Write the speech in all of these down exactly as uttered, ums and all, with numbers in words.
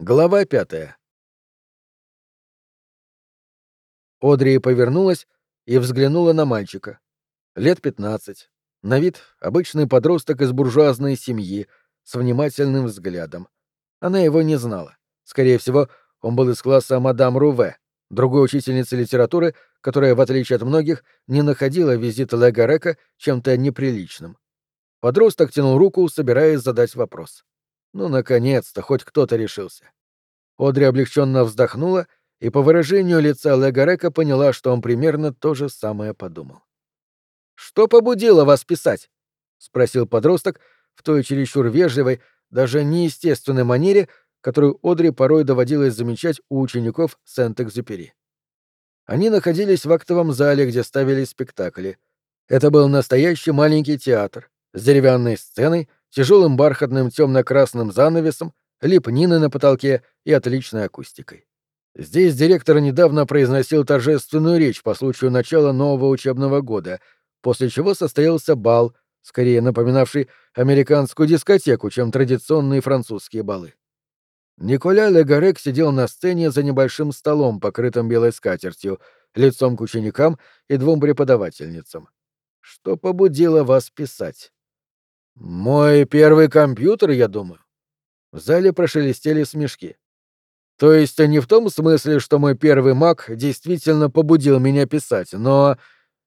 Глава пятая. Одри повернулась и взглянула на мальчика. Лет пятнадцать. На вид обычный подросток из буржуазной семьи, с внимательным взглядом. Она его не знала. Скорее всего, он был из класса мадам Руве, другой учительницы литературы, которая, в отличие от многих, не находила визит Лега Река чем-то неприличным. Подросток тянул руку, собираясь задать вопрос. Ну, наконец-то, хоть кто-то решился. Одри облегченно вздохнула и по выражению лица Лега Река поняла, что он примерно то же самое подумал. «Что побудило вас писать?» — спросил подросток в той чересчур вежливой, даже неестественной манере, которую Одри порой доводилось замечать у учеников Сент-Экзюпери. Они находились в актовом зале, где ставили спектакли. Это был настоящий маленький театр с деревянной сценой, тяжелым бархатным темно-красным занавесом, лепниной на потолке и отличной акустикой. Здесь директор недавно произносил торжественную речь по случаю начала нового учебного года, после чего состоялся бал, скорее напоминавший американскую дискотеку, чем традиционные французские балы. Николя Лега Рек сидел на сцене за небольшим столом, покрытым белой скатертью, лицом к ученикам и двум преподавательницам. Что побудило вас писать? Мой первый компьютер, я думаю. В зале прошелестели смешки. То есть не в том смысле, что мой первый Мак действительно побудил меня писать, но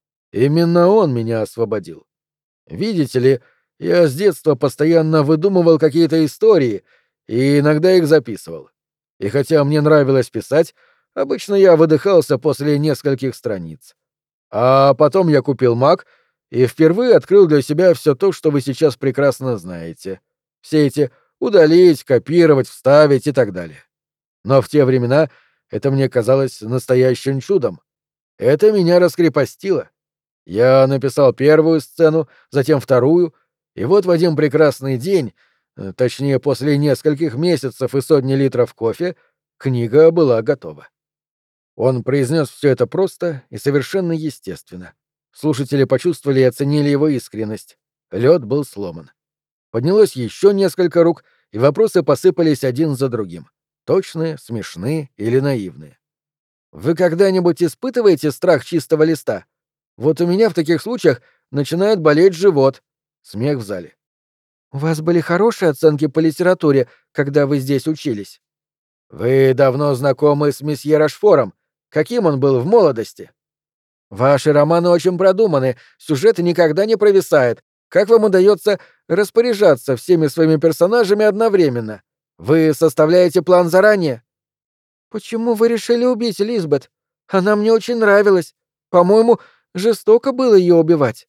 именно он меня освободил. Видите ли, я с детства постоянно выдумывал какие-то истории и иногда их записывал. И хотя мне нравилось писать, обычно я выдыхался после нескольких страниц. А потом я купил Мак и впервые открыл для себя все то, что вы сейчас прекрасно знаете. Все эти удалить, копировать, вставить и так далее. Но в те времена это мне казалось настоящим чудом. Это меня раскрепостило. Я написал первую сцену, затем вторую, и вот в один прекрасный день, точнее, после нескольких месяцев и сотни литров кофе, книга была готова. Он произнес все это просто и совершенно естественно. Слушатели почувствовали и оценили его искренность. Лед был сломан. Поднялось еще несколько рук, и вопросы посыпались один за другим. Точные, смешные или наивные. Вы когда-нибудь испытываете страх чистого листа? Вот у меня в таких случаях начинает болеть живот. Смех в зале. У вас были хорошие оценки по литературе, когда вы здесь учились? Вы давно знакомы с месье Рашфором. Каким он был в молодости? Ваши романы очень продуманы, сюжет никогда не провисает. Как вам удается распоряжаться всеми своими персонажами одновременно? Вы составляете план заранее? Почему вы решили убить Лизбет? Она мне очень нравилась. По-моему, жестоко было ее убивать.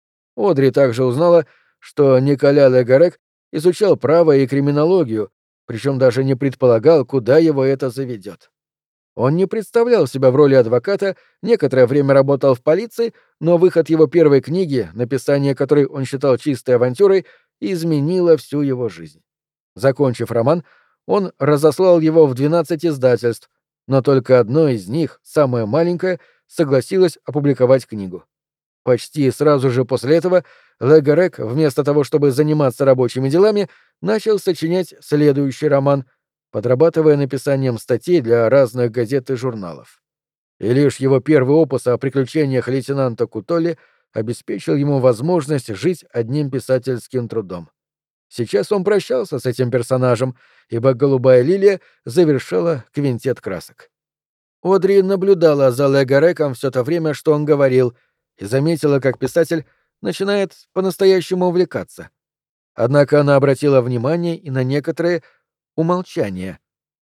Одри также узнала, что Николя Лега Рек изучал право и криминологию, причем даже не предполагал, куда его это заведет. Он не представлял себя в роли адвоката, некоторое время работал в полиции, но выход его первой книги, написание которой он считал чистой авантюрой, изменило всю его жизнь. Закончив роман, он разослал его в двенадцать издательств, но только одно из них, самое маленькое, согласилось опубликовать книгу. Почти сразу же после этого Лега Рек, вместо того, чтобы заниматься рабочими делами, начал сочинять следующий роман, подрабатывая написанием статей для разных газет и журналов. И лишь его первый опус о приключениях лейтенанта Кутоли обеспечил ему возможность жить одним писательским трудом. Сейчас он прощался с этим персонажем, ибо «Голубая лилия» завершала квинтет красок. Одри наблюдала за Лега Реком все то время, что он говорил, и заметила, как писатель начинает по-настоящему увлекаться. Однако она обратила внимание и на некоторые умолчания,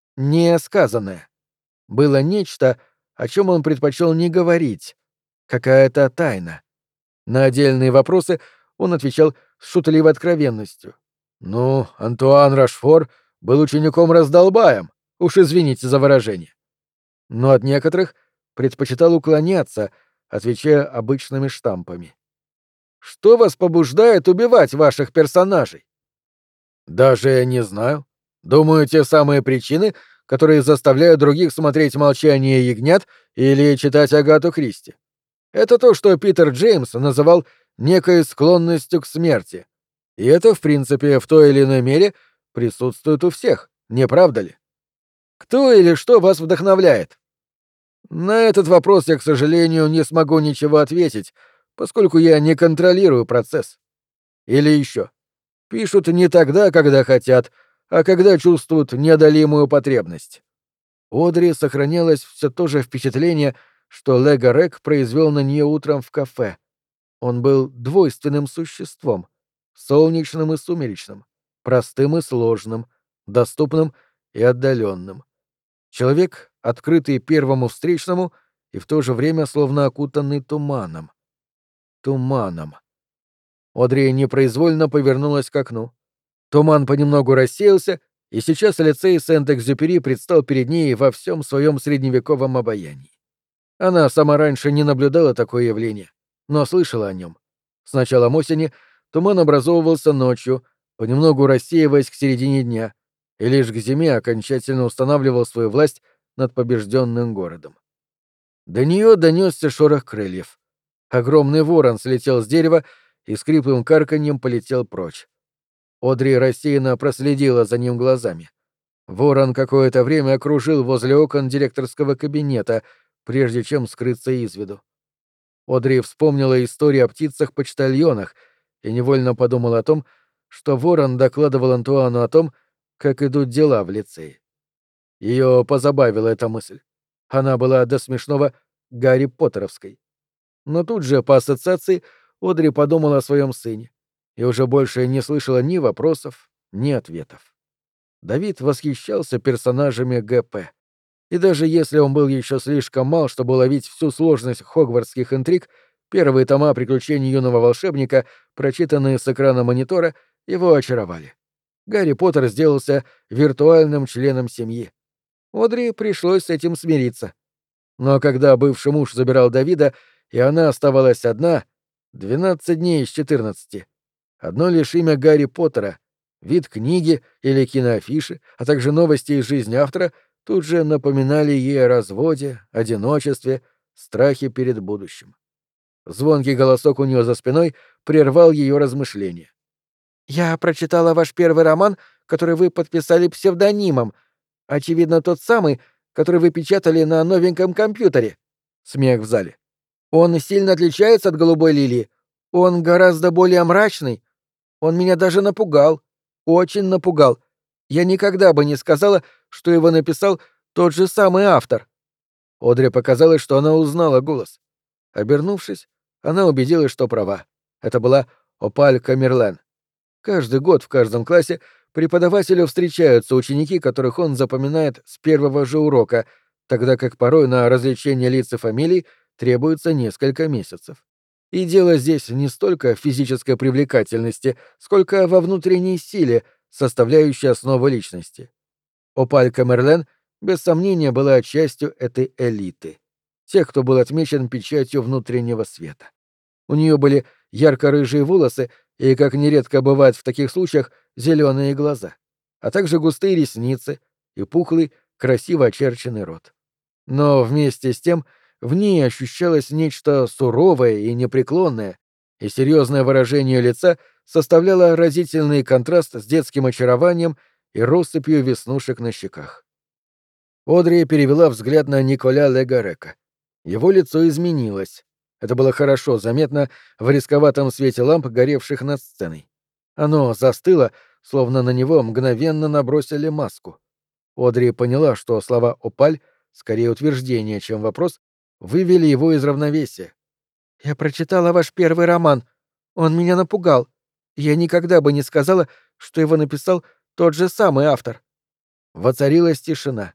не сказанное. Было нечто, о чем он предпочел не говорить, какая-то тайна. На отдельные вопросы он отвечал с шутливой откровенностью. «Ну, Антуан Рашфор был учеником-раздолбаем, уж извините за выражение». Но от некоторых предпочитал уклоняться, отвечая обычными штампами. «Что вас побуждает убивать ваших персонажей?» «Даже я не знаю. Думаю, те самые причины, которые заставляют других смотреть «Молчание ягнят» или читать Агату Кристи. Это то, что Питер Джеймс называл некой склонностью к смерти. И это, в принципе, в той или иной мере присутствует у всех, не правда ли? Кто или что вас вдохновляет? На этот вопрос я, к сожалению, не смогу ничего ответить, поскольку я не контролирую процесс. Или еще. Пишут не тогда, когда хотят, а когда чувствуют неодолимую потребность. У Одри сохранялось все то же впечатление, что Лего Рек произвел на нее утром в кафе. Он был двойственным существом, солнечным и сумеречным, простым и сложным, доступным и отдаленным. Человек, открытый первому встречному и в то же время словно окутанный туманом. Туманом. Одри непроизвольно повернулась к окну. Туман понемногу рассеялся, и сейчас лицей Сент-Экзюпери предстал перед ней во всем своем средневековом обаянии. Она сама раньше не наблюдала такое явление, но слышала о нем. С началом осени туман образовывался ночью, понемногу рассеиваясь к середине дня, и лишь к зиме окончательно устанавливал свою власть над побежденным городом. До нее донесся шорох крыльев. Огромный ворон слетел с дерева и с хриплым карканьем полетел прочь. Одри рассеянно проследила за ним глазами. Ворон какое-то время окружил возле окон директорского кабинета, прежде чем скрыться из виду. Одри вспомнила историю о птицах-почтальонах и невольно подумала о том, что ворон докладывал Антуану о том, как идут дела в лицее. Ее позабавила эта мысль. Она была до смешного Гарри Поттеровской. Но тут же, по ассоциации, Одри подумала о своем сыне и уже больше не слышала ни вопросов, ни ответов. Давид восхищался персонажами ГП. И даже если он был еще слишком мал, чтобы уловить всю сложность хогвартских интриг, первые тома приключений юного волшебника, прочитанные с экрана монитора, его очаровали. Гарри Поттер сделался виртуальным членом семьи. Одри пришлось с этим смириться. Но когда бывший муж забирал Давида, и она оставалась одна, двенадцать дней из четырнадцати, одно лишь имя Гарри Поттера, вид книги или киноафиши, а также новости из жизни автора тут же напоминали ей о разводе, одиночестве, страхе перед будущим. Звонкий голосок у нее за спиной прервал ее размышления. «Я прочитала ваш первый роман, который вы подписали псевдонимом. Очевидно, тот самый, который вы печатали на новеньком компьютере». Смех в зале. «Он сильно отличается от «Голубой лилии». Он гораздо более мрачный. Он меня даже напугал. Очень напугал. Я никогда бы не сказала, что его написал тот же самый автор». Одри показалось, что она узнала голос. Обернувшись, она убедилась, что права. Это была Опаль Камерлен. Каждый год в каждом классе преподавателю встречаются ученики, которых он запоминает с первого же урока, тогда как порой на развлечение лиц и фамилий требуется несколько месяцев. И дело здесь не столько в физической привлекательности, сколько во внутренней силе, составляющей основу личности. Опаль Камерлен без сомнения была частью этой элиты. Тех, кто был отмечен печатью внутреннего света. У нее были ярко-рыжие волосы и, как нередко бывает в таких случаях, зеленые глаза, а также густые ресницы и пухлый, красиво очерченный рот. Но вместе с тем в ней ощущалось нечто суровое и непреклонное, и серьезное выражение лица составляло разительный контраст с детским очарованием и россыпью веснушек на щеках. Одри перевела взгляд на Николя Легарека. Его лицо изменилось. Это было хорошо заметно в рисковатом свете ламп, горевших над сценой. Оно застыло, словно на него мгновенно набросили маску. Одри поняла, что слова «опаль» — скорее утверждение, чем вопрос, вывели его из равновесия. «Я прочитала ваш первый роман. Он меня напугал. Я никогда бы не сказала, что его написал тот же самый автор». Воцарилась тишина.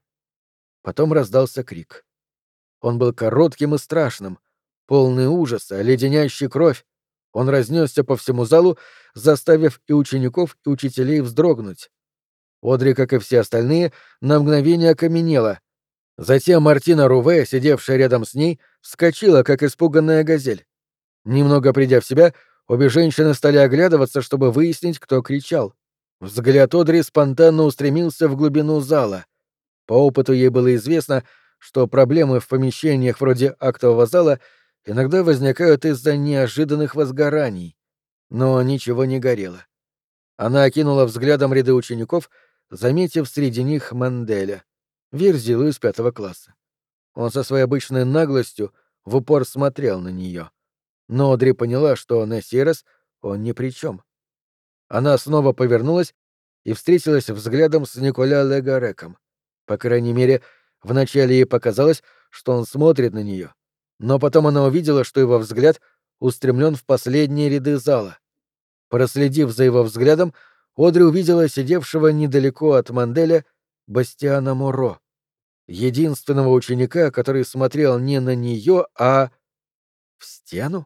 Потом раздался крик. Он был коротким и страшным, полный ужаса, леденящий кровь. Он разнесся по всему залу, заставив и учеников, и учителей вздрогнуть. Одри, как и все остальные, на мгновение окаменела. Затем Мартина Руве, сидевшая рядом с ней, вскочила, как испуганная газель. Немного придя в себя, обе женщины стали оглядываться, чтобы выяснить, кто кричал. Взгляд Одри спонтанно устремился в глубину зала. По опыту ей было известно, что проблемы в помещениях вроде актового зала иногда возникают из-за неожиданных возгораний. Но ничего не горело. Она окинула взглядом ряды учеников, заметив среди них Манделя. Верзилу из пятого класса. Он со своей обычной наглостью в упор смотрел на нее. Но Одри поняла, что на сей раз он ни при чем. Она снова повернулась и встретилась взглядом с Николя Легареком. По крайней мере, вначале ей показалось, что он смотрит на нее. Но потом она увидела, что его взгляд устремлен в последние ряды зала. Проследив за его взглядом, Одри увидела сидевшего недалеко от Манделя Бастиана Моро, единственного ученика, который смотрел не на нее, а в стену?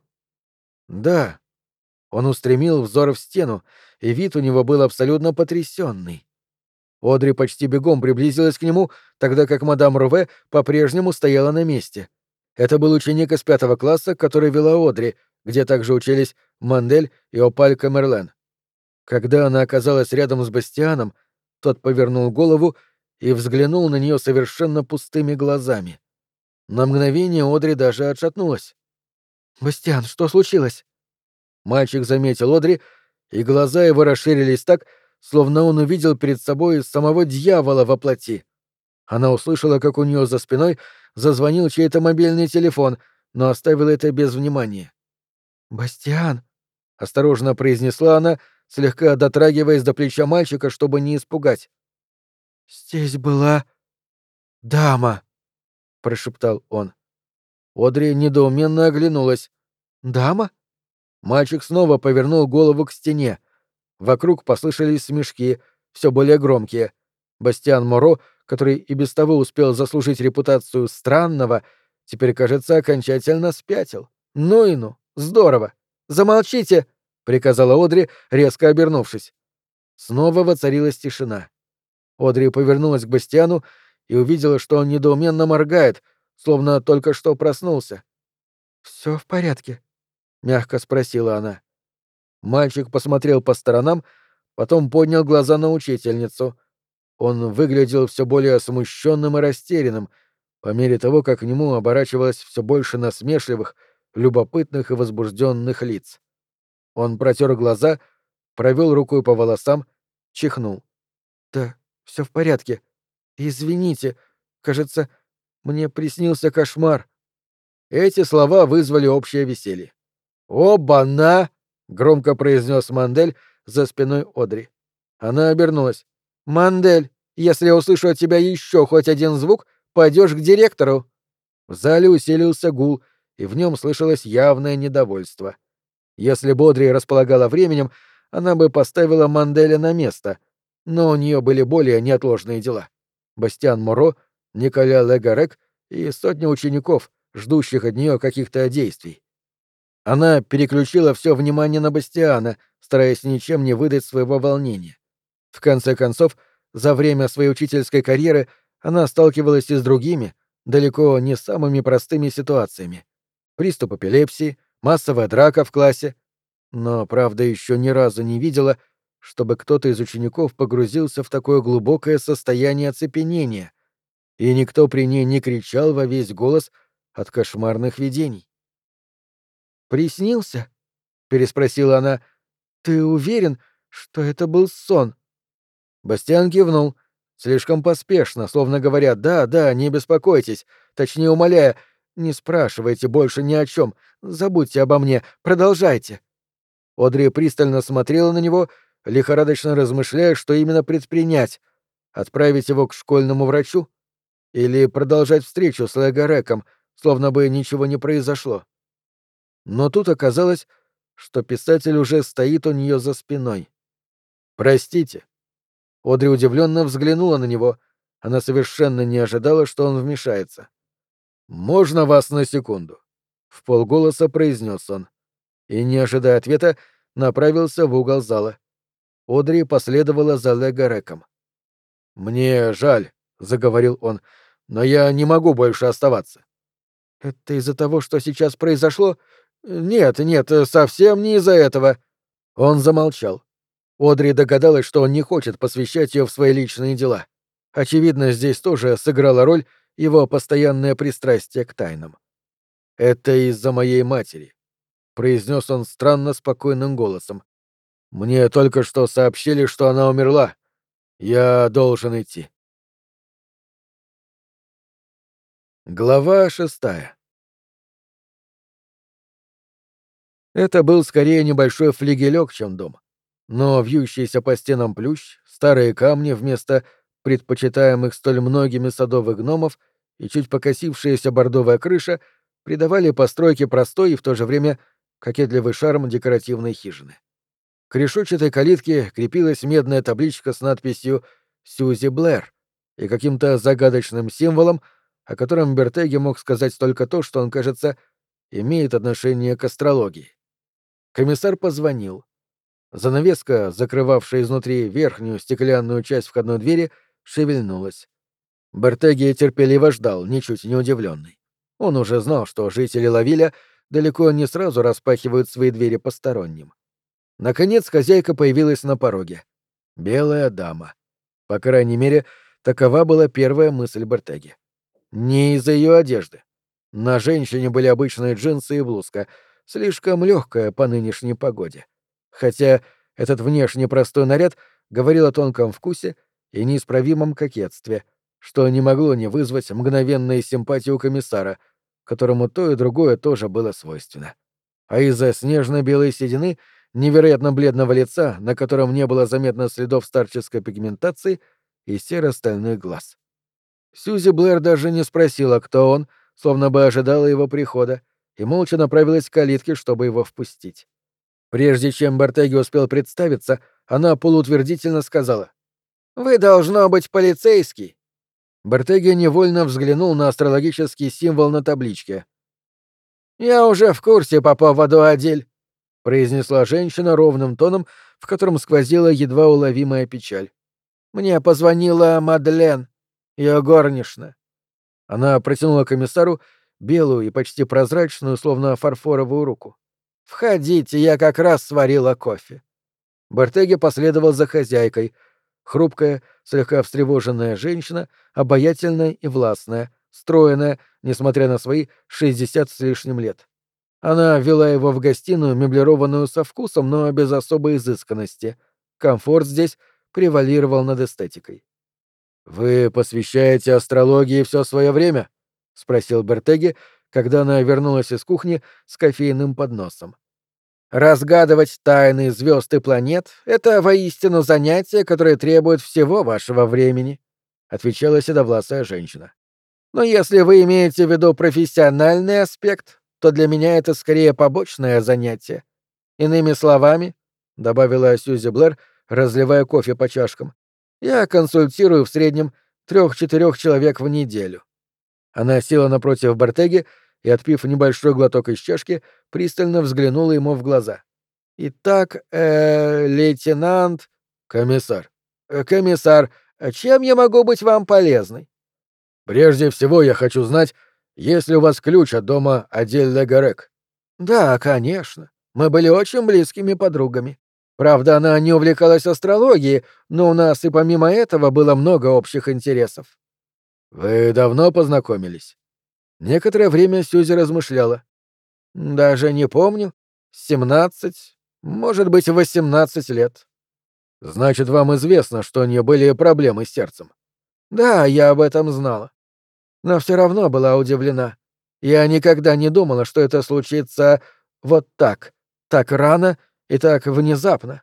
Да, он устремил взор в стену, и вид у него был абсолютно потрясенный. Одри почти бегом приблизилась к нему, тогда как мадам Руве по-прежнему стояла на месте. Это был ученик из пятого класса, который вела Одри, где также учились Мандель и Опаль Камерлен. Когда она оказалась рядом с Бастианом, тот повернул голову и взглянул на нее совершенно пустыми глазами. На мгновение Одри даже отшатнулась. «Бастиан, что случилось?» Мальчик заметил Одри, и глаза его расширились так, словно он увидел перед собой самого дьявола во плоти. Она услышала, как у нее за спиной зазвонил чей-то мобильный телефон, но оставила это без внимания. «Бастиан», — осторожно произнесла она, слегка дотрагиваясь до плеча мальчика, чтобы не испугать. «Здесь была дама», — прошептал он. Одри недоуменно оглянулась. «Дама?» Мальчик снова повернул голову к стене. Вокруг послышались смешки, все более громкие. Бастиан Моро, который и без того успел заслужить репутацию странного, теперь, кажется, окончательно спятил. «Ну и ну! Здорово! Замолчите!» — приказала Одри, резко обернувшись. Снова воцарилась тишина. Одри повернулась к Бастиану и увидела, что он недоуменно моргает, словно только что проснулся. «Все в порядке?» — мягко спросила она. Мальчик посмотрел по сторонам, потом поднял глаза на учительницу. Он выглядел все более смущенным и растерянным, по мере того, как к нему оборачивалось все больше насмешливых, любопытных и возбужденных лиц. Он протер глаза, провел рукой по волосам, чихнул. «Да, все в порядке. Извините, кажется, мне приснился кошмар». Эти слова вызвали общее веселье. «Оба-на!» — громко произнес Мандель за спиной Одри. Она обернулась. «Мандель, если я услышу от тебя еще хоть один звук, пойдешь к директору». В зале усилился гул, и в нем слышалось явное недовольство. Если бы Одри располагала временем, она бы поставила Манделя на место, но у нее были более неотложные дела. Бастиан Моро, Николя Легарек и сотня учеников, ждущих от нее каких-то действий. Она переключила все внимание на Бастиана, стараясь ничем не выдать своего волнения. В конце концов, за время своей учительской карьеры она сталкивалась и с другими, далеко не самыми простыми ситуациями. Приступ эпилепсии, массовая драка в классе. Но, правда, еще ни разу не видела, чтобы кто-то из учеников погрузился в такое глубокое состояние оцепенения, и никто при ней не кричал во весь голос от кошмарных видений. «Приснился?» — переспросила она. «Ты уверен, что это был сон?» Бастиан кивнул, слишком поспешно, словно говоря: «Да, да, не беспокойтесь», точнее умоляя: «Не спрашивайте больше ни о чем, забудьте обо мне, продолжайте». Одри пристально смотрела на него, лихорадочно размышляя, что именно предпринять: отправить его к школьному врачу или продолжать встречу с Легареком, словно бы ничего не произошло. Но тут оказалось, что писатель уже стоит у нее за спиной. «Простите». Одри удивленно взглянула на него. Она совершенно не ожидала, что он вмешается. «Можно вас на секунду?» — вполголоса произнес он. И, не ожидая ответа, направился в угол зала. Одри последовала за Легареком. «Мне жаль», — заговорил он, — «но я не могу больше оставаться». «Это из-за того, что сейчас произошло?» «Нет, нет, совсем не из-за этого». Он замолчал. Одри догадалась, что он не хочет посвящать ее в свои личные дела. Очевидно, здесь тоже сыграла роль его постоянное пристрастие к тайнам. «Это из-за моей матери», — произнес он странно спокойным голосом. «Мне только что сообщили, что она умерла. Я должен идти». Глава шестая. Это был скорее небольшой флигелек, чем дом. Но вьющийся по стенам плющ, старые камни вместо предпочитаемых столь многими садовых гномов и чуть покосившаяся бордовая крыша придавали постройке простой и в то же время кокетливый шарм декоративной хижины. К решетчатой калитке крепилась медная табличка с надписью «Сьюзи Блэр» и каким-то загадочным символом, о котором Бертеги мог сказать только то, что он, кажется, имеет отношение к астрологии. Комиссар позвонил. Занавеска, закрывавшая изнутри верхнюю стеклянную часть входной двери, шевельнулась. Бертеги терпеливо ждал, ничуть не удивленный. Он уже знал, что жители Лавиля далеко не сразу распахивают свои двери посторонним. Наконец хозяйка появилась на пороге. Белая дама. По крайней мере, такова была первая мысль Бертеги. Не из-за ее одежды. На женщине были обычные джинсы и блузка, слишком легкая по нынешней погоде. Хотя этот внешне простой наряд говорил о тонком вкусе и неисправимом кокетстве, что не могло не вызвать мгновенной симпатии у комиссара, которому то и другое тоже было свойственно. А из-за снежно-белой седины, невероятно бледного лица, на котором не было заметно следов старческой пигментации, и серо-стальных глаз. Сьюзи Блэр даже не спросила, кто он, словно бы ожидала его прихода, и молча направилась к калитке, чтобы его впустить. Прежде чем Бертеги успел представиться, она полуутвердительно сказала: «Вы, должно быть, полицейский». Бертеги невольно взглянул на астрологический символ на табличке. «Я уже в курсе по поводу Адель», — произнесла женщина ровным тоном, в котором сквозила едва уловимая печаль. «Мне позвонила Мадлен, ее горничная». Она протянула комиссару белую и почти прозрачную, словно фарфоровую руку. «Входите, я как раз сварила кофе». Бертеги последовал за хозяйкой. Хрупкая, слегка встревоженная женщина, обаятельная и властная, стройная, несмотря на свои шестьдесят с лишним лет. Она вела его в гостиную, меблированную со вкусом, но без особой изысканности. Комфорт здесь превалировал над эстетикой. «Вы посвящаете астрологии все свое время?» — спросил Бертеги, когда она вернулась из кухни с кофейным подносом. «Разгадывать тайны звезд и планет — это воистину занятие, которое требует всего вашего времени», — отвечала седовласая женщина. «Но если вы имеете в виду профессиональный аспект, то для меня это скорее побочное занятие. Иными словами, — добавила Сьюзи Блэр, разливая кофе по чашкам, — я консультирую в среднем трех-четырех человек в неделю». Она села напротив Бертеги и, отпив небольшой глоток из чашки, пристально взглянула ему в глаза. «Итак, э, лейтенант...» «Комиссар». Э, «Комиссар, чем я могу быть вам полезной?» «Прежде всего я хочу знать, есть ли у вас ключ от дома Адель Легарек?» «Да, конечно. Мы были очень близкими подругами. Правда, она не увлекалась астрологией, но у нас и помимо этого было много общих интересов». «Вы давно познакомились?» Некоторое время Сьюзи размышляла. «Даже не помню. Семнадцать, может быть, восемнадцать лет». «Значит, вам известно, что у нее были проблемы с сердцем?» «Да, я об этом знала. Но все равно была удивлена. Я никогда не думала, что это случится вот так, так рано и так внезапно».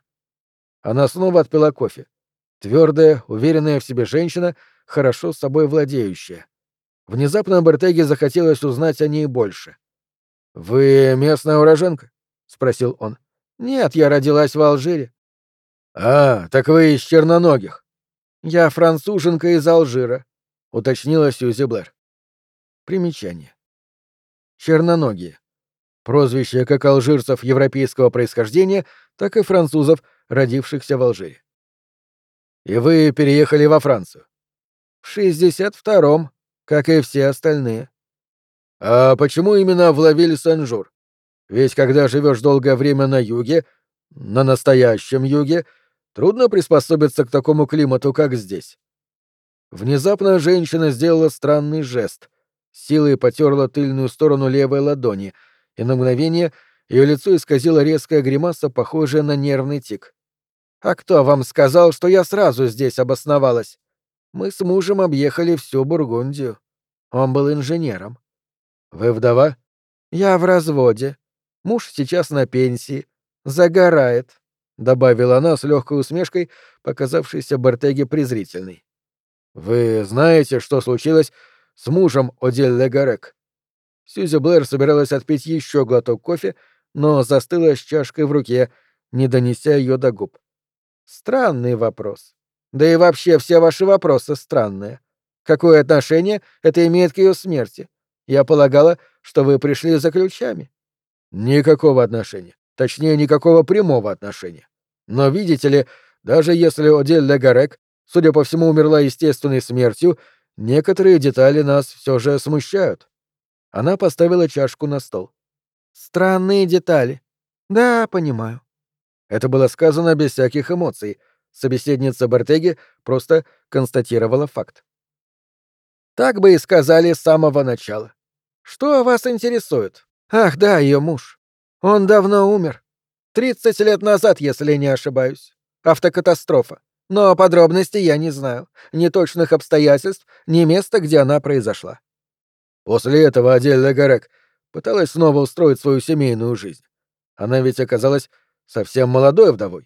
Она снова отпила кофе. Твердая, уверенная в себе женщина, хорошо с собой владеющая. Внезапно Бертеги захотелось узнать о ней больше. «Вы местная уроженка?» — спросил он. «Нет, я родилась в Алжире». «А, так вы из черноногих». «Я француженка из Алжира», — уточнила Сьюзи Блэр. Примечание. Черноногие. Прозвище как алжирцев европейского происхождения, так и французов, родившихся в Алжире. «И вы переехали во Францию?» «В шестьдесят втором, как и все остальные». «А почему именно в Лавиль-Сен-Жур? Ведь когда живешь долгое время на юге, на настоящем юге, трудно приспособиться к такому климату, как здесь». Внезапно женщина сделала странный жест, силой потерла тыльную сторону левой ладони, и на мгновение ее лицо исказило резкая гримаса, похожая на нервный тик. «А кто вам сказал, что я сразу здесь обосновалась? Мы с мужем объехали всю Бургундию». Он был инженером. Вы вдова? Я в разводе. Муж сейчас на пенсии. Загорает, — добавила она с легкой усмешкой, показавшейся Бертеге презрительной. Вы знаете, что случилось с мужем Одель Легарек? Сьюзи Блэр собиралась отпить еще глоток кофе, но застыла с чашкой в руке, не донеся ее до губ. Странный вопрос. Да и вообще все ваши вопросы странные. Какое отношение это имеет к ее смерти? Я полагала, что вы пришли за ключами. Никакого отношения. Точнее, никакого прямого отношения. Но видите ли, даже если Одель Легарек, судя по всему, умерла естественной смертью, некоторые детали нас все же смущают. Она поставила чашку на стол. Странные детали. Да, понимаю. Это было сказано без всяких эмоций. Собеседница Бертеги просто констатировала факт. Так бы и сказали с самого начала. Что вас интересует? Ах, да, ее муж. Он давно умер. Тридцать лет назад, если не ошибаюсь. Автокатастрофа. Но подробностей я не знаю. Ни точных обстоятельств, ни места, где она произошла. После этого Адель Легарек пыталась снова устроить свою семейную жизнь. Она ведь оказалась совсем молодой вдовой.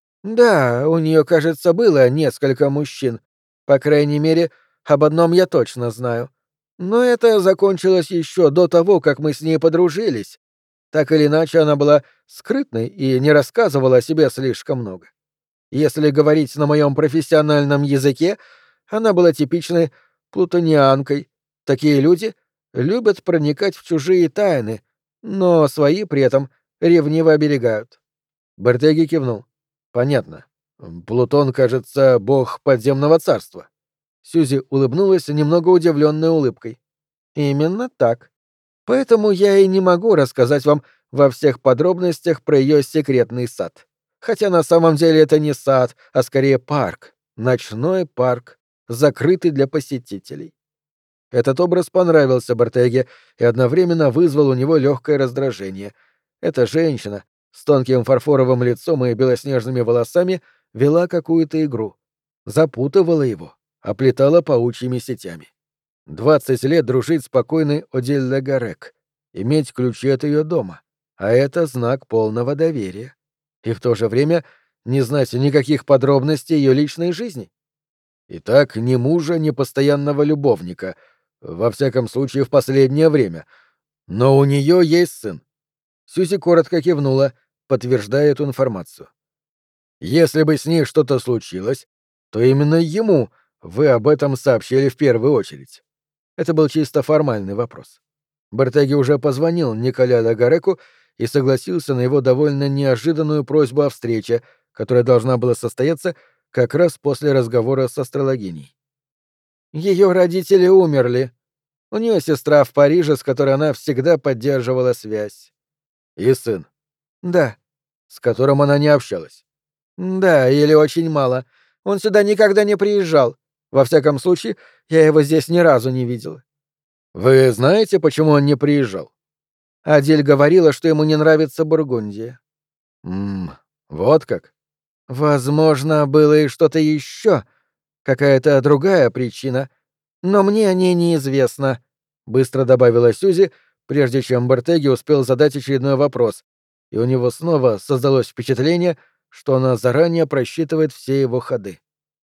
Да, у нее, кажется, было несколько мужчин. По крайней мере, об одном я точно знаю. Но это закончилось еще до того, как мы с ней подружились. Так или иначе, она была скрытной и не рассказывала о себе слишком много. Если говорить на моем профессиональном языке, она была типичной плутонианкой. Такие люди любят проникать в чужие тайны, но свои при этом ревниво оберегают. Бертеги кивнул. Понятно. Плутон, кажется, бог подземного царства. Сьюзи улыбнулась немного удивленной улыбкой. Именно так. Поэтому я и не могу рассказать вам во всех подробностях про ее секретный сад. Хотя на самом деле это не сад, а скорее парк. Ночной парк, закрытый для посетителей. Этот образ понравился Бертеге и одновременно вызвал у него легкое раздражение. Эта женщина с тонким фарфоровым лицом и белоснежными волосами вела какую-то игру. Запутывала его, оплетала паучьими сетями. Двадцать лет дружить с покойной Одель Легарек, иметь ключи от ее дома, а это знак полного доверия. И в то же время не знать никаких подробностей ее личной жизни. Итак, ни мужа, ни постоянного любовника, во всяком случае в последнее время. Но у нее есть сын. Сьюзи коротко кивнула, подтверждая эту информацию. Если бы с ней что-то случилось, то именно ему вы об этом сообщили в первую очередь. Это был чисто формальный вопрос. Бертеги уже позвонил Николя Лагареку и согласился на его довольно неожиданную просьбу о встрече, которая должна была состояться как раз после разговора с астрологиней. Ее родители умерли. У нее сестра в Париже, с которой она всегда поддерживала связь. И сын. Да. С которым она не общалась. Да, или очень мало. Он сюда никогда не приезжал. Во всяком случае, я его здесь ни разу не видел. Вы знаете, почему он не приезжал? Адель говорила, что ему не нравится Бургундия. Мм, вот как. Возможно, было и что-то еще, какая-то другая причина, но мне о ней неизвестно, быстро добавила Сьюзи, прежде чем Бертеги успел задать очередной вопрос, и у него снова создалось впечатление, что она заранее просчитывает все его ходы.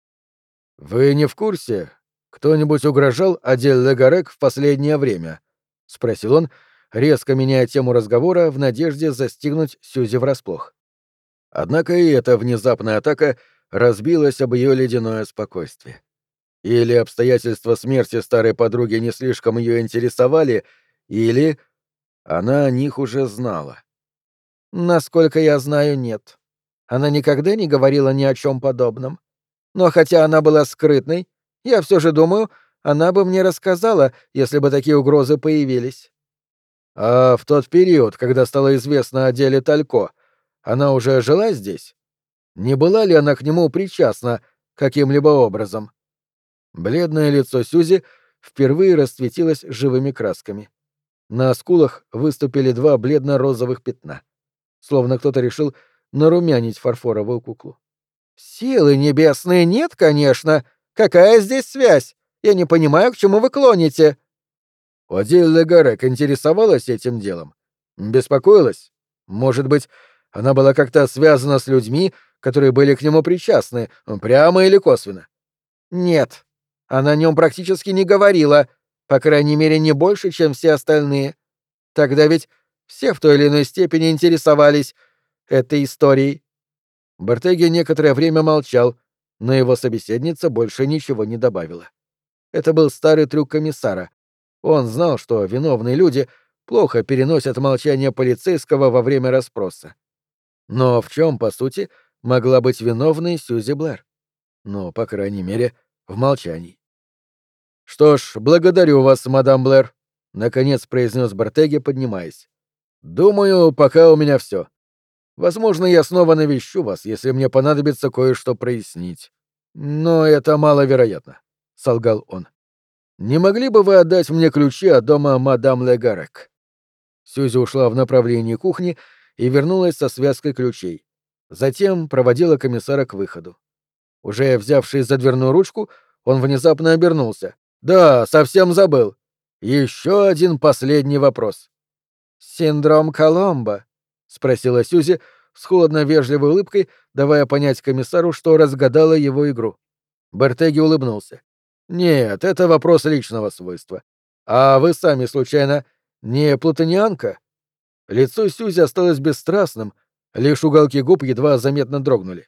«Вы не в курсе? Кто-нибудь угрожал Адель Легарек в последнее время?» — спросил он, резко меняя тему разговора в надежде застигнуть Сьюзи врасплох. Однако и эта внезапная атака разбилась об ее ледяное спокойствие. Или обстоятельства смерти старой подруги не слишком ее интересовали, или она о них уже знала. Насколько я знаю, нет. Она никогда не говорила ни о чем подобном. Но хотя она была скрытной, я все же думаю, она бы мне рассказала, если бы такие угрозы появились. А в тот период, когда стало известно о деле Талько, она уже жила здесь? Не была ли она к нему причастна каким-либо образом? Бледное лицо Сьюзи впервые расцветилось живыми красками. На скулах выступили два бледно-розовых пятна. Словно кто-то решил нарумянить фарфоровую куклу. «Силы небесные нет, конечно. Какая здесь связь? Я не понимаю, к чему вы клоните». Одиль Легарек интересовалась этим делом? Беспокоилась? Может быть, она была как-то связана с людьми, которые были к нему причастны, прямо или косвенно? Нет. Она о нем практически не говорила, по крайней мере, не больше, чем все остальные. Тогда ведь все в той или иной степени интересовались этой историей. Бартеги некоторое время молчал, но его собеседница больше ничего не добавила. Это был старый трюк комиссара. Он знал, что виновные люди плохо переносят молчание полицейского во время расспроса. Но в чем, по сути, могла быть виновной Сьюзи Блэр? Ну, по крайней мере, в молчании. «Что ж, благодарю вас, мадам Блэр», — наконец произнес Бартеги, поднимаясь. «Думаю, пока у меня все. Возможно, я снова навещу вас, если мне понадобится кое-что прояснить. Но это маловероятно», — солгал он. «Не могли бы вы отдать мне ключи от дома мадам Легарек?» Сьюзи ушла в направлении кухни и вернулась со связкой ключей. Затем проводила комиссара к выходу. Уже взявшись за дверную ручку, он внезапно обернулся. «Да, совсем забыл. Еще один последний вопрос». «Синдром Коломбо?» — спросила Сьюзи с холодно-вежливой улыбкой, давая понять комиссару, что разгадала его игру. Бертеги улыбнулся. «Нет, это вопрос личного свойства. А вы сами, случайно, не плутонианка?» Лицо Сьюзи осталось бесстрастным, лишь уголки губ едва заметно дрогнули.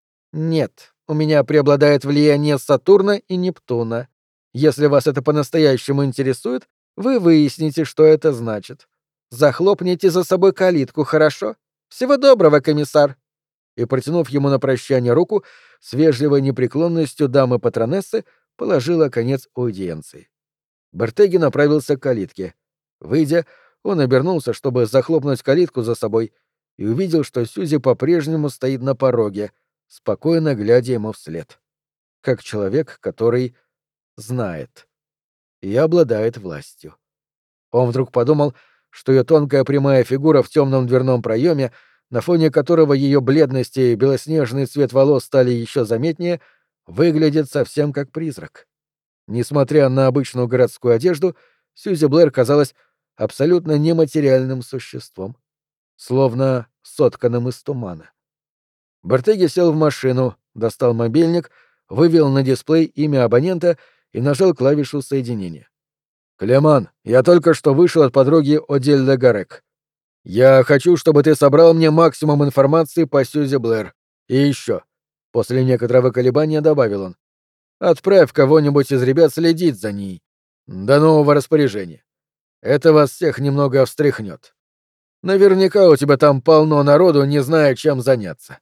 «Нет, у меня преобладает влияние Сатурна и Нептуна. Если вас это по-настоящему интересует, вы выясните, что это значит. Захлопните за собой калитку, хорошо? Всего доброго, комиссар!» И, протянув ему на прощание руку, с вежливой непреклонностью дамы-патронессы положила конец аудиенции. Бертеги направился к калитке. Выйдя, он обернулся, чтобы захлопнуть калитку за собой, и увидел, что Сьюзи по-прежнему стоит на пороге, спокойно глядя ему вслед. Как человек, который знает и обладает властью. Он вдруг подумал, что ее тонкая прямая фигура в темном дверном проеме, на фоне которого ее бледность и белоснежный цвет волос стали еще заметнее, выглядит совсем как призрак. Несмотря на обычную городскую одежду, Сьюзи Блэр казалась абсолютно нематериальным существом, словно сотканным из тумана. Бартеги сел в машину, достал мобильник, вывел на дисплей имя абонента и нажал клавишу соединения. «Клеман, я только что вышел от подруги Одиль Легарек. Я хочу, чтобы ты собрал мне максимум информации по Сьюзи Блэр. И еще». После некоторого колебания добавил он. «Отправь кого-нибудь из ребят следить за ней. До нового распоряжения. Это вас всех немного встряхнет. Наверняка у тебя там полно народу, не зная, чем заняться».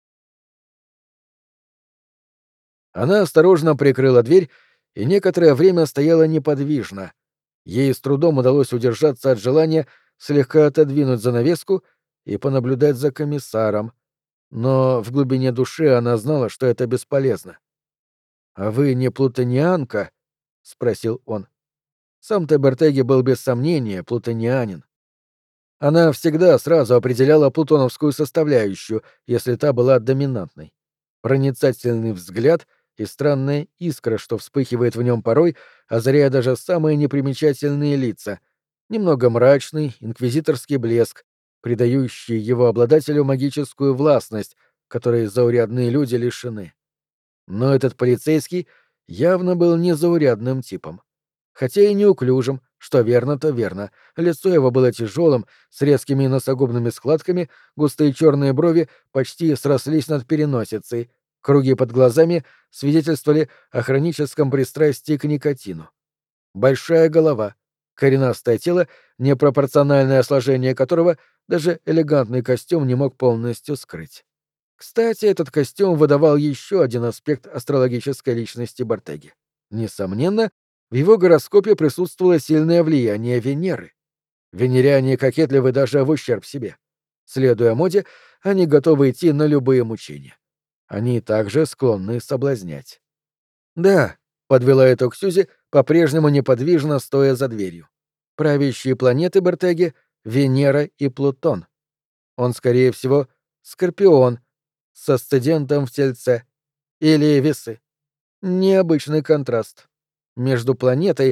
Она осторожно прикрыла дверь и некоторое время стояла неподвижно. Ей с трудом удалось удержаться от желания слегка отодвинуть занавеску и понаблюдать за комиссаром, но в глубине души она знала, что это бесполезно. «А вы не плутонианка?» — спросил он. Сам-то Бертеги был без сомнения плутонианин. Она всегда сразу определяла плутоновскую составляющую, если та была доминантной. Проницательный взгляд и странная искра, что вспыхивает в нем порой, озаряя даже самые непримечательные лица, немного мрачный, инквизиторский блеск, придающий его обладателю магическую властность, которой заурядные люди лишены. Но этот полицейский явно был незаурядным типом. Хотя и неуклюжим, что верно, то верно. Лицо его было тяжелым, с резкими носогубными складками, густые черные брови почти срослись над переносицей, круги под глазами свидетельствовали о хроническом пристрастии к никотину. Большая голова, коренастое тело, непропорциональное сложение которого даже элегантный костюм не мог полностью скрыть. Кстати, этот костюм выдавал еще один аспект астрологической личности Бартеги. Несомненно, в его гороскопе присутствовало сильное влияние Венеры. Венеряне кокетливы даже в ущерб себе. Следуя моде, они готовы идти на любые мучения. Они также склонны соблазнять. «Да», — подвела итог Сьюзи, по-прежнему неподвижно стоя за дверью. «Правящие планеты Бертеги — Венера и Плутон. Он, скорее всего, Скорпион с асцендентом в Тельце. Или Весы. Необычный контраст. Между планетой,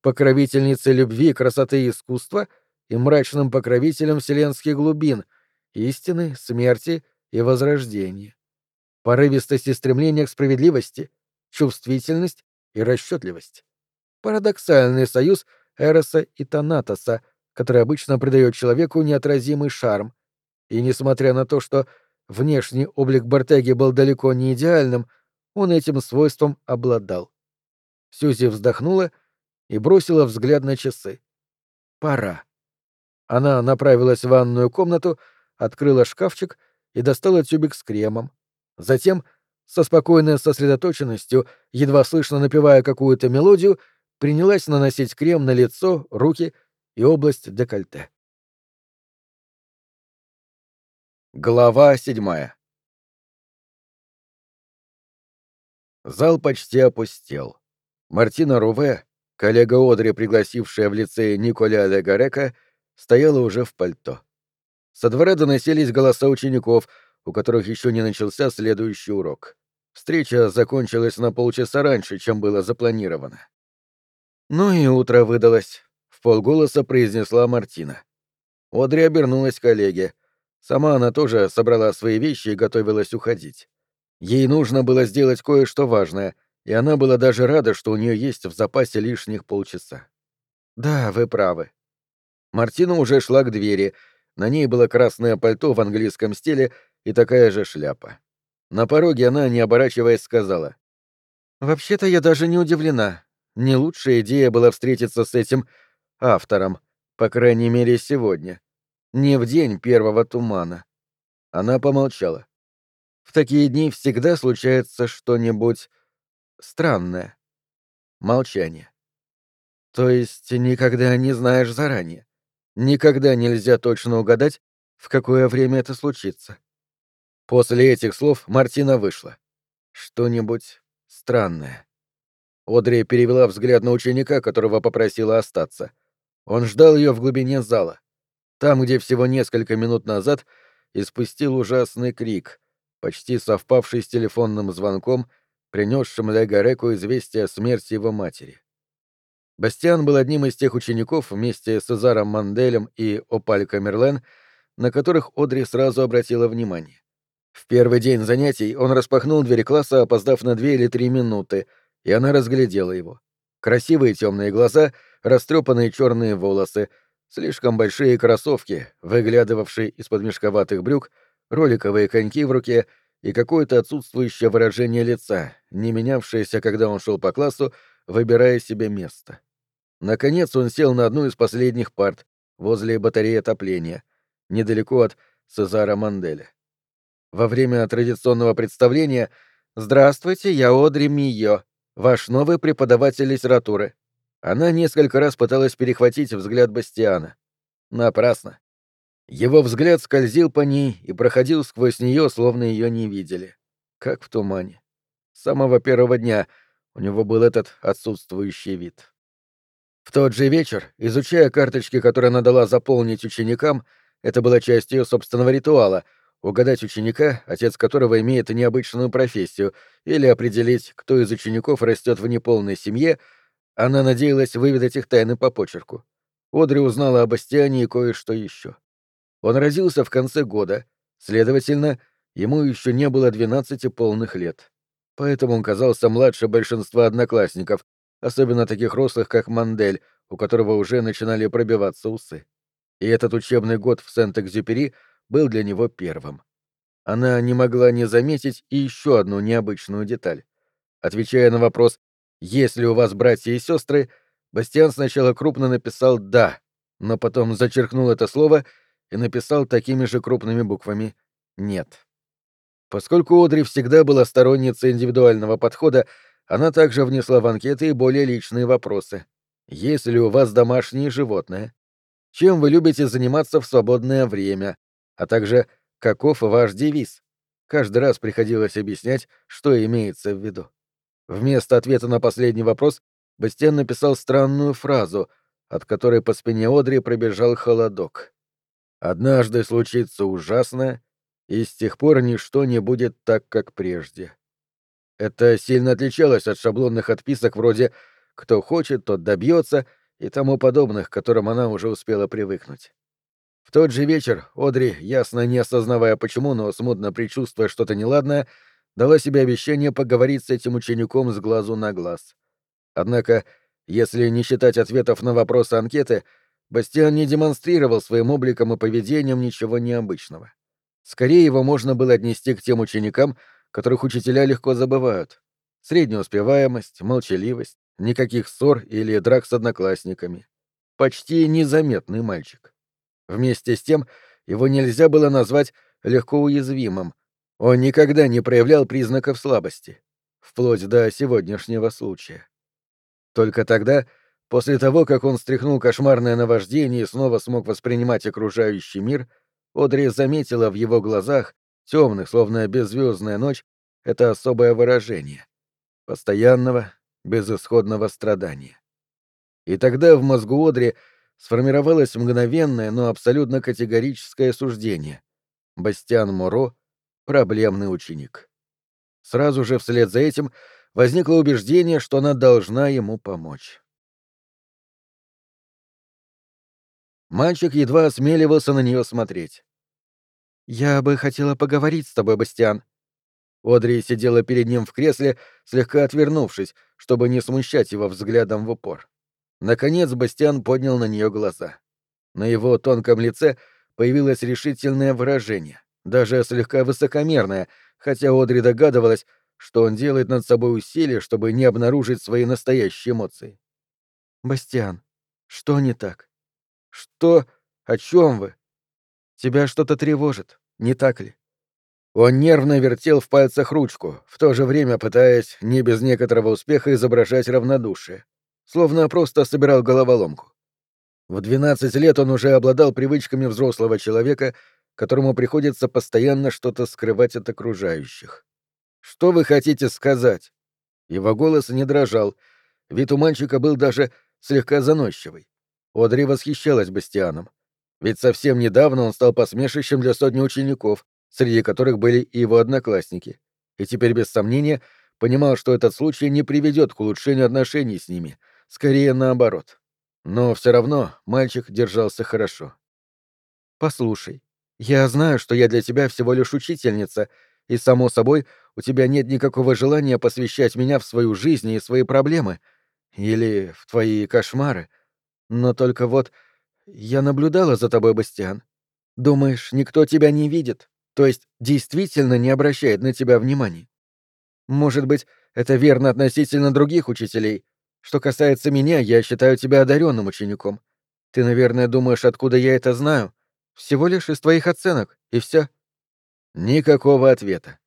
покровительницей любви, красоты и искусства и мрачным покровителем вселенских глубин, истины, смерти и возрождения. Порывистость и стремление к справедливости, чувствительность и расчетливость. Парадоксальный союз Эроса и Танатоса, который обычно придает человеку неотразимый шарм. И несмотря на то, что внешний облик Бортеги был далеко не идеальным, он этим свойством обладал. Сьюзи вздохнула и бросила взгляд на часы. Пора. Она направилась в ванную комнату, открыла шкафчик и достала тюбик с кремом. Затем, со спокойной сосредоточенностью, едва слышно напевая какую-то мелодию, принялась наносить крем на лицо, руки и область декольте. Глава седьмая. Зал почти опустел. Мартина Руве, коллега Одри, пригласившая в лицей Николя де Гарека, стояла уже в пальто. Со двора доносились голоса учеников, у которых еще не начался следующий урок. Встреча закончилась на полчаса раньше, чем было запланировано. «Ну и утро выдалось», — вполголоса произнесла Мартина. Одри обернулась к коллеге. Сама она тоже собрала свои вещи и готовилась уходить. Ей нужно было сделать кое-что важное, и она была даже рада, что у нее есть в запасе лишних полчаса. «Да, вы правы». Мартина уже шла к двери. На ней было красное пальто в английском стиле и такая же шляпа. На пороге она, не оборачиваясь, сказала: «Вообще-то я даже не удивлена. Не лучшая идея была встретиться с этим автором, по крайней мере, сегодня. Не в день первого тумана». Она помолчала. «В такие дни всегда случается что-нибудь странное». Молчание. «То есть никогда не знаешь заранее? Никогда нельзя точно угадать, в какое время это случится?» После этих слов Мартина вышла. «Что-нибудь странное». Одри перевела взгляд на ученика, которого попросила остаться. Он ждал ее в глубине зала. Там, где всего несколько минут назад испустил ужасный крик, почти совпавший с телефонным звонком, принесшим Ле Гареку известие о смерти его матери. Бастиан был одним из тех учеников вместе с Сезаром Манделем и Опаль Камерлен, на которых Одри сразу обратила внимание. В первый день занятий он распахнул дверь класса, опоздав на две или три минуты, и она разглядела его. Красивые темные глаза, растрепанные черные волосы, слишком большие кроссовки, выглядывавшие из-под мешковатых брюк, роликовые коньки в руке и какое-то отсутствующее выражение лица, не менявшееся, когда он шел по классу, выбирая себе место. Наконец он сел на одну из последних парт, возле батареи отопления, недалеко от Сезара Манделя. Во время традиционного представления «Здравствуйте, я Одри Мийо, ваш новый преподаватель литературы». Она несколько раз пыталась перехватить взгляд Бастиана. Напрасно. Его взгляд скользил по ней и проходил сквозь нее, словно ее не видели. Как в тумане. С самого первого дня у него был этот отсутствующий вид. В тот же вечер, изучая карточки, которые она дала заполнить ученикам, это была часть ее собственного ритуала — угадать ученика, отец которого имеет необычную профессию, или определить, кто из учеников растет в неполной семье, она надеялась выведать их тайны по почерку. Одри узнала об Бастиане и кое-что еще. Он родился в конце года, следовательно, ему еще не было двенадцати полных лет. Поэтому он казался младше большинства одноклассников, особенно таких рослых, как Мандель, у которого уже начинали пробиваться усы. И этот учебный год в Сент-Экзюпери был для него первым. Она не могла не заметить и еще одну необычную деталь. Отвечая на вопрос «Есть ли у вас братья и сестры?», Бастиан сначала крупно написал «да», но потом зачеркнул это слово и написал такими же крупными буквами «нет». Поскольку Одри всегда была сторонницей индивидуального подхода, она также внесла в анкеты и более личные вопросы. Есть ли у вас домашние животные? Чем вы любите заниматься в свободное время? А также каков ваш девиз? Каждый раз приходилось объяснять, что имеется в виду. Вместо ответа на последний вопрос Бастиан написал странную фразу, от которой по спине Одри пробежал холодок. «Однажды случится ужасное, и с тех пор ничто не будет так, как прежде». Это сильно отличалось от шаблонных отписок вроде «кто хочет, тот добьется» и тому подобных, к которым она уже успела привыкнуть. В тот же вечер Одри, ясно не осознавая почему, но смутно предчувствуя что-то неладное, дала себе обещание поговорить с этим учеником с глазу на глаз. Однако, если не считать ответов на вопросы анкеты, Бастиан не демонстрировал своим обликом и поведением ничего необычного. Скорее его можно было отнести к тем ученикам, которых учителя легко забывают. Средняя успеваемость, молчаливость, никаких ссор или драк с одноклассниками. Почти незаметный мальчик. Вместе с тем, его нельзя было назвать легко уязвимым. Он никогда не проявлял признаков слабости. Вплоть до сегодняшнего случая. Только тогда, после того, как он стряхнул кошмарное наваждение и снова смог воспринимать окружающий мир, Одри заметила в его глазах, темных, словно беззвездная ночь, это особое выражение — постоянного, безысходного страдания. И тогда в мозгу Одри сформировалось мгновенное, но абсолютно категорическое суждение. Бастиан Моро — проблемный ученик. Сразу же вслед за этим возникло убеждение, что она должна ему помочь. Мальчик едва осмеливался на нее смотреть. «Я бы хотела поговорить с тобой, Бастиан». Одри сидела перед ним в кресле, слегка отвернувшись, чтобы не смущать его взглядом в упор. Наконец Бастиан поднял на нее глаза. На его тонком лице появилось решительное выражение, даже слегка высокомерное, хотя Одри догадывалась, что он делает над собой усилия, чтобы не обнаружить свои настоящие эмоции. «Бастиан, что не так?» «Что? О чем вы? Тебя что-то тревожит, не так ли?» Он нервно вертел в пальцах ручку, в то же время пытаясь не без некоторого успеха изображать равнодушие, словно просто собирал головоломку. В двенадцать лет он уже обладал привычками взрослого человека, которому приходится постоянно что-то скрывать от окружающих. «Что вы хотите сказать?» Его голос не дрожал, вид у мальчика был даже слегка заносчивый. Одри восхищалась Бастианом. Ведь совсем недавно он стал посмешищем для сотни учеников, среди которых были и его одноклассники, и теперь без сомнения понимал, что этот случай не приведет к улучшению отношений с ними, скорее наоборот. Но все равно мальчик держался хорошо. «Послушай, я знаю, что я для тебя всего лишь учительница, и, само собой, у тебя нет никакого желания посвящать меня в свою жизнь и свои проблемы, или в твои кошмары. Но только вот я наблюдала за тобой, Бастиан. Думаешь, никто тебя не видит, то есть действительно не обращает на тебя внимания? Может быть, это верно относительно других учителей. Что касается меня, я считаю тебя одаренным учеником. Ты, наверное, думаешь, откуда я это знаю? Всего лишь из твоих оценок, и все. Никакого ответа.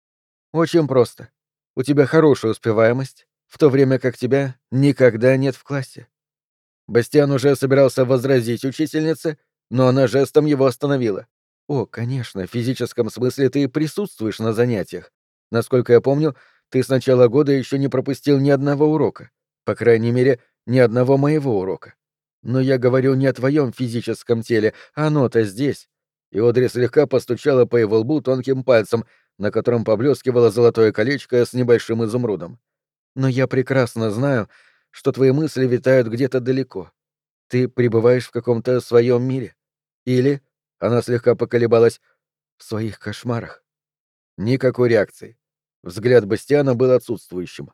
Очень просто. У тебя хорошая успеваемость, в то время как тебя никогда нет в классе. Бастиан уже собирался возразить учительнице, но она жестом его остановила. «О, конечно, в физическом смысле ты присутствуешь на занятиях. Насколько я помню, ты с начала года еще не пропустил ни одного урока. По крайней мере, ни одного моего урока. Но я говорю не о твоем физическом теле, а оно-то здесь». И Одри слегка постучала по его лбу тонким пальцем, на котором поблескивало золотое колечко с небольшим изумрудом. «Но я прекрасно знаю, что твои мысли витают где-то далеко. Ты пребываешь в каком-то своем мире. Или, она слегка поколебалась, в своих кошмарах». Никакой реакции. Взгляд Бастиана был отсутствующим.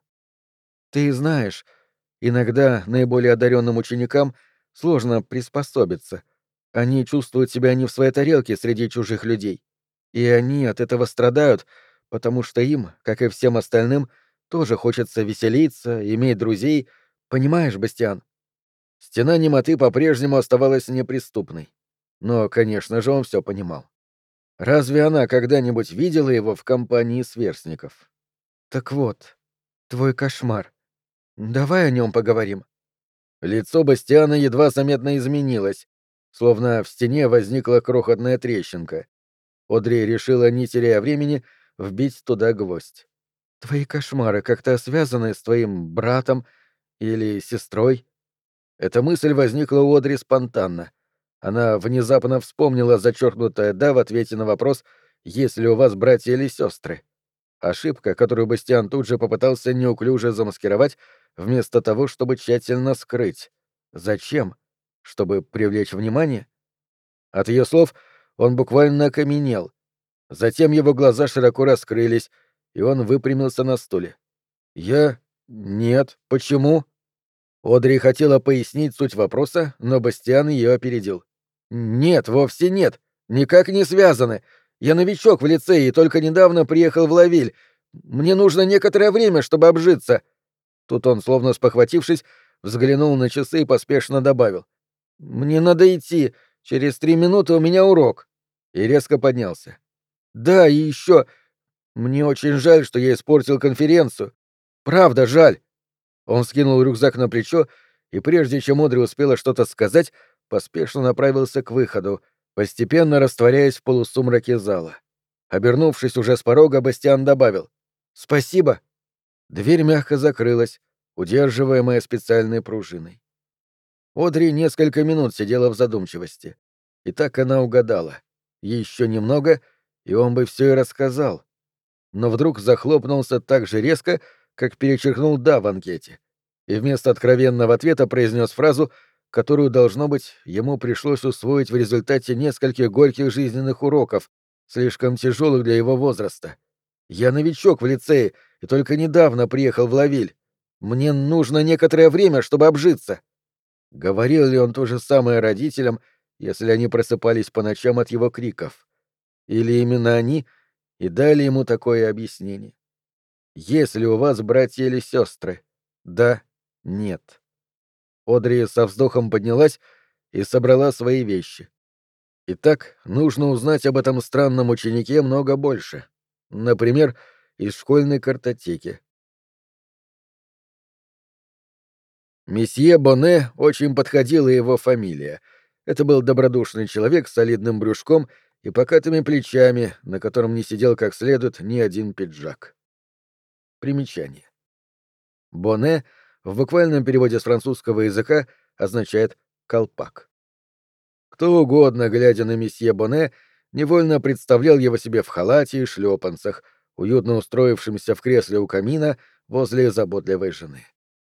«Ты знаешь, иногда наиболее одаренным ученикам сложно приспособиться. Они чувствуют себя не в своей тарелке среди чужих людей. И они от этого страдают, потому что им, как и всем остальным, тоже хочется веселиться, иметь друзей. Понимаешь, Бастиан?» Стена немоты по-прежнему оставалась неприступной. Но, конечно же, он все понимал. Разве она когда-нибудь видела его в компании сверстников? «Так вот, твой кошмар. Давай о нем поговорим». Лицо Бастиана едва заметно изменилось, словно в стене возникла крохотная трещинка. Одри решила, не теряя времени, вбить туда гвоздь. «Твои кошмары как-то связаны с твоим братом или сестрой?» Эта мысль возникла у Одри спонтанно. Она внезапно вспомнила зачеркнутое «да» в ответе на вопрос «есть ли у вас братья или сестры?». Ошибка, которую Бастиан тут же попытался неуклюже замаскировать, вместо того, чтобы тщательно скрыть. Зачем? Чтобы привлечь внимание? От ее слов он буквально окаменел. Затем его глаза широко раскрылись, и он выпрямился на стуле. «Я... Нет. Почему?» Одри хотела пояснить суть вопроса, но Бастиан ее опередил. «Нет, вовсе нет. Никак не связаны. Я новичок в лицее и только недавно приехал в Лавиль. Мне нужно некоторое время, чтобы обжиться». Тут он, словно спохватившись, взглянул на часы и поспешно добавил. «Мне надо идти. Через три минуты у меня урок». И резко поднялся. «Да, и еще. Мне очень жаль, что я испортил конференцию. Правда, жаль». Он скинул рюкзак на плечо, и прежде чем Одри успела что-то сказать, поспешно направился к выходу, постепенно растворяясь в полусумраке зала. Обернувшись уже с порога, Бастиан добавил: «Спасибо». Дверь мягко закрылась, удерживаемая специальной пружиной. Одри несколько минут сидела в задумчивости. И так она угадала. Еще немного, и он бы все и рассказал. Но вдруг захлопнулся так же резко, как перечеркнул «да» в анкете, и вместо откровенного ответа произнес фразу, которую, должно быть, ему пришлось усвоить в результате нескольких горьких жизненных уроков, слишком тяжелых для его возраста. «Я новичок в лицее и только недавно приехал в Лавиль. Мне нужно некоторое время, чтобы обжиться». Говорил ли он то же самое родителям, если они просыпались по ночам от его криков? Или именно они и дали ему такое объяснение? Есть ли у вас братья или сестры? Да, нет. Одри со вздохом поднялась и собрала свои вещи. Итак, нужно узнать об этом странном ученике много больше. Например, из школьной картотеки. Месье Боне очень подходила его фамилия. Это был добродушный человек с солидным брюшком и покатыми плечами, на котором не сидел как следует ни один пиджак. Примечание. Боне в буквальном переводе с французского языка означает «колпак». Кто угодно, глядя на месье Боне, невольно представлял его себе в халате и шлепанцах, уютно устроившимся в кресле у камина возле заботливой жены.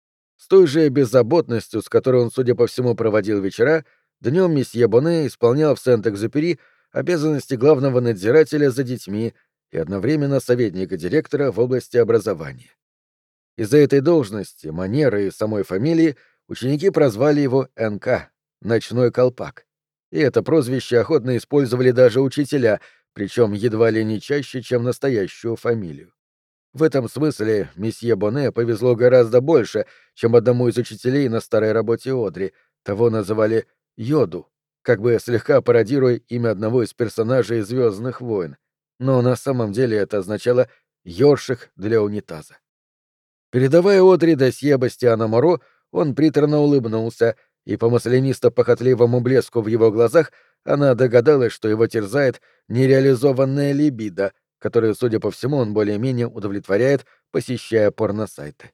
С той же беззаботностью, с которой он, судя по всему, проводил вечера, днем месье Боне исполнял в Сент-Экзюпери обязанности главного надзирателя за детьми и одновременно советника директора в области образования. Из-за этой должности, манеры и самой фамилии ученики прозвали его эн ка — «Ночной колпак». И это прозвище охотно использовали даже учителя, причем едва ли не чаще, чем настоящую фамилию. В этом смысле месье Боне повезло гораздо больше, чем одному из учителей на старой работе Одри. Того называли Йоду, как бы слегка пародируя имя одного из персонажей «Звездных войн». Но на самом деле это означало «ёршик для унитаза». Передавая Одри досье Бастиана Моро, он приторно улыбнулся, и по маслянисто-похотливому блеску в его глазах она догадалась, что его терзает нереализованная либидо, которую, судя по всему, он более-менее удовлетворяет, посещая порносайты.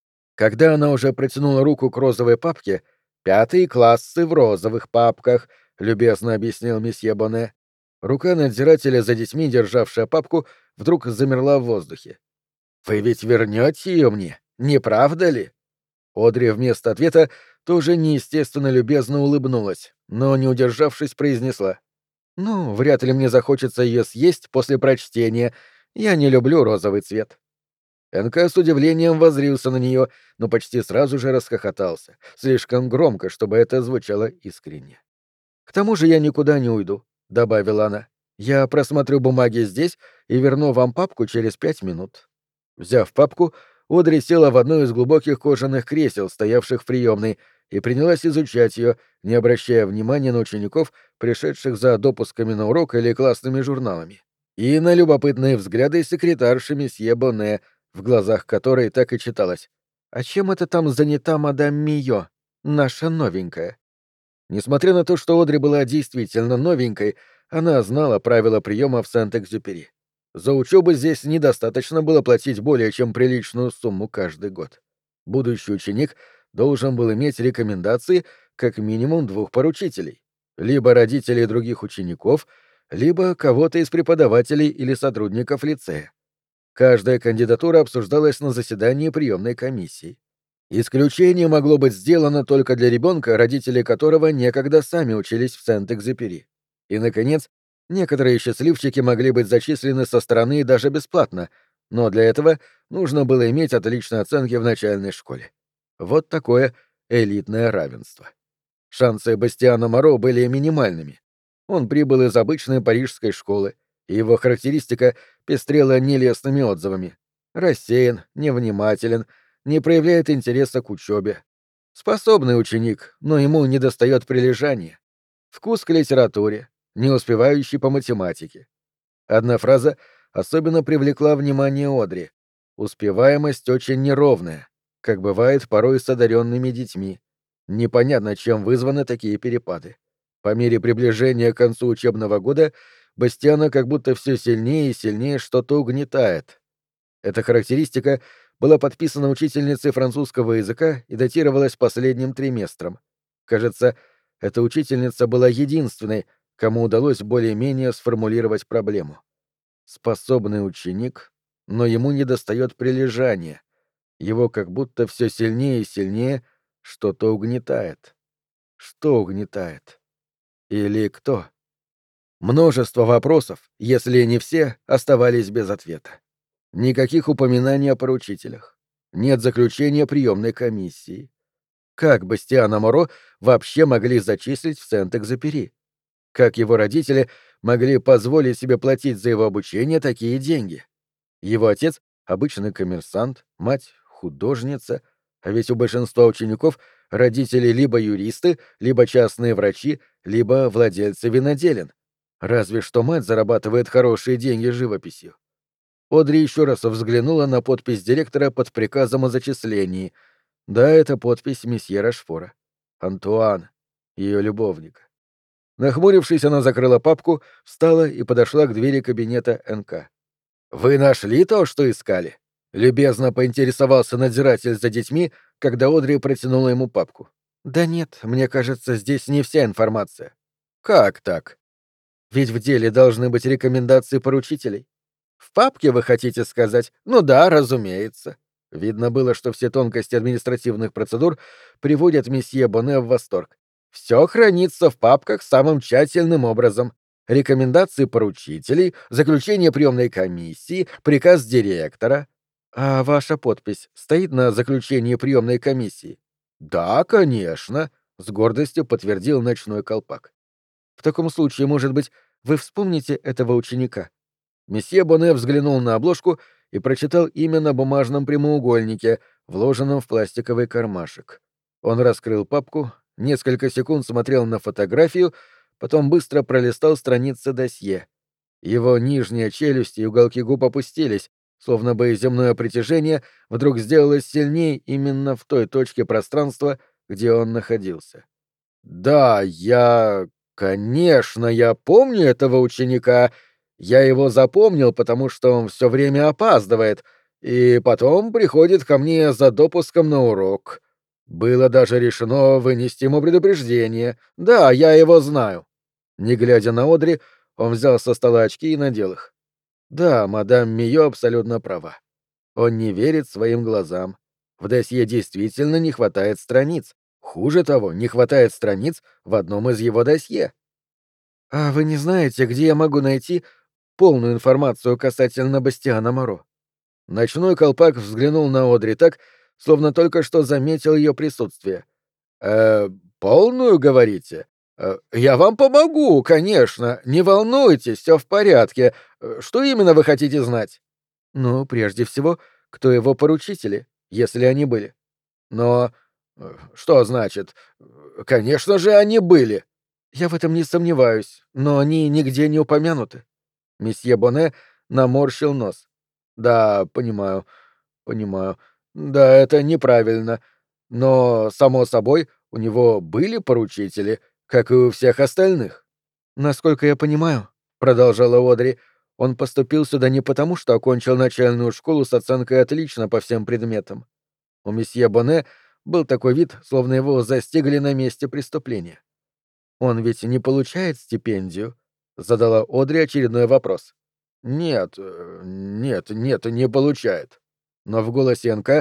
Когда она уже протянула руку к розовой папке, «Пятые классы в розовых папках», — любезно объяснил месье Боне. Рука надзирателя за детьми, державшая папку, вдруг замерла в воздухе. «Вы ведь вернете ее мне, не правда ли?» Одри вместо ответа тоже неестественно любезно улыбнулась, но, не удержавшись, произнесла: «Ну, вряд ли мне захочется ее съесть после прочтения. Я не люблю розовый цвет». эн ка с удивлением воззрился на нее, но почти сразу же расхохотался, слишком громко, чтобы это звучало искренне. «К тому же я никуда не уйду», — добавила она. «Я просмотрю бумаги здесь и верну вам папку через пять минут». Взяв папку, Одри села в одно из глубоких кожаных кресел, стоявших в приемной, и принялась изучать ее, не обращая внимания на учеников, пришедших за допусками на урок или классными журналами, и на любопытные взгляды секретарши месье Боне, в глазах которой так и читалось: «А чем это там занята мадам Мио, наша новенькая?» Несмотря на то, что Одри была действительно новенькой, она знала правила приема в Сент-Экзюпери. За учебу здесь недостаточно было платить более чем приличную сумму каждый год. Будущий ученик должен был иметь рекомендации как минимум двух поручителей, либо родителей других учеников, либо кого-то из преподавателей или сотрудников лицея. Каждая кандидатура обсуждалась на заседании приемной комиссии. Исключение могло быть сделано только для ребенка, родители которого некогда сами учились в Сент-Экзюпери. И, наконец, некоторые счастливчики могли быть зачислены со стороны даже бесплатно, но для этого нужно было иметь отличные оценки в начальной школе. Вот такое элитное равенство. Шансы Бастиана Моро были минимальными. Он прибыл из обычной парижской школы, и его характеристика пестрела нелестными отзывами. Рассеян, невнимателен, не проявляет интереса к учебе. Способный ученик, но ему недостает прилежания. Вкус к литературе, не успевающий по математике. Одна фраза особенно привлекла внимание Одри. Успеваемость очень неровная, как бывает порой с одаренными детьми. Непонятно, чем вызваны такие перепады. По мере приближения к концу учебного года Бастиана как будто все сильнее и сильнее что-то угнетает. Эта характеристика была подписана учительницей французского языка и датировалась последним триместром. Кажется, эта учительница была единственной, кому удалось более-менее сформулировать проблему. Способный ученик, но ему недостает прилежания. Его как будто все сильнее и сильнее что-то угнетает. Что угнетает? Или кто? Множество вопросов, если не все, оставались без ответа. Никаких упоминаний о поручителях. Нет заключения приемной комиссии. Как Бастиана Моро вообще могли зачислить в Сент-Экзюпери? Как его родители могли позволить себе платить за его обучение такие деньги? Его отец — обычный коммерсант, мать — художница, а ведь у большинства учеников родители либо юристы, либо частные врачи, либо владельцы виноделин. Разве что мать зарабатывает хорошие деньги живописью. Одри еще раз взглянула на подпись директора под приказом о зачислении. Да, это подпись месье Рашфора. Антуан, ее любовника. Нахмурившись, она закрыла папку, встала и подошла к двери кабинета эн ка. «Вы нашли то, что искали?» — любезно поинтересовался надзиратель за детьми, когда Одри протянула ему папку. «Да нет, мне кажется, здесь не вся информация». «Как так?» «Ведь в деле должны быть рекомендации поручителей». «В папке, вы хотите сказать? Ну да, разумеется». Видно было, что все тонкости административных процедур приводят месье Боне в восторг. «Все хранится в папках самым тщательным образом. Рекомендации поручителей, заключение приемной комиссии, приказ директора». «А ваша подпись стоит на заключении приемной комиссии?» «Да, конечно», — с гордостью подтвердил ночной колпак. «В таком случае, может быть, вы вспомните этого ученика?» Месье Боне взглянул на обложку и прочитал имя на бумажном прямоугольнике, вложенном в пластиковый кармашек. Он раскрыл папку, несколько секунд смотрел на фотографию, потом быстро пролистал страницы досье. Его нижняя челюсть и уголки губ опустились, словно бы земное притяжение вдруг сделалось сильнее именно в той точке пространства, где он находился. «Да, я... конечно, я помню этого ученика. Я его запомнил, потому что он все время опаздывает, и потом приходит ко мне за допуском на урок. Было даже решено вынести ему предупреждение. Да, я его знаю». Не глядя на Одри, он взял со стола очки и надел их. Да, мадам Мио абсолютно права. Он не верит своим глазам. В досье действительно не хватает страниц. Хуже того, не хватает страниц в одном из его досье. «А вы не знаете, где я могу найти полную информацию касательно Бастиана Моро?» Ночной колпак взглянул на Одри так, словно только что заметил ее присутствие. «Э, полную, говорите? Э, я вам помогу, конечно. Не волнуйтесь, все в порядке. Э, Что именно вы хотите знать?» «Ну, прежде всего, кто его поручители, если они были». «Но... э, что значит? Э, Конечно же, они были». «Я в этом не сомневаюсь, но они нигде не упомянуты». Месье Боне наморщил нос. «Да, понимаю, понимаю. Да, это неправильно. Но, само собой, у него были поручители, как и у всех остальных». «Насколько я понимаю», — продолжала Одри, — «он поступил сюда не потому, что окончил начальную школу с оценкой «отлично» по всем предметам». У месье Боне был такой вид, словно его застигли на месте преступления. «Он ведь не получает стипендию?» — задала Одри очередной вопрос. «Нет, э, нет, нет, не получает». Но в голосе эн ка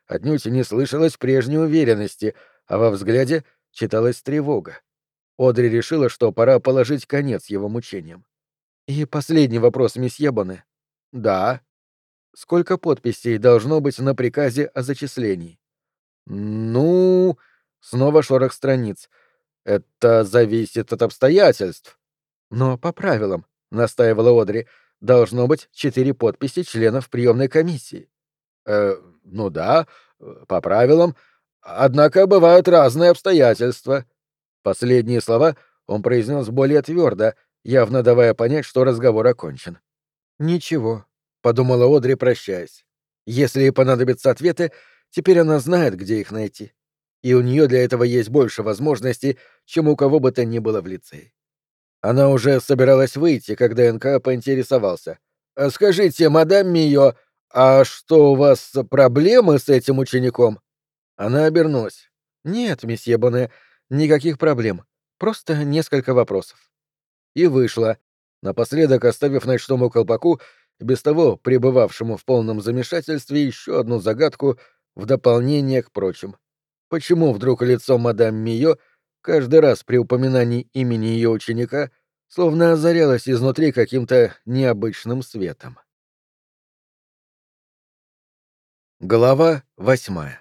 отнюдь не слышалось прежней уверенности, а во взгляде читалась тревога. Одри решила, что пора положить конец его мучениям. «И последний вопрос, месье Боне». «Да». «Сколько подписей должно быть на приказе о зачислении?» «Ну...» — снова шорох страниц. «Это зависит от обстоятельств». «Но по правилам», — настаивала Одри, — «должно быть четыре подписи членов приемной комиссии». «Э, ну да, э, по правилам. Однако бывают разные обстоятельства». Последние слова он произнес более твердо, явно давая понять, что разговор окончен. «Ничего», — подумала Одри, прощаясь. «Если ей понадобятся ответы, теперь она знает, где их найти. И у нее для этого есть больше возможностей, чем у кого бы то ни было в лицее». Она уже собиралась выйти, когда эн ка поинтересовался. «А «Скажите, мадам Мио, а что, у вас проблемы с этим учеником?» Она обернулась. «Нет, месье Боне, никаких проблем. Просто несколько вопросов». И вышла, напоследок оставив ночному колпаку, без того пребывавшему в полном замешательстве, еще одну загадку в дополнение к прочим. Почему вдруг лицо мадам Мио каждый раз при упоминании имени ее ученика словно озарялось изнутри каким-то необычным светом? Глава восьмая.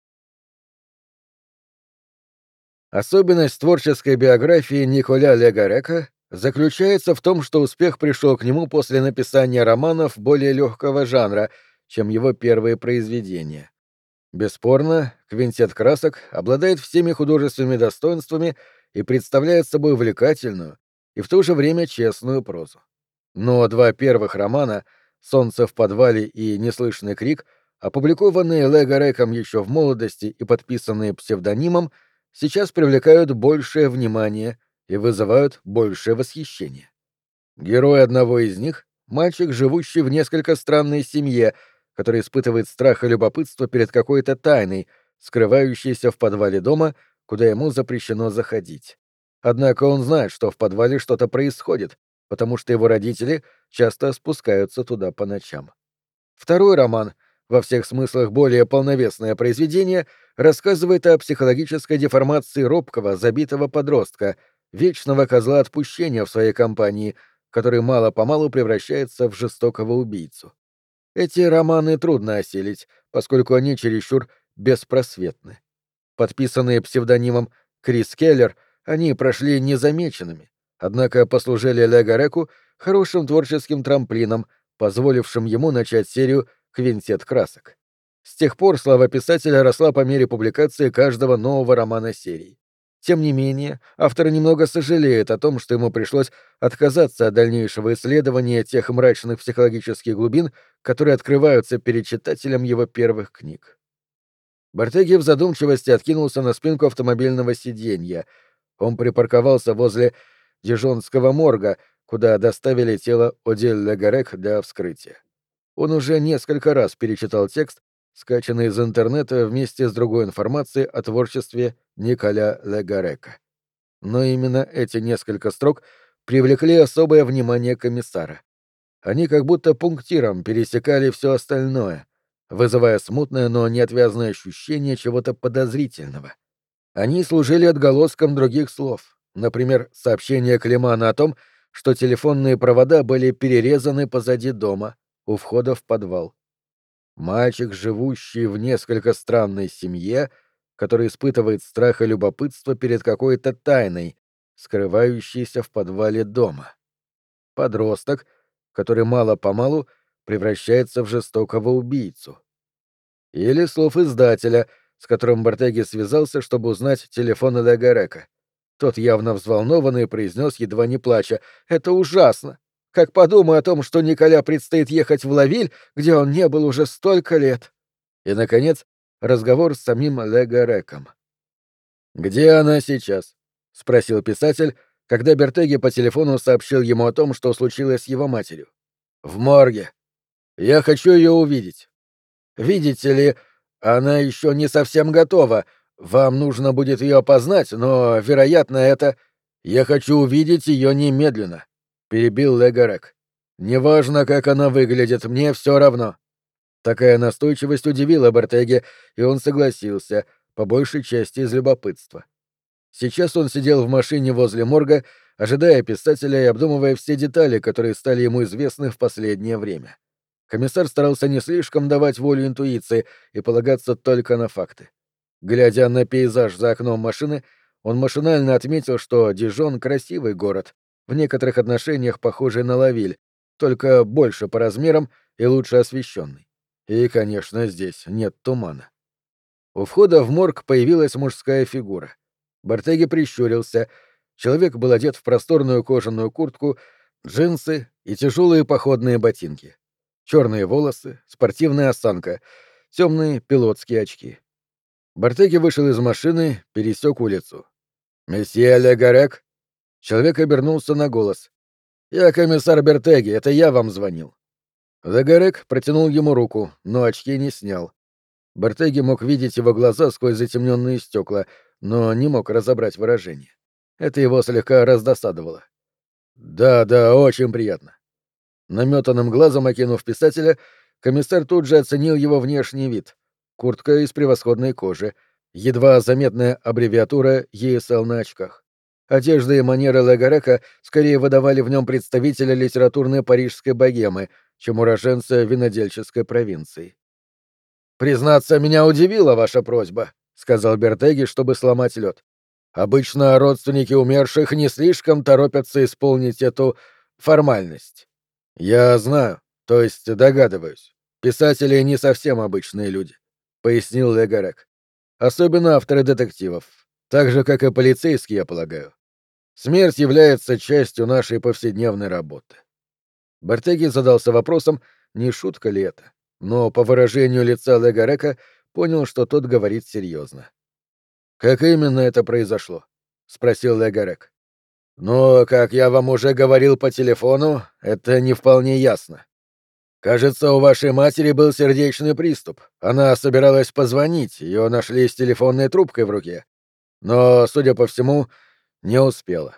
Особенность творческой биографии Николя Легарека заключается в том, что успех пришел к нему после написания романов более легкого жанра, чем его первые произведения. Бесспорно, «Квинтет красок» обладает всеми художественными достоинствами и представляет собой увлекательную и в то же время честную прозу. Но два первых романа «Солнце в подвале» и «Неслышный крик», опубликованные Легареком еще в молодости и подписанные псевдонимом, сейчас привлекают большее внимание и вызывают большее восхищение. Герой одного из них — мальчик, живущий в несколько странной семье, который испытывает страх и любопытство перед какой-то тайной, скрывающейся в подвале дома, куда ему запрещено заходить. Однако он знает, что в подвале что-то происходит, потому что его родители часто спускаются туда по ночам. Второй роман, во всех смыслах более полновесное произведение, рассказывает о психологической деформации робкого, забитого подростка, вечного козла отпущения в своей компании, который мало-помалу превращается в жестокого убийцу. Эти романы трудно осилить, поскольку они чересчур беспросветны. Подписанные псевдонимом Крис Келлер, они прошли незамеченными, однако послужили Легареку хорошим творческим трамплином, позволившим ему начать серию «Квинтет красок». С тех пор слава писателя росла по мере публикации каждого нового романа серии. Тем не менее, автор немного сожалеет о том, что ему пришлось отказаться от дальнейшего исследования тех мрачных психологических глубин, которые открываются перед читателем его первых книг. Бартеги в задумчивости откинулся на спинку автомобильного сиденья. Он припарковался возле дижонского морга, куда доставили тело Одель Легарек для вскрытия. Он уже несколько раз перечитал текст, скачанный из интернета вместе с другой информацией о творчестве Николя Легарека. Но именно эти несколько строк привлекли особое внимание комиссара. Они как будто пунктиром пересекали все остальное, вызывая смутное, но неотвязное ощущение чего-то подозрительного. Они служили отголоском других слов, например, сообщение Климана о том, что телефонные провода были перерезаны позади дома, у входа в подвал. Мальчик, живущий в несколько странной семье, который испытывает страх и любопытство перед какой-то тайной, скрывающейся в подвале дома. Подросток, который мало-помалу превращается в жестокого убийцу. Или слов издателя, с которым Бартеги связался, чтобы узнать телефон Легарека. Тот, явно взволнованный, произнес, едва не плача: «Это ужасно! Как подумаю о том, что Николя предстоит ехать в Лавиль, где он не был уже столько лет!» И, наконец, разговор с самим Легареком. «Где она сейчас?» — спросил писатель, когда Бертеги по телефону сообщил ему о том, что случилось с его матерью. «В морге. Я хочу ее увидеть. Видите ли, она еще не совсем готова. Вам нужно будет ее опознать, но, вероятно, это... Я хочу увидеть ее немедленно», — перебил Легарек. «Неважно, как она выглядит, мне все равно». Такая настойчивость удивила Бортеге, и он согласился, по большей части из любопытства. Сейчас он сидел в машине возле морга, ожидая писателя и обдумывая все детали, которые стали ему известны в последнее время. Комиссар старался не слишком давать волю интуиции и полагаться только на факты. Глядя на пейзаж за окном машины, он машинально отметил, что Дижон — красивый город, в некоторых отношениях похожий на Лавиль, только больше по размерам и лучше освещенный. И, конечно, здесь нет тумана. У входа в морг появилась мужская фигура. Бортеги прищурился. Человек был одет в просторную кожаную куртку, джинсы и тяжелые походные ботинки. Черные волосы, спортивная осанка, темные пилотские очки. Бортеги вышел из машины, пересек улицу. «Месье Ле Гарек?» Человек обернулся на голос. «Я комиссар Бертеги, это я вам звонил». Ле Гарек протянул ему руку, но очки не снял. Бертеги мог видеть его глаза сквозь затемненные стекла, но не мог разобрать выражение. Это его слегка раздосадовало. «Да, да, очень приятно». Наметанным глазом окинув писателя, комиссар тут же оценил его внешний вид. Куртка из превосходной кожи, едва заметная аббревиатура и эс эл на очках. Одежда и манеры Ле Гарека скорее выдавали в нем представителя литературной парижской богемы, чем уроженца винодельческой провинции. «Признаться, меня удивила ваша просьба», — сказал Бертеги, чтобы сломать лед. «Обычно родственники умерших не слишком торопятся исполнить эту формальность». «Я знаю, то есть догадываюсь. Писатели не совсем обычные люди», — пояснил Ле Гарек. «Особенно авторы детективов. Так же, как и полицейские, я полагаю. Смерть является частью нашей повседневной работы». Бертеги задался вопросом, не шутка ли это, но по выражению лица Ле Гарека понял, что тот говорит серьезно. «Как именно это произошло?» — спросил Ле Гарек. «Но, как я вам уже говорил по телефону, это не вполне ясно. Кажется, у вашей матери был сердечный приступ. Она собиралась позвонить, ее нашли с телефонной трубкой в руке. Но, судя по всему, не успела».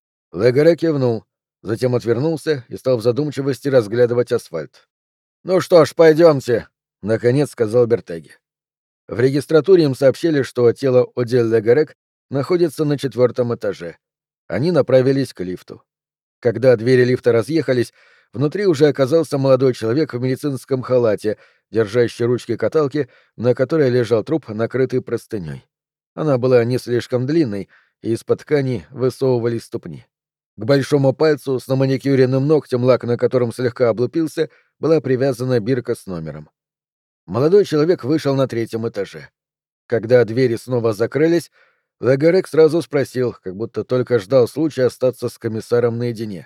Ле Гарек кивнул, затем отвернулся и стал в задумчивости разглядывать асфальт. «Ну что ж, пойдемте», — наконец сказал Бертеги. В регистратуре им сообщили, что тело Одель Ле Гарек находится на четвертом этаже. Они направились к лифту. Когда двери лифта разъехались, внутри уже оказался молодой человек в медицинском халате, держащий ручки каталки, на которой лежал труп, накрытый простыней. Она была не слишком длинной, и из-под ткани высовывались ступни. К большому пальцу с наманикюренным ногтем, лак на котором слегка облупился, была привязана бирка с номером. Молодой человек вышел на третьем этаже. Когда двери снова закрылись, Ле Гарек сразу спросил, как будто только ждал случая остаться с комиссаром наедине.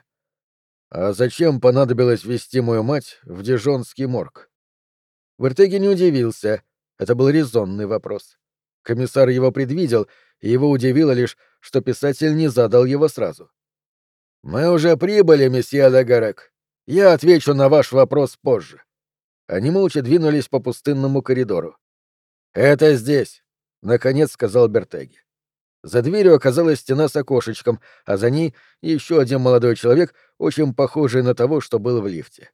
«А зачем понадобилось везти мою мать в дижонский морг?» Бертеги не удивился. Это был резонный вопрос. Комиссар его предвидел, и его удивило лишь, что писатель не задал его сразу. «Мы уже прибыли, месье Ле Гарек. Я отвечу на ваш вопрос позже». Они молча двинулись по пустынному коридору. «Это здесь», — наконец сказал Бертеги. За дверью оказалась стена с окошечком, а за ней еще один молодой человек, очень похожий на того, что был в лифте.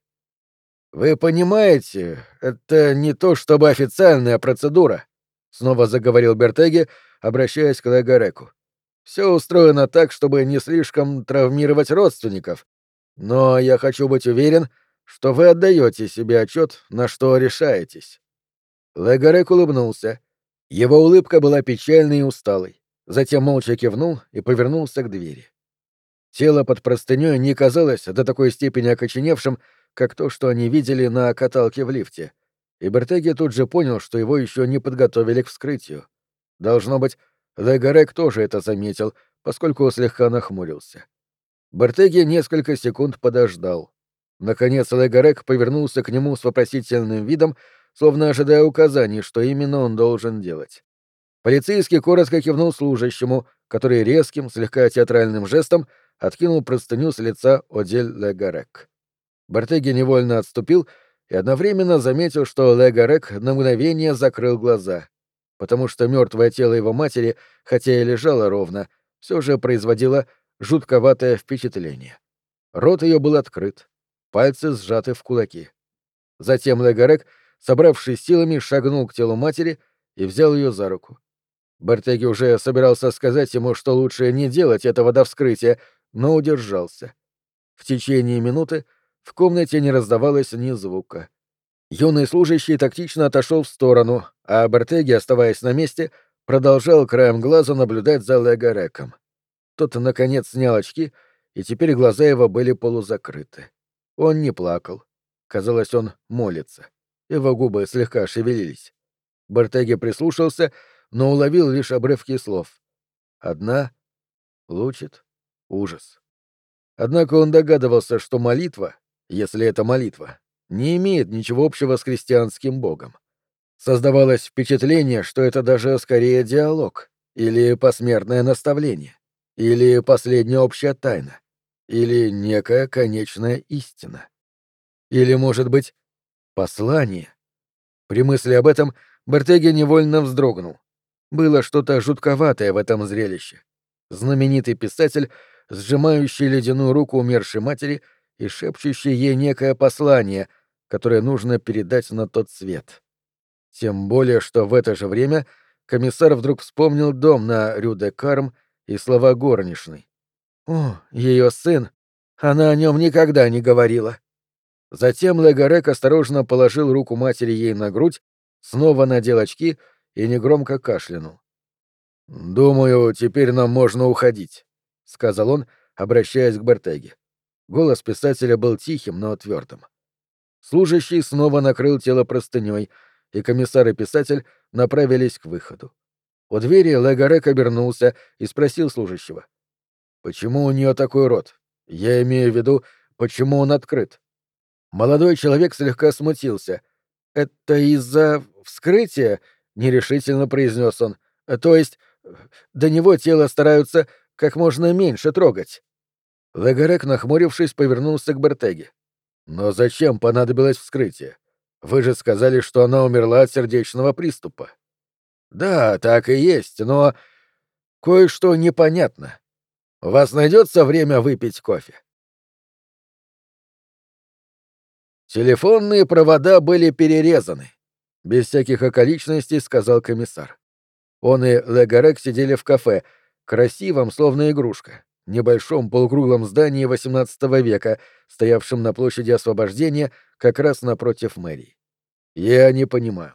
«Вы понимаете, это не то чтобы официальная процедура», — снова заговорил Бертеги, обращаясь к Ле Гареку. «Все устроено так, чтобы не слишком травмировать родственников. Но я хочу быть уверен, что вы отдаете себе отчет, на что решаетесь». Ле Гарек улыбнулся. Его улыбка была печальной и усталой. Затем молча кивнул и повернулся к двери. Тело под простыней не казалось до такой степени окоченевшим, как то, что они видели на каталке в лифте. И Бертеги тут же понял, что его еще не подготовили к вскрытию. Должно быть, Ле Гарек тоже это заметил, поскольку слегка нахмурился. Бертеги несколько секунд подождал. Наконец Ле Гарек повернулся к нему с вопросительным видом, словно ожидая указаний, что именно он должен делать. Полицейский коротко кивнул служащему, который резким, слегка театральным жестом откинул простыню с лица Одель Ле Гарек. Бертеги невольно отступил и одновременно заметил, что Ле Гарек на мгновение закрыл глаза, потому что мертвое тело его матери, хотя и лежало ровно, все же производило жутковатое впечатление. Рот ее был открыт, пальцы сжаты в кулаки. Затем Ле Гарек собравшись силами, шагнул к телу матери и взял ее за руку. Бертеги уже собирался сказать ему, что лучше не делать этого до вскрытия, но удержался. В течение минуты в комнате не раздавалось ни звука. Юный служащий тактично отошел в сторону, а Бертеги, оставаясь на месте, продолжал краем глаза наблюдать за Легареком. Тот, наконец, снял очки, и теперь глаза его были полузакрыты. Он не плакал. Казалось, он молится. Его губы слегка шевелились. Бертеги прислушался, но уловил лишь обрывки слов. Одна лучит ужас. Однако он догадывался, что молитва, если это молитва, не имеет ничего общего с христианским богом. Создавалось впечатление, что это даже скорее диалог, или посмертное наставление, или последняя общая тайна, или некая конечная истина. Или, может быть, послание. При мысли об этом Бертеги невольно вздрогнул. Было что-то жутковатое в этом зрелище. Знаменитый писатель, сжимающий ледяную руку умершей матери и шепчущий ей некое послание, которое нужно передать на тот свет. Тем более, что в это же время комиссар вдруг вспомнил дом на Рю-де-Карм и слова горничной. «О, ее сын! Она о нем никогда не говорила!» Затем Легарек осторожно положил руку матери ей на грудь, снова надел очки и негромко кашлянул. «Думаю, теперь нам можно уходить», — сказал он, обращаясь к Бертеге. Голос писателя был тихим, но твердым. Служащий снова накрыл тело простыней, и комиссар и писатель направились к выходу. У двери Легарек обернулся и спросил служащего. «Почему у нее такой рот? Я имею в виду, почему он открыт?» Молодой человек слегка смутился. «Это из-за вскрытия?» — нерешительно произнес он. «То есть до него тело стараются как можно меньше трогать». Легарек, нахмурившись, повернулся к Бертеге. «Но зачем понадобилось вскрытие? Вы же сказали, что она умерла от сердечного приступа». «Да, так и есть, но кое-что непонятно. У вас найдется время выпить кофе?» Телефонные провода были перерезаны. Без всяких околичностей, сказал комиссар. Он и Легарек сидели в кафе, красивом, словно игрушка, небольшом полукруглом здании восемнадцатого века, стоявшем на площади Освобождения, как раз напротив мэрии. Я не понимаю.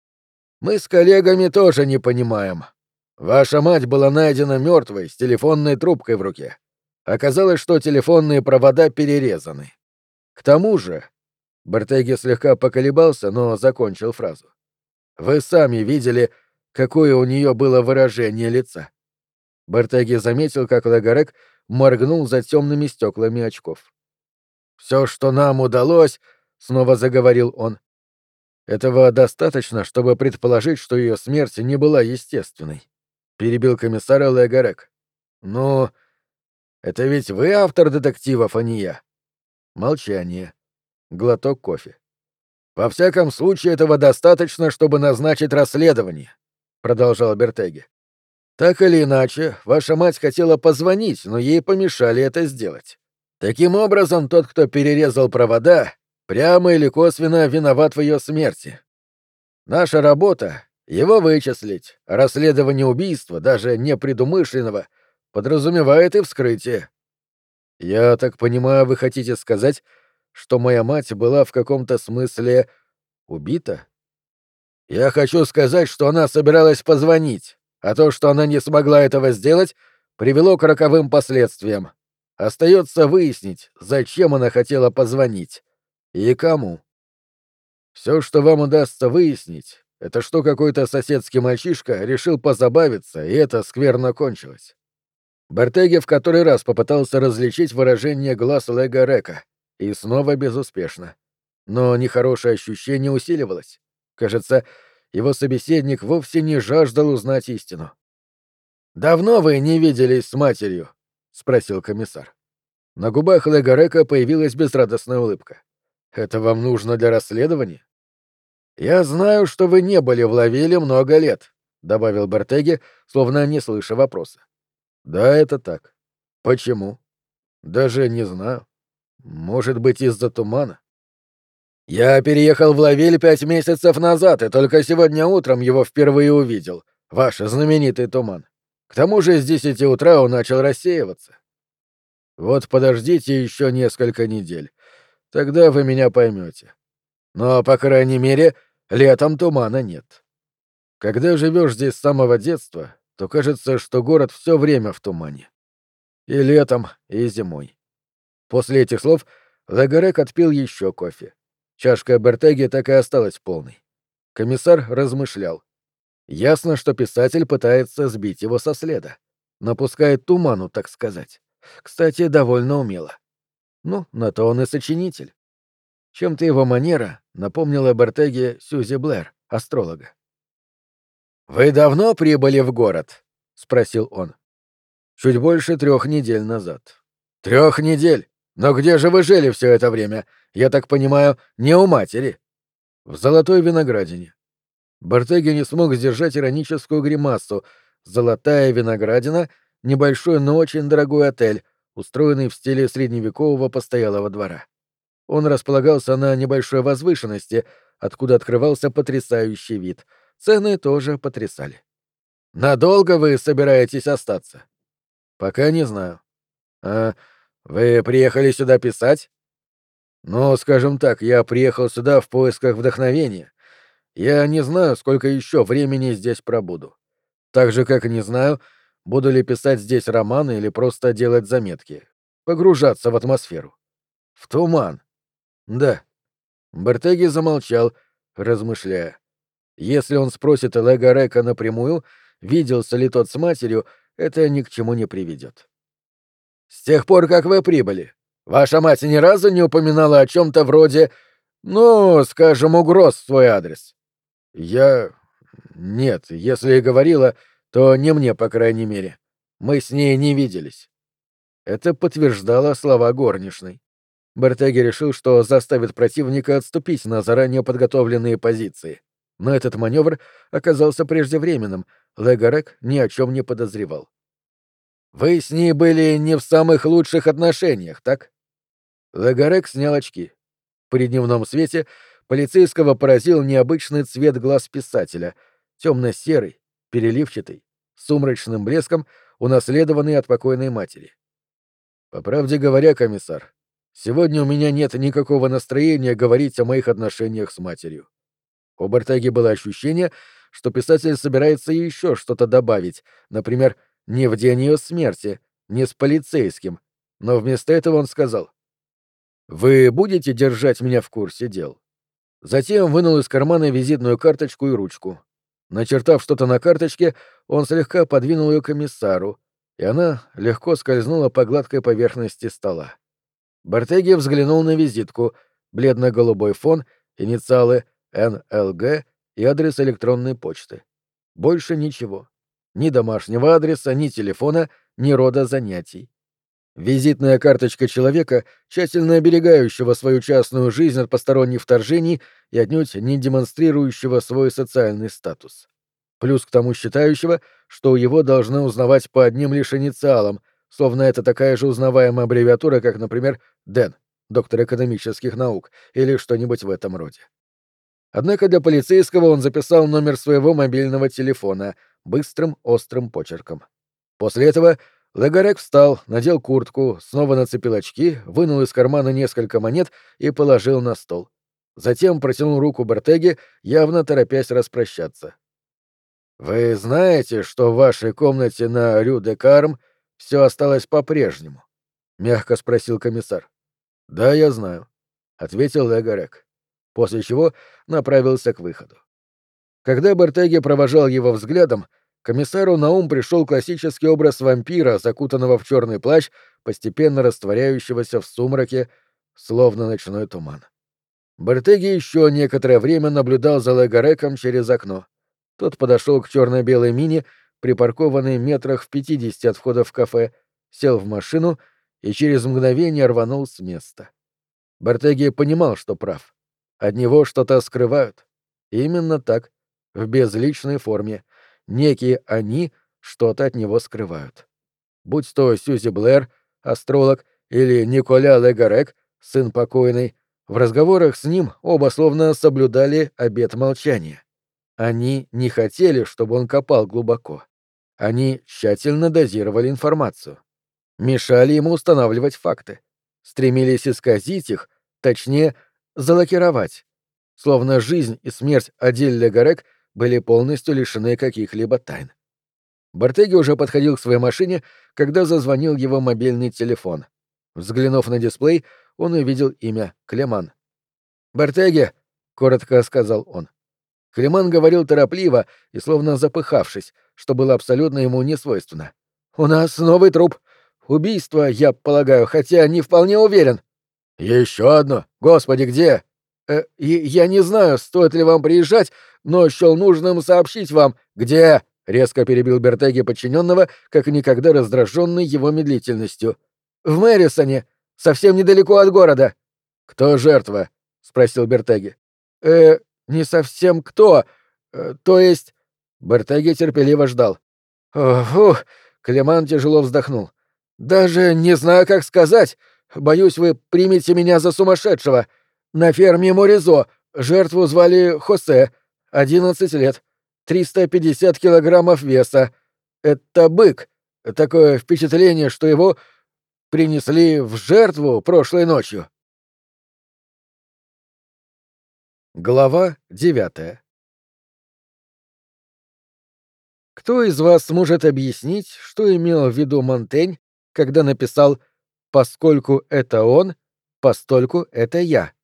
Мы с коллегами тоже не понимаем. Ваша мать была найдена мертвой с телефонной трубкой в руке. Оказалось, что телефонные провода перерезаны. К тому же... Бертеги слегка поколебался, но закончил фразу. Вы сами видели, какое у нее было выражение лица. Бертеги заметил, как Легарек моргнул за темными стеклами очков. «Все, что нам удалось», — снова заговорил он, — «этого достаточно, чтобы предположить, что ее смерть не была естественной», — перебил комиссара Легарек. «Ну, это ведь вы автор детективов, а не я». Молчание. Глоток кофе. «Во всяком случае, этого достаточно, чтобы назначить расследование», — продолжал Бертеги. «Так или иначе, ваша мать хотела позвонить, но ей помешали это сделать. Таким образом, тот, кто перерезал провода, прямо или косвенно виноват в ее смерти. Наша работа — его вычислить, а расследование убийства, даже непредумышленного, подразумевает и вскрытие». «Я так понимаю, вы хотите сказать, что моя мать была в каком-то смысле убита?» «Я хочу сказать, что она собиралась позвонить, а то, что она не смогла этого сделать, привело к роковым последствиям. Остается выяснить, зачем она хотела позвонить и кому. Все, что вам удастся выяснить, это что какой-то соседский мальчишка решил позабавиться, и это скверно кончилось». Бертеге в который раз попытался различить выражение глаз Легарека, и снова безуспешно. Но нехорошее ощущение усиливалось. Кажется, его собеседник вовсе не жаждал узнать истину. «Давно вы не виделись с матерью?» — спросил комиссар. На губах Легарека появилась безрадостная улыбка. «Это вам нужно для расследования?» «Я знаю, что вы не были в Лавиле много лет», — добавил Бертеге, словно не слыша вопроса. «Да, это так. Почему?» «Даже не знаю. Может быть, из-за тумана?» Я переехал в Лавиль пять месяцев назад и только сегодня утром его впервые увидел. Ваш знаменитый туман. К тому же с десяти утра он начал рассеиваться. Вот подождите еще несколько недель. Тогда вы меня поймете. Но, по крайней мере, летом тумана нет. Когда живешь здесь с самого детства, то кажется, что город все время в тумане. И летом, и зимой. После этих слов Лагарек отпил еще кофе. Чашка Бертеги так и осталась полной. Комиссар размышлял. Ясно, что писатель пытается сбить его со следа. Напускает туману, так сказать. Кстати, довольно умело. Ну, на то он и сочинитель. Чем-то его манера напомнила Бертеге Сьюзи Блэр, астролога. «Вы давно прибыли в город?» — спросил он. «Чуть больше трех недель назад». «Трех недель? Но где же вы жили все это время? Я так понимаю, не у матери?» «В Золотой Виноградине». Бертеги не смог сдержать ироническую гримасу. «Золотая Виноградина» — небольшой, но очень дорогой отель, устроенный в стиле средневекового постоялого двора. Он располагался на небольшой возвышенности, откуда открывался потрясающий вид. Цены тоже потрясали. «Надолго вы собираетесь остаться?» «Пока не знаю». «А вы приехали сюда писать?» «Ну, скажем так, я приехал сюда в поисках вдохновения. Я не знаю, сколько еще времени здесь пробуду. Так же, как и не знаю, буду ли писать здесь романы или просто делать заметки. Погружаться в атмосферу. В туман. Да». Бертеги замолчал, размышляя. Если он спросит Элега Река напрямую, виделся ли тот с матерью, это ни к чему не приведет. «С тех пор, как вы прибыли, ваша мать ни разу не упоминала о чем-то вроде, ну, скажем, угроз в свой адрес?» «Я... Нет, если и говорила, то не мне, по крайней мере. Мы с ней не виделись». Это подтверждало слова горничной. Бертеги решил, что заставит противника отступить на заранее подготовленные позиции. Но этот маневр оказался преждевременным, Легарек ни о чем не подозревал. «Вы с ней были не в самых лучших отношениях, так?» Легарек снял очки. При дневном свете полицейского поразил необычный цвет глаз писателя, темно-серый, переливчатый, с сумрачным блеском, унаследованный от покойной матери. «По правде говоря, комиссар, сегодня у меня нет никакого настроения говорить о моих отношениях с матерью». У Бертеги было ощущение, что писатель собирается еще что-то добавить, например, не в день ее смерти, не с полицейским, но вместо этого он сказал: «Вы будете держать меня в курсе дел?» Затем вынул из кармана визитную карточку и ручку. Начертав что-то на карточке, он слегка подвинул ее комиссару, и она легко скользнула по гладкой поверхности стола. Бертеги взглянул на визитку, бледно-голубой фон, инициалы Н Л Г и адрес электронной почты. Больше ничего. Ни домашнего адреса, ни телефона, ни рода занятий. Визитная карточка человека, тщательно оберегающего свою частную жизнь от посторонних вторжений и отнюдь не демонстрирующего свой социальный статус. Плюс к тому считающего, что его должны узнавать по одним лишь инициалам, словно это такая же узнаваемая аббревиатура, как, например, Дэн, доктор экономических наук, или что-нибудь в этом роде. Однако для полицейского он записал номер своего мобильного телефона быстрым, острым почерком. После этого Лагарек встал, надел куртку, снова нацепил очки, вынул из кармана несколько монет и положил на стол. Затем протянул руку Бертеге, явно торопясь распрощаться. «Вы знаете, что в вашей комнате на Рю-де-Карм все осталось по-прежнему?» — мягко спросил комиссар. «Да, я знаю», — ответил Лагарек, после чего направился к выходу. Когда Бертеге провожал его взглядом, комиссару на ум пришел классический образ вампира, закутанного в черный плащ, постепенно растворяющегося в сумраке, словно ночной туман. Бертеге еще некоторое время наблюдал за Лагареком через окно. Тот подошел к черно-белой мини, припаркованной метрах в пятидесяти от входа в кафе, сел в машину и через мгновение рванул с места. Бертеге понимал, что прав. От него что-то скрывают. Именно так, в безличной форме. Некие «они» что-то от него скрывают. Будь то Сьюзи Блэр, астролог, или Николя Легарек, сын покойной, В разговорах с ним оба словно соблюдали обет молчания. Они не хотели, чтобы он копал глубоко. Они тщательно дозировали информацию. Мешали ему устанавливать факты. Стремились исказить их, точнее, залакировать. Словно жизнь и смерть Адиль Легарек были полностью лишены каких-либо тайн. Бартеги уже подходил к своей машине, когда зазвонил его мобильный телефон. Взглянув на дисплей, он увидел имя Клеман. «Бартеги!» — коротко сказал он. Клеман говорил торопливо и словно запыхавшись, что было абсолютно ему несвойственно. «У нас новый труп. Убийство, я полагаю, хотя не вполне уверен». «Еще одно? Господи, где?» э, «Я не знаю, стоит ли вам приезжать, но счел нужным сообщить вам, где...» — резко перебил Бертеги подчиненного, как никогда раздраженный его медлительностью. «В Мэрисоне, совсем недалеко от города». «Кто жертва?» — спросил Бертеги. «Э, не совсем кто. Э, то есть...» Бертеги терпеливо ждал. «Фух!» — Клеман тяжело вздохнул. «Даже не знаю, как сказать. Боюсь, вы примете меня за сумасшедшего. На ферме Моризо жертву звали Хосе, одиннадцать лет, триста пятьдесят килограммов веса. Это бык. Такое впечатление, что его принесли в жертву прошлой ночью». Глава девятая. Кто из вас сможет объяснить, что имел в виду Монтень, когда написал «поскольку это он, постольку это я»?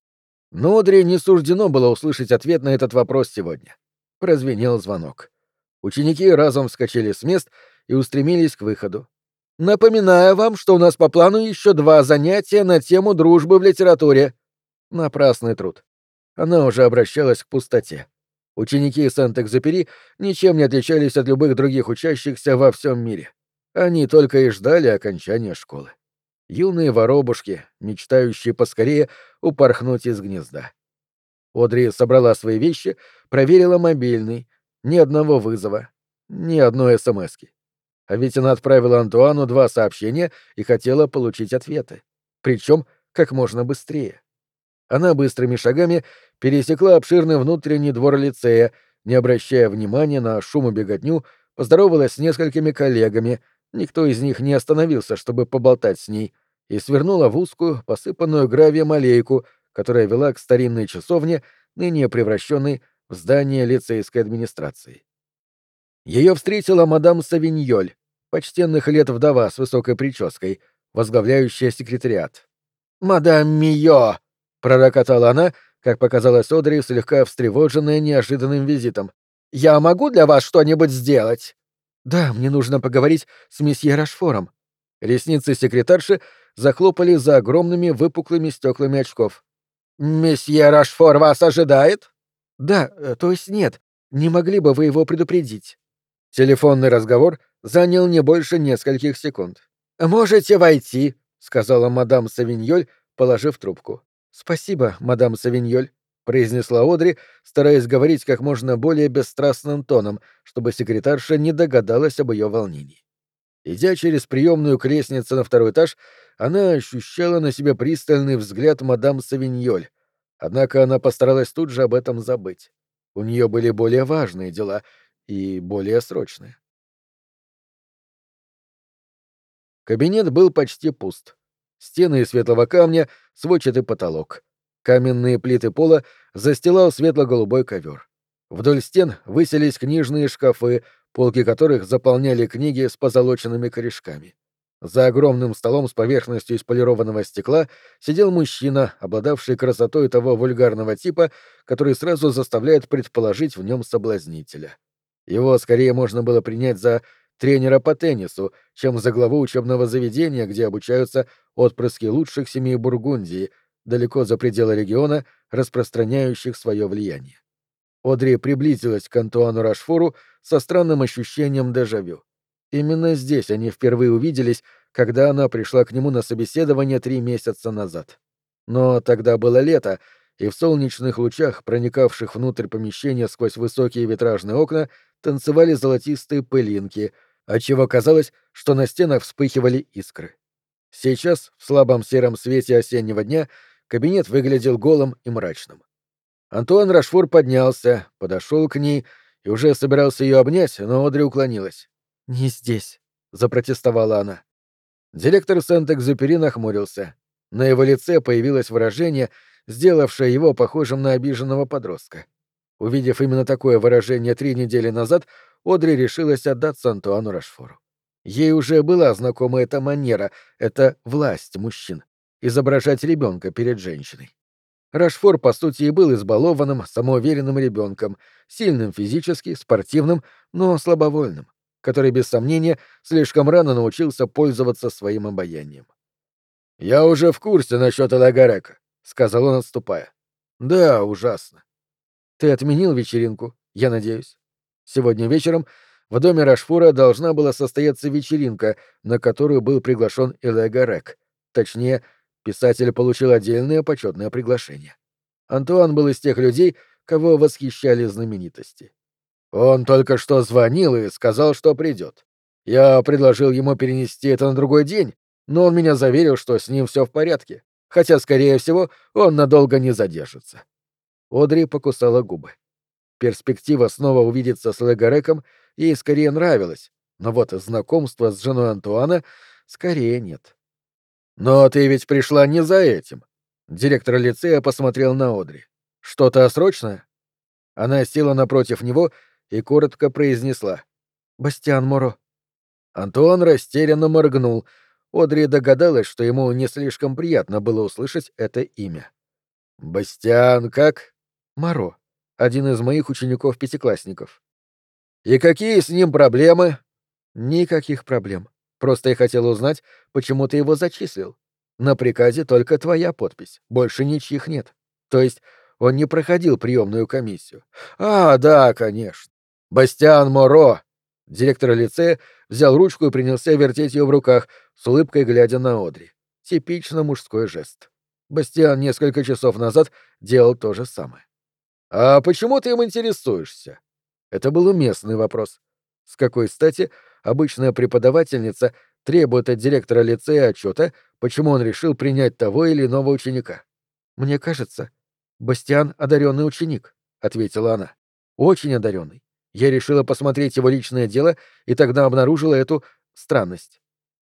Но Одри не суждено было услышать ответ на этот вопрос сегодня. Прозвенел звонок. Ученики разом вскочили с мест и устремились к выходу. «Напоминаю вам, что у нас по плану еще два занятия на тему дружбы в литературе». Напрасный труд. Она уже обращалась к пустоте. Ученики Сент-Экзюпери ничем не отличались от любых других учащихся во всем мире. Они только и ждали окончания школы. Юные воробушки, мечтающие поскорее упорхнуть из гнезда. Одри собрала свои вещи, проверила мобильный. Ни одного вызова, ни одной эсэмэски. А ведь она отправила Антуану два сообщения и хотела получить ответы. Причем как можно быстрее. Она быстрыми шагами пересекла обширный внутренний двор лицея, не обращая внимания на шум и беготню, поздоровалась с несколькими коллегами, никто из них не остановился, чтобы поболтать с ней, и свернула в узкую, посыпанную гравием аллейку, которая вела к старинной часовне, ныне превращенной в здание лицейской администрации. Ее встретила мадам Савиньоль, почтенных лет вдова с высокой прической, возглавляющая секретариат. «Мадам Мио!» — пророкотала она, как показалось Одри, слегка встревоженная неожиданным визитом. «Я могу для вас что-нибудь сделать?» «Да, мне нужно поговорить с месье Рашфором». Ресницы секретарши захлопали за огромными выпуклыми стеклами очков. «Месье Рашфор вас ожидает?» «Да, э, то есть нет. Не могли бы вы его предупредить?» Телефонный разговор занял не больше нескольких секунд. «Можете войти», — сказала мадам Савиньоль, положив трубку. «Спасибо, мадам Савиньоль», — произнесла Одри, стараясь говорить как можно более бесстрастным тоном, чтобы секретарша не догадалась об ее волнении. Идя через приемную к лестнице на второй этаж, она ощущала на себе пристальный взгляд мадам Савиньоль, однако она постаралась тут же об этом забыть. У нее были более важные дела и более срочные. Кабинет был почти пуст. Стены из светлого камня, сводчатый потолок. Каменные плиты пола застилал светло-голубой ковер. Вдоль стен высились книжные шкафы, полки которых заполняли книги с позолоченными корешками. За огромным столом с поверхностью из полированного стекла сидел мужчина, обладавший красотой того вульгарного типа, который сразу заставляет предположить в нем соблазнителя. Его скорее можно было принять за тренера по теннису, чем за главу учебного заведения, где обучаются отпрыски лучших семей Бургундии, далеко за пределы региона, распространяющих свое влияние. Одри приблизилась к Антуану Рашфору со странным ощущением дежавю. Именно здесь они впервые увиделись, когда она пришла к нему на собеседование три месяца назад. Но тогда было лето, и в солнечных лучах, проникавших внутрь помещения сквозь высокие витражные окна, танцевали золотистые пылинки, отчего казалось, что на стенах вспыхивали искры. Сейчас, в слабом сером свете осеннего дня, кабинет выглядел голым и мрачным. Антуан Рашфор поднялся, подошел к ней и уже собирался ее обнять, но Одри уклонилась. «Не здесь», — запротестовала она. Директор Сент-Экзюпери нахмурился. На его лице появилось выражение, сделавшее его похожим на обиженного подростка. Увидев именно такое выражение три недели назад, Одри решилась отдаться Антуану Рашфору. Ей уже была знакома эта манера, эта власть мужчин — изображать ребенка перед женщиной. Рашфор, по сути, и был избалованным, самоуверенным ребенком, сильным физически, спортивным, но слабовольным, который, без сомнения, слишком рано научился пользоваться своим обаянием. «Я уже в курсе насчет Элагарека», — сказал он, отступая. «Да, ужасно. Ты отменил вечеринку, я надеюсь. Сегодня вечером в доме Рашфора должна была состояться вечеринка, на которую был приглашен Элагарек. Точнее, писатель получил отдельное почетное приглашение. Антуан был из тех людей, кого восхищали знаменитости. Он только что звонил и сказал, что придет. Я предложил ему перенести это на другой день, но он меня заверил, что с ним все в порядке, хотя, скорее всего, он надолго не задержится. Одри покусала губы. Перспектива снова увидеться с Легареком ей скорее нравилась, но вот знакомство с женой Антуана скорее нет. «Но ты ведь пришла не за этим». Директор лицея посмотрел на Одри. «Что-то срочное?» Она села напротив него и коротко произнесла: «Бастиан Моро». Антуан растерянно моргнул. Одри догадалась, что ему не слишком приятно было услышать это имя. «Бастиан как?» «Моро. Один из моих учеников-пятиклассников». «И какие с ним проблемы?» «Никаких проблем. Просто я хотел узнать, почему ты его зачислил. На приказе только твоя подпись, больше ничьих нет. То есть он не проходил приемную комиссию». «А, да, конечно. Бастиан Моро». Директор лицея взял ручку и принялся вертеть ее в руках, с улыбкой глядя на Одри. Типично мужской жест. Бастиан несколько часов назад делал то же самое. «А почему ты им интересуешься?» Это был уместный вопрос. С какой стати обычная преподавательница требует от директора лицея отчета, почему он решил принять того или иного ученика? «Мне кажется, Бастиан — одаренный ученик», — ответила она. «Очень одаренный. Я решила посмотреть его личное дело и тогда обнаружила эту странность».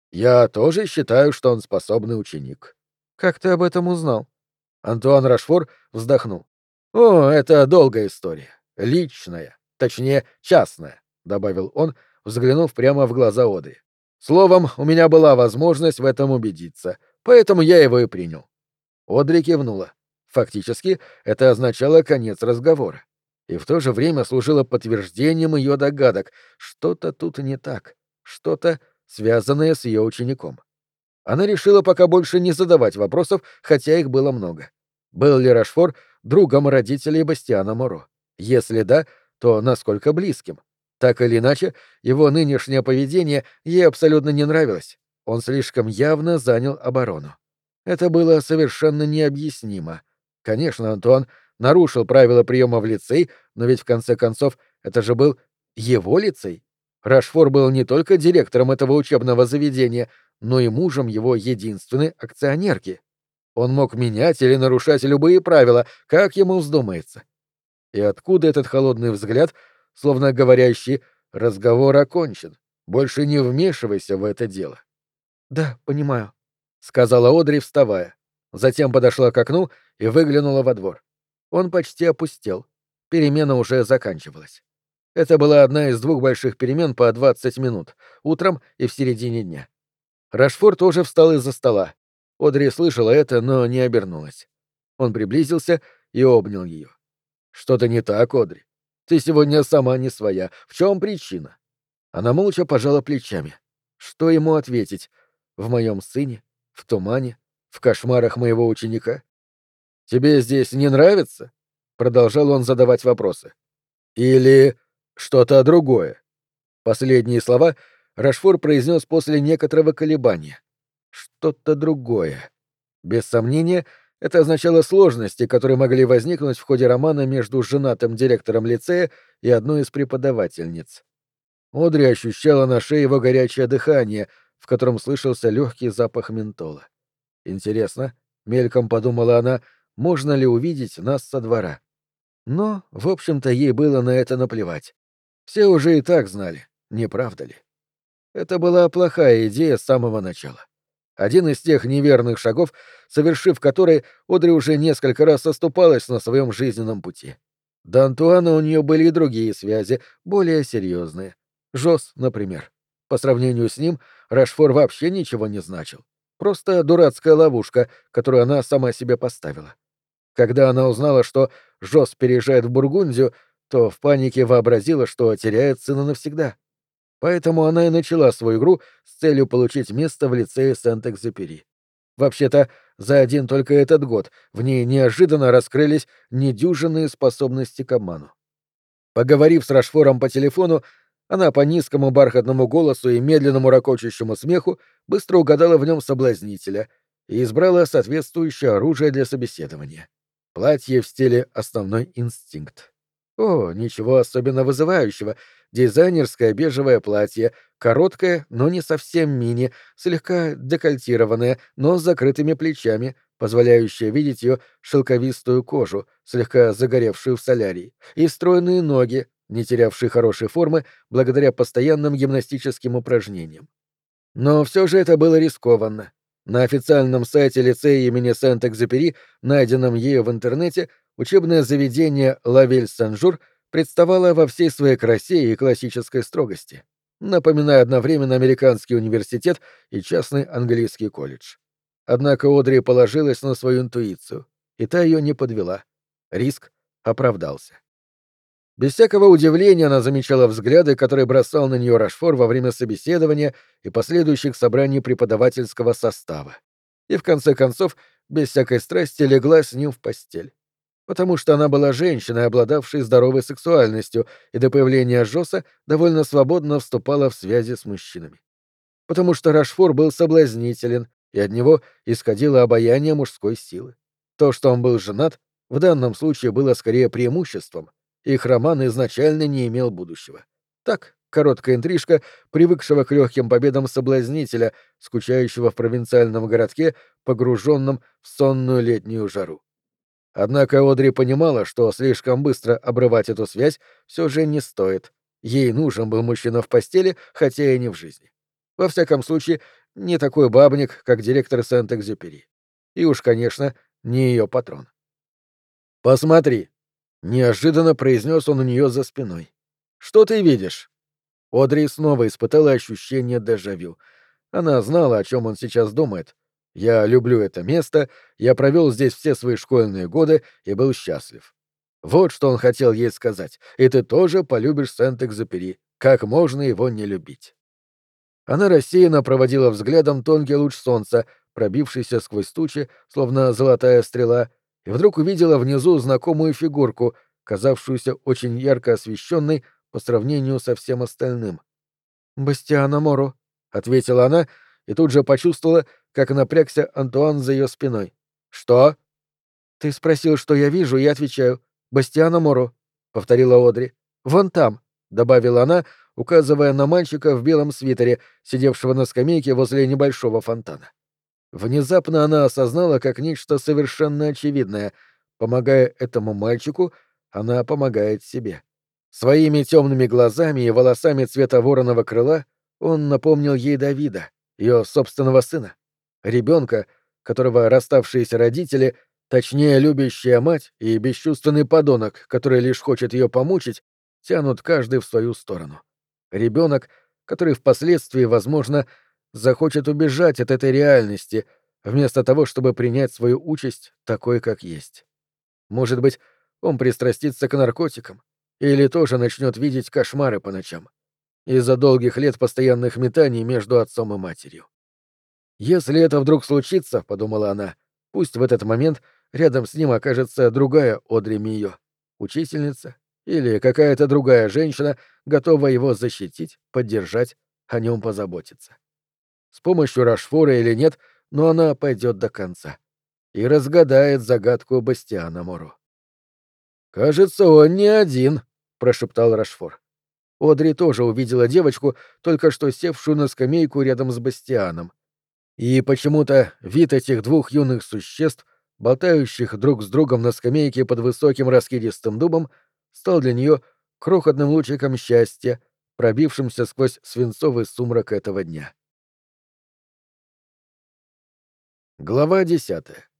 «Я тоже считаю, что он способный ученик». «Как ты об этом узнал?» Антуан Рашфор вздохнул. «О, это долгая история. Личная. Точнее, частная», — добавил он, взглянув прямо в глаза Одри. «Словом, у меня была возможность в этом убедиться, поэтому я его и принял». Одри кивнула. Фактически, это означало конец разговора. И в то же время служило подтверждением ее догадок. Что-то тут не так. Что-то, связанное с ее учеником. Она решила пока больше не задавать вопросов, хотя их было много. Был ли Рашфор другом родителей Бастиана Моро? Если да, то насколько близким? Так или иначе, его нынешнее поведение ей абсолютно не нравилось. Он слишком явно занял оборону. Это было совершенно необъяснимо. Конечно, Антуан нарушил правила приема в лицей, но ведь в конце концов это же был его лицей. Рашфор был не только директором этого учебного заведения, но и мужем его единственной акционерки. Он мог менять или нарушать любые правила, как ему вздумается. И откуда этот холодный взгляд, словно говорящий «разговор окончен, больше не вмешивайся в это дело». «Да, понимаю», — сказала Одри, вставая. Затем подошла к окну и выглянула во двор. Он почти опустел. Перемена уже заканчивалась. Это была одна из двух больших перемен по двадцать минут, утром и в середине дня. Рашфор тоже встал из-за стола. Одри слышала это, но не обернулась. Он приблизился и обнял ее. «Что-то не так, Одри? Ты сегодня сама не своя. В чем причина?» Она молча пожала плечами. Что ему ответить? В моем сыне? В тумане? В кошмарах моего ученика? «Тебе здесь не нравится?» Продолжал он задавать вопросы. «Или что-то другое?» Последние слова Рашфор произнес после некоторого колебания. «Что-то другое». Без сомнения, это означало сложности, которые могли возникнуть в ходе романа между женатым директором лицея и одной из преподавательниц. Одри ощущала на шее его горячее дыхание, в котором слышался легкий запах ментола. Интересно, мельком подумала она, можно ли увидеть нас со двора. Но, в общем-то, ей было на это наплевать. Все уже и так знали, не правда ли? Это была плохая идея с самого начала. Один из тех неверных шагов, совершив который, Одри уже несколько раз оступалась на своем жизненном пути. До Антуана у нее были и другие связи, более серьезные. Жос, например. По сравнению с ним, Рашфор вообще ничего не значил. Просто дурацкая ловушка, которую она сама себе поставила. Когда она узнала, что Жос переезжает в Бургундию, то в панике вообразила, что теряет сына навсегда. Поэтому она и начала свою игру с целью получить место в лицее Сент-Экзюпери. Вообще-то, за один только этот год в ней неожиданно раскрылись недюжинные способности к обману. Поговорив с Рашфором по телефону, она по низкому бархатному голосу и медленному ракочущему смеху быстро угадала в нем соблазнителя и избрала соответствующее оружие для собеседования. Платье в стиле «Основной инстинкт». О, ничего особенно вызывающего. Дизайнерское бежевое платье, короткое, но не совсем мини, слегка декольтированное, но с закрытыми плечами, позволяющее видеть ее шелковистую кожу, слегка загоревшую в солярии, и стройные ноги, не терявшие хорошей формы благодаря постоянным гимнастическим упражнениям. Но все же это было рискованно. На официальном сайте лицея имени Сент-Экзюпери, найденном ею в интернете, учебное заведение «Лавель-Сен-Жур» представало во всей своей красе и классической строгости, напоминая одновременно американский университет и частный английский колледж. Однако Одри положилась на свою интуицию, и та ее не подвела. Риск оправдался. Без всякого удивления она замечала взгляды, которые бросал на нее Рашфор во время собеседования и последующих собраний преподавательского состава. И в конце концов, без всякой страсти, легла с ним в постель. Потому что она была женщиной, обладавшей здоровой сексуальностью, и до появления Жоса довольно свободно вступала в связи с мужчинами. Потому что Рашфор был соблазнителен, и от него исходило обаяние мужской силы. То, что он был женат, в данном случае было скорее преимуществом. Их роман изначально не имел будущего. Так, короткая интрижка, привыкшего к легким победам соблазнителя, скучающего в провинциальном городке, погруженном в сонную летнюю жару. Однако Одри понимала, что слишком быстро обрывать эту связь все же не стоит. Ей нужен был мужчина в постели, хотя и не в жизни. Во всяком случае, не такой бабник, как директор Сент-Экзюпери. И уж, конечно, не ее патрон. «Посмотри», — неожиданно произнес он у нее за спиной. «Что ты видишь?» Одри снова испытала ощущение дежавю. Она знала, о чем он сейчас думает. «Я люблю это место, я провел здесь все свои школьные годы и был счастлив». Вот что он хотел ей сказать. «И ты тоже полюбишь Сент-Экзюпери. Как можно его не любить?» Она рассеянно проводила взглядом тонкий луч солнца, пробившийся сквозь тучи, словно золотая стрела, и вдруг увидела внизу знакомую фигурку, казавшуюся очень ярко освещенной по сравнению со всем остальным. «Бастиано Моро», — ответила она, и тут же почувствовала, как напрягся Антуан за ее спиной. «Что?» «Ты спросил, что я вижу, и я отвечаю. Бастиано Моро», — повторила Одри. «Вон там», — добавила она, указывая на мальчика в белом свитере, сидевшего на скамейке возле небольшого фонтана. Внезапно она осознала как нечто совершенно очевидное. Помогая этому мальчику, она помогает себе. Своими темными глазами и волосами цвета вороного крыла он напомнил ей Давида, ее собственного сына. Ребенка, которого расставшиеся родители, точнее любящая мать и бесчувственный подонок, который лишь хочет ее помучить, тянут каждый в свою сторону. Ребенок, который впоследствии, возможно, захочет убежать от этой реальности, вместо того, чтобы принять свою участь такой, как есть. Может быть, он пристрастится к наркотикам или тоже начнет видеть кошмары по ночам из-за долгих лет постоянных метаний между отцом и матерью. «Если это вдруг случится, — подумала она, — пусть в этот момент рядом с ним окажется другая Одри Мийо, учительница или какая-то другая женщина, готовая его защитить, поддержать, о нем позаботиться. С помощью Рашфора или нет, но она пойдет до конца и разгадает загадку Бастиано Моро. «Кажется, он не один», — прошептал Рашфор. Одри тоже увидела девочку, только что севшую на скамейку рядом с Бастианом. И почему-то вид этих двух юных существ, болтающих друг с другом на скамейке под высоким раскидистым дубом, стал для нее крохотным лучиком счастья, пробившимся сквозь свинцовый сумрак этого дня. Глава десятая.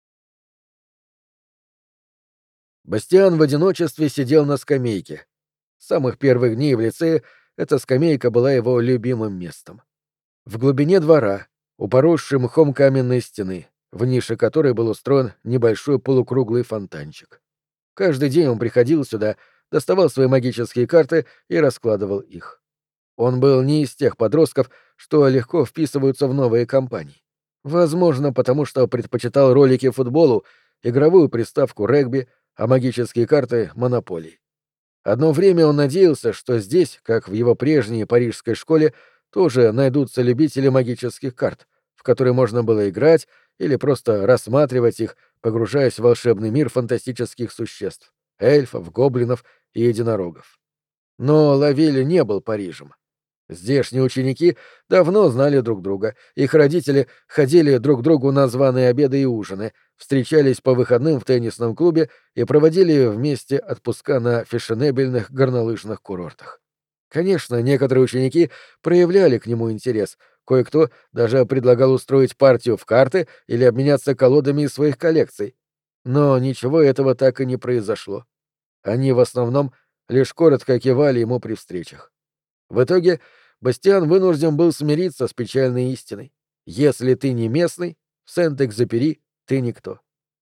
Бастиан в одиночестве сидел на скамейке. С самых первых дней в лицее эта скамейка была его любимым местом. В глубине двора, у поросшей мхом каменной стены, в нише которой был устроен небольшой полукруглый фонтанчик. Каждый день он приходил сюда, доставал свои магические карты и раскладывал их. Он был не из тех подростков, что легко вписываются в новые компании. Возможно, потому что предпочитал ролики футболу, игровую приставку регби, а магические карты — монополии. Одно время он надеялся, что здесь, как в его прежней парижской школе, тоже найдутся любители магических карт, в которые можно было играть или просто рассматривать их, погружаясь в волшебный мир фантастических существ — эльфов, гоблинов и единорогов. Но Лавиль не был Парижем. Здешние ученики давно знали друг друга, их родители ходили друг к другу на званые обеды и ужины, встречались по выходным в теннисном клубе и проводили вместе отпуска на фешенебельных горнолыжных курортах. Конечно, некоторые ученики проявляли к нему интерес, кое-кто даже предлагал устроить партию в карты или обменяться колодами из своих коллекций. Но ничего этого так и не произошло. Они в основном лишь коротко кивали ему при встречах. В итоге Бастиан вынужден был смириться с печальной истиной. Если ты не местный, в Сент-Экзюпери ты никто.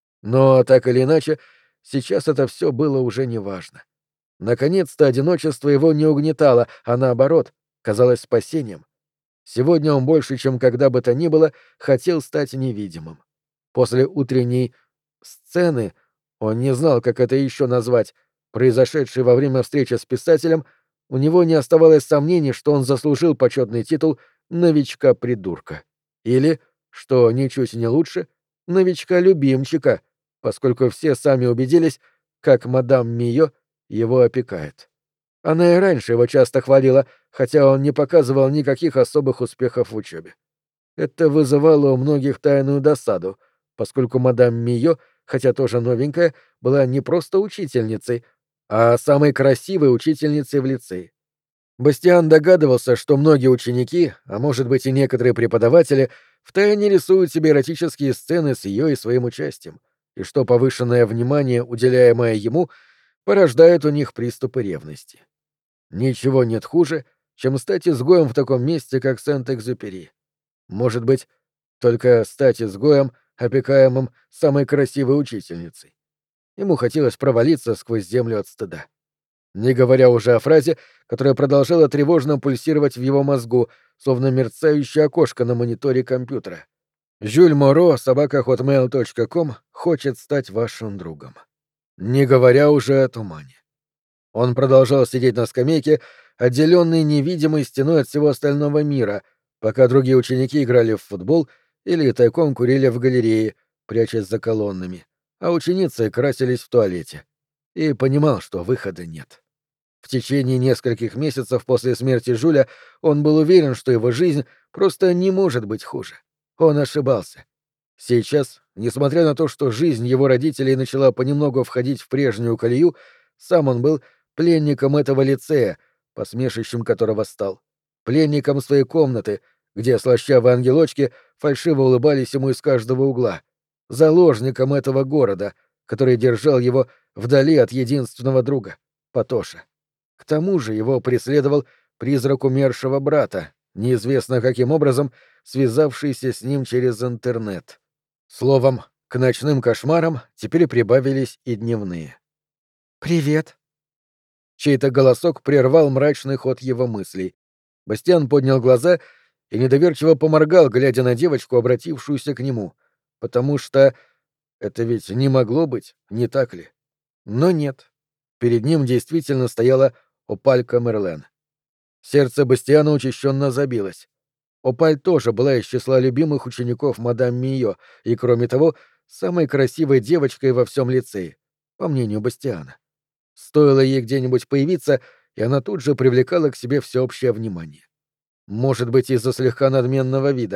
Но, так или иначе, сейчас это все было уже неважно. Наконец-то одиночество его не угнетало, а наоборот, казалось спасением. Сегодня он больше, чем когда бы то ни было, хотел стать невидимым. После утренней сцены, он не знал, как это еще назвать, произошедшей во время встречи с писателем, у него не оставалось сомнений, что он заслужил почетный титул «новичка-придурка». Или, что ничуть не лучше, «новичка-любимчика», поскольку все сами убедились, как мадам Мио его опекает. Она и раньше его часто хвалила, хотя он не показывал никаких особых успехов в учебе. Это вызывало у многих тайную досаду, поскольку мадам Мио, хотя тоже новенькая, была не просто учительницей, а самой красивой учительницей в лицее. Бастиан догадывался, что многие ученики, а может быть и некоторые преподаватели, втайне рисуют себе эротические сцены с ее и своим участием, и что повышенное внимание, уделяемое ему, порождает у них приступы ревности. Ничего нет хуже, чем стать изгоем в таком месте, как Сент-Экзюпери. Может быть, только стать изгоем, опекаемым самой красивой учительницей. Ему хотелось провалиться сквозь землю от стыда. Не говоря уже о фразе, которая продолжала тревожно пульсировать в его мозгу, словно мерцающее окошко на мониторе компьютера. «Жюль Моро, собака хотмейл точка ком, хочет стать вашим другом». Не говоря уже о тумане. Он продолжал сидеть на скамейке, отделенный невидимой стеной от всего остального мира, пока другие ученики играли в футбол или тайком курили в галерее, прячась за колоннами, а ученицы красились в туалете. И понимал, что выхода нет. В течение нескольких месяцев после смерти Жюля он был уверен, что его жизнь просто не может быть хуже. Он ошибался. Сейчас, несмотря на то, что жизнь его родителей начала понемногу входить в прежнюю колею, сам он был пленником этого лицея, посмешищем которого стал, пленником своей комнаты, где слащавые ангелочки фальшиво улыбались ему из каждого угла, заложником этого города, который держал его вдали от единственного друга — Патоша. К тому же его преследовал призрак умершего брата, неизвестно каким образом связавшийся с ним через интернет. Словом, к ночным кошмарам теперь прибавились и дневные. «Привет». Чей-то голосок прервал мрачный ход его мыслей. Бастиан поднял глаза и недоверчиво поморгал, глядя на девочку, обратившуюся к нему. Потому что это ведь не могло быть, не так ли? Но нет. Перед ним действительно стояла Опаль Камерлен. Сердце Бастиана учащенно забилось. Опаль тоже была из числа любимых учеников мадам Мио и, кроме того, самой красивой девочкой во всем лицее, по мнению Бастиана. Стоило ей где-нибудь появиться, и она тут же привлекала к себе всеобщее внимание. Может быть, из-за слегка надменного вида,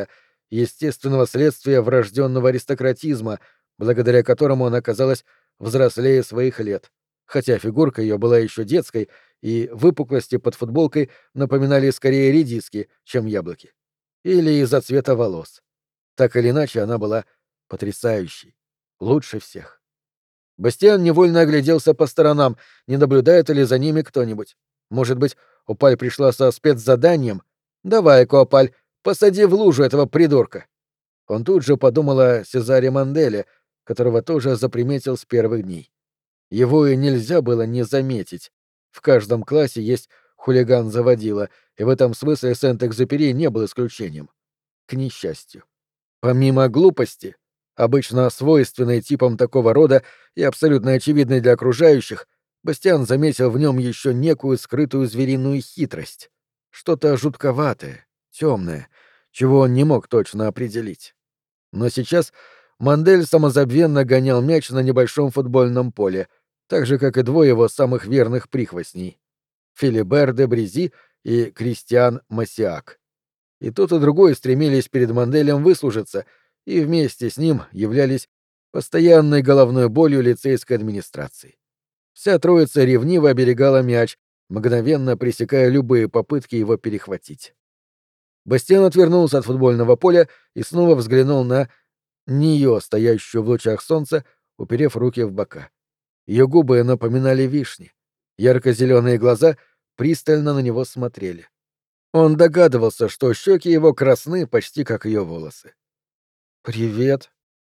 естественного следствия врожденного аристократизма, благодаря которому она казалась взрослее своих лет, хотя фигурка ее была еще детской, и выпуклости под футболкой напоминали скорее редиски, чем яблоки. Или из-за цвета волос. Так или иначе, она была потрясающей, лучше всех. Бастиан невольно огляделся по сторонам, не наблюдает ли за ними кто-нибудь. Может быть, Опаль пришла со спецзаданием? Давай-ка, Опаль, посади в лужу этого придурка. Он тут же подумал о Сезаре Манделе, которого тоже заприметил с первых дней. Его и нельзя было не заметить. В каждом классе есть хулиган-заводила, и в этом смысле Сент-Экзюпери не был исключением. К несчастью. Помимо глупости, обычно свойственной типам такого рода и абсолютно очевидной для окружающих, Бастиан заметил в нем еще некую скрытую звериную хитрость. Что-то жутковатое, темное, чего он не мог точно определить. Но сейчас Мандель самозабвенно гонял мяч на небольшом футбольном поле, так же, как и двое его самых верных прихвостней — Филибер де Бризи и Кристиан Массиак. И тот, и другой стремились перед Манделем выслужиться, и вместе с ним являлись постоянной головной болью лицейской администрации. Вся троица ревниво оберегала мяч, мгновенно пресекая любые попытки его перехватить. Бастиан отвернулся от футбольного поля и снова взглянул на нее, стоящую в лучах солнца, уперев руки в бока. Ее губы напоминали вишни. Ярко-зеленые глаза пристально на него смотрели. Он догадывался, что щеки его красны, почти как ее волосы. «Привет».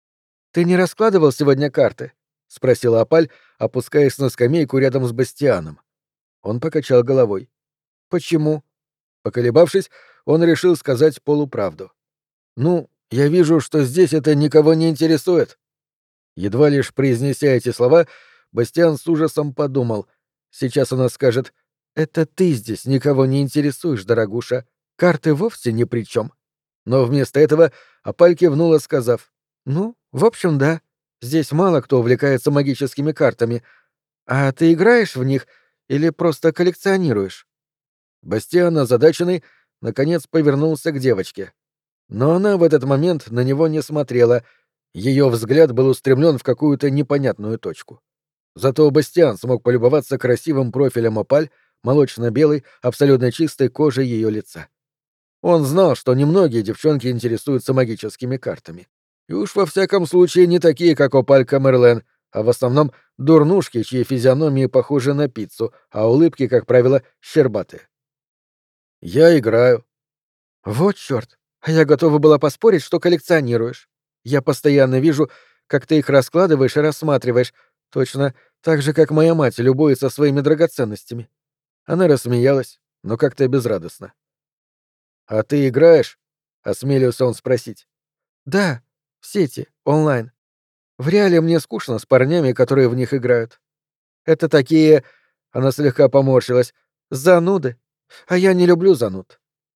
«Ты не раскладывал сегодня карты?» — спросила Опаль, опускаясь на скамейку рядом с Бастианом. Он покачал головой. «Почему?» Поколебавшись, он решил сказать полуправду. «Ну, я вижу, что здесь это никого не интересует». Едва лишь произнеся эти слова, Бастиан с ужасом подумал. Сейчас она скажет: «Это ты здесь никого не интересуешь, дорогуша. Карты вовсе ни при чем». Но вместо этого Опаль кивнула, сказав: «Ну, в общем, да. Здесь мало кто увлекается магическими картами. А ты играешь в них или просто коллекционируешь?» Бастиан, озадаченный, наконец повернулся к девочке. Но она в этот момент на него не смотрела. Ее взгляд был устремлен в какую-то непонятную точку. Зато Бастиан смог полюбоваться красивым профилем Опаль, молочно-белой, абсолютно чистой кожей ее лица. Он знал, что немногие девчонки интересуются магическими картами. И уж во всяком случае не такие, как Опаль Камерлен, а в основном дурнушки, чьи физиономии похожи на пиццу, а улыбки, как правило, щербатые. «Я играю». «Вот чёрт! А я готова была поспорить, что коллекционируешь. Я постоянно вижу, как ты их раскладываешь и рассматриваешь, точно так же, как моя мать любуется своими драгоценностями». Она рассмеялась, но как-то безрадостно. «А ты играешь?» — осмелился он спросить. «Да, в сети, онлайн. В реале мне скучно с парнями, которые в них играют. Это такие...» — она слегка поморщилась. «Зануды. А я не люблю зануд».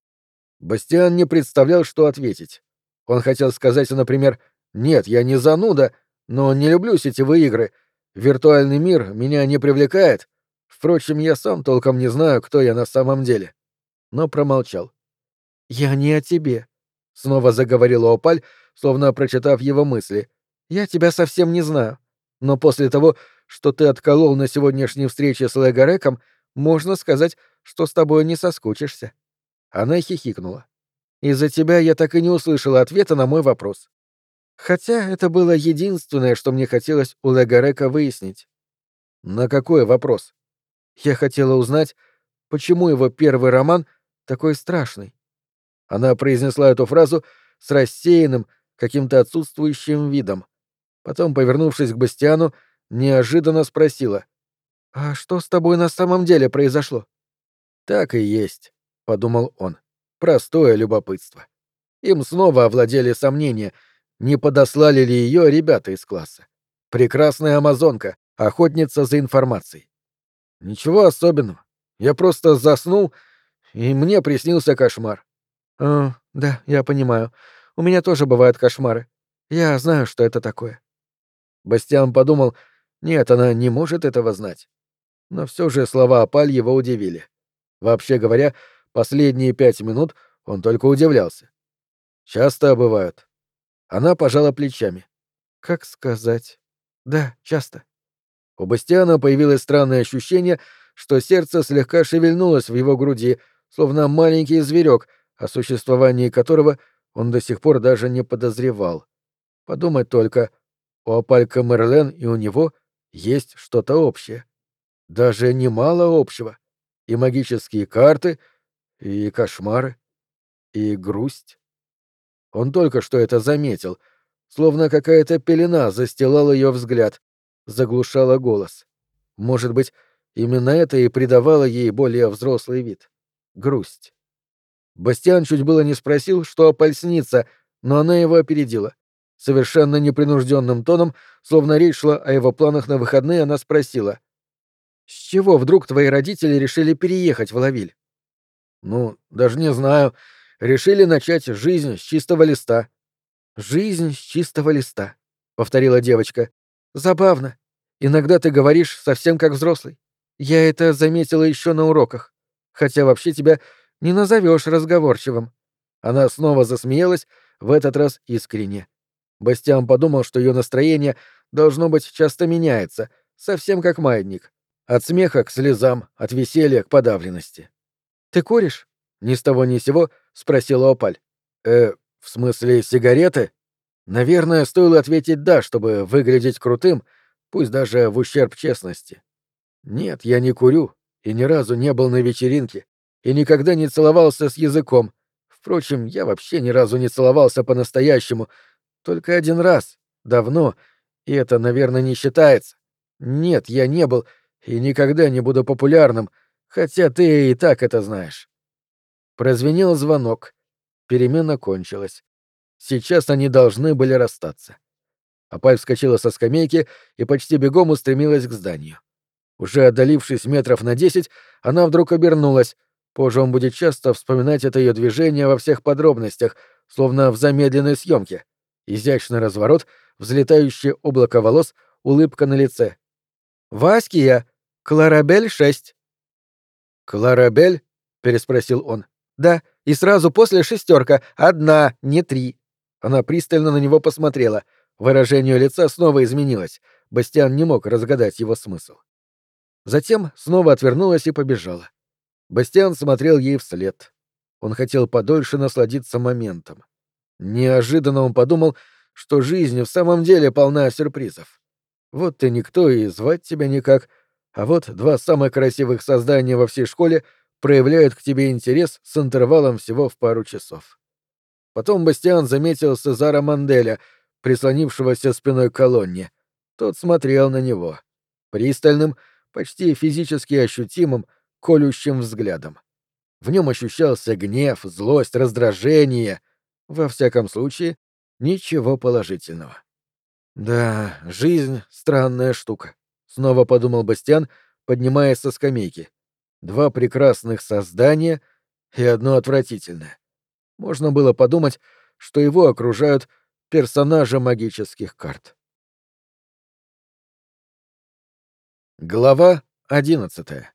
Бастиан не представлял, что ответить. Он хотел сказать, например: «Нет, я не зануда, но не люблю сетевые игры. Виртуальный мир меня не привлекает. Впрочем, я сам толком не знаю, кто я на самом деле». Но промолчал. «Я не о тебе», — снова заговорила Опаль, словно прочитав его мысли. «Я тебя совсем не знаю. Но после того, что ты отколол на сегодняшней встрече с Легареком, можно сказать, что с тобой не соскучишься». Она хихикнула. «Из-за тебя я так и не услышала ответа на мой вопрос. Хотя это было единственное, что мне хотелось у Легарека выяснить». «На какой вопрос?» «Я хотела узнать, почему его первый роман такой страшный». Она произнесла эту фразу с рассеянным, каким-то отсутствующим видом. Потом, повернувшись к Бастиану, неожиданно спросила: «А что с тобой на самом деле произошло?» «Так и есть», — подумал он. «Простое любопытство». Им снова овладели сомнения, не подослали ли ее ребята из класса. Прекрасная амазонка, охотница за информацией. Ничего особенного. Я просто заснул, и мне приснился кошмар. «А, да, я понимаю. У меня тоже бывают кошмары. Я знаю, что это такое». Бастиан подумал: нет, она не может этого знать. Но все же слова Опаль его удивили. Вообще говоря, последние пять минут он только удивлялся. Часто бывают. Она пожала плечами. Как сказать? Да, часто. У Бастиана появилось странное ощущение, что сердце слегка шевельнулось в его груди, словно маленький зверек, о существовании которого он до сих пор даже не подозревал. Подумать только, у Апалька Мерлен и у него есть что-то общее. Даже немало общего. И магические карты, и кошмары, и грусть. Он только что это заметил, словно какая-то пелена застилала ее взгляд, заглушала голос. Может быть, именно это и придавало ей более взрослый вид. Грусть. Бастиан чуть было не спросил, что опольснится, но она его опередила. Совершенно непринужденным тоном, словно речь шла о его планах на выходные, она спросила: «С чего вдруг твои родители решили переехать в Лавиль?» «Ну, даже не знаю. Решили начать жизнь с чистого листа». «Жизнь с чистого листа», — повторила девочка. «Забавно. Иногда ты говоришь совсем как взрослый. Я это заметила еще на уроках. Хотя вообще тебя не назовешь разговорчивым». Она снова засмеялась, в этот раз искренне. Бастиан подумал, что ее настроение, должно быть, часто меняется, совсем как маятник. От смеха к слезам, от веселья к подавленности. «Ты куришь?» — ни с того ни сего спросила Опаль. «Э, в смысле сигареты?» Наверное, стоило ответить «да», чтобы выглядеть крутым, пусть даже в ущерб честности. «Нет, я не курю, и ни разу не был на вечеринке, и никогда не целовался с языком. Впрочем, я вообще ни разу не целовался по-настоящему, только один раз, давно, и это, наверное, не считается. Нет, я не был и никогда не буду популярным, хотя ты и так это знаешь». Прозвенел звонок. Перемена кончилась. Сейчас они должны были расстаться. Апаль вскочила со скамейки и почти бегом устремилась к зданию. Уже отдалившись метров на десять, она вдруг обернулась. Позже он будет часто вспоминать это ее движение во всех подробностях, словно в замедленной съемке. Изящный разворот, взлетающее облако волос, улыбка на лице. «Васькия! Кларабель шесть!» «Кларабель?» — переспросил он. «Да, и сразу после шестерка. Одна, не три». Она пристально на него посмотрела. Выражение лица снова изменилось. Бастиан не мог разгадать его смысл. Затем снова отвернулась и побежала. Бастиан смотрел ей вслед. Он хотел подольше насладиться моментом. Неожиданно он подумал, что жизнь в самом деле полна сюрпризов. Вот ты никто и звать тебя никак, а вот два самых красивых создания во всей школе проявляют к тебе интерес с интервалом всего в пару часов. Потом Бастиан заметил Сезара Манделя, прислонившегося спиной к колонне. Тот смотрел на него. Пристальным, почти физически ощутимым, колющим взглядом. В нем ощущался гнев, злость, раздражение. Во всяком случае, ничего положительного. «Да, жизнь — странная штука», — снова подумал Бастиан, поднимаясь со скамейки. «Два прекрасных создания и одно отвратительное». Можно было подумать, что его окружают персонажи магических карт. Глава одиннадцатая.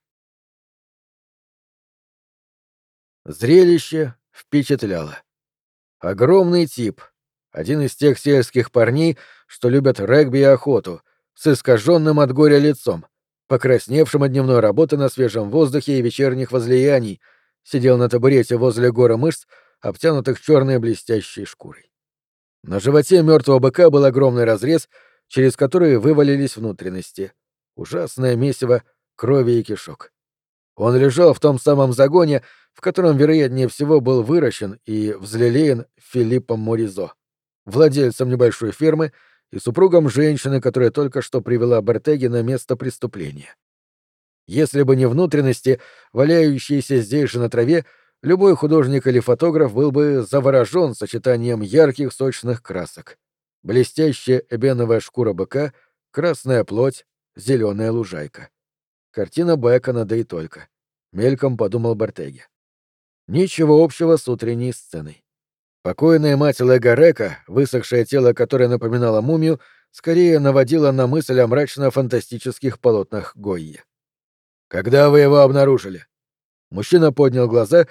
Зрелище впечатляло. Огромный тип, один из тех сельских парней, что любят регби и охоту, с искаженным от горя лицом, покрасневшим от дневной работы на свежем воздухе и вечерних возлияний, сидел на табурете возле гора мышц, обтянутых черной блестящей шкурой. На животе мертвого быка был огромный разрез, через который вывалились внутренности. Ужасное месиво крови и кишок. Он лежал в том самом загоне, в котором, вероятнее всего, был выращен и взлелеян Филиппом Моризо, владельцем небольшой фермы и супругом женщины, которая только что привела Бертеги на место преступления. Если бы не внутренности, валяющиеся здесь же на траве, любой художник или фотограф был бы заворожен сочетанием ярких сочных красок. Блестящая эбеновая шкура быка, красная плоть, зеленая лужайка. Картина Бэкона, да и только. Мельком подумал Бертеги. Ничего общего с утренней сценой. Покойная мать Легарека, высохшее тело которой напоминало мумию, скорее наводило на мысль о мрачно-фантастических полотнах Гойи. «Когда вы его обнаружили?» Мужчина поднял глаза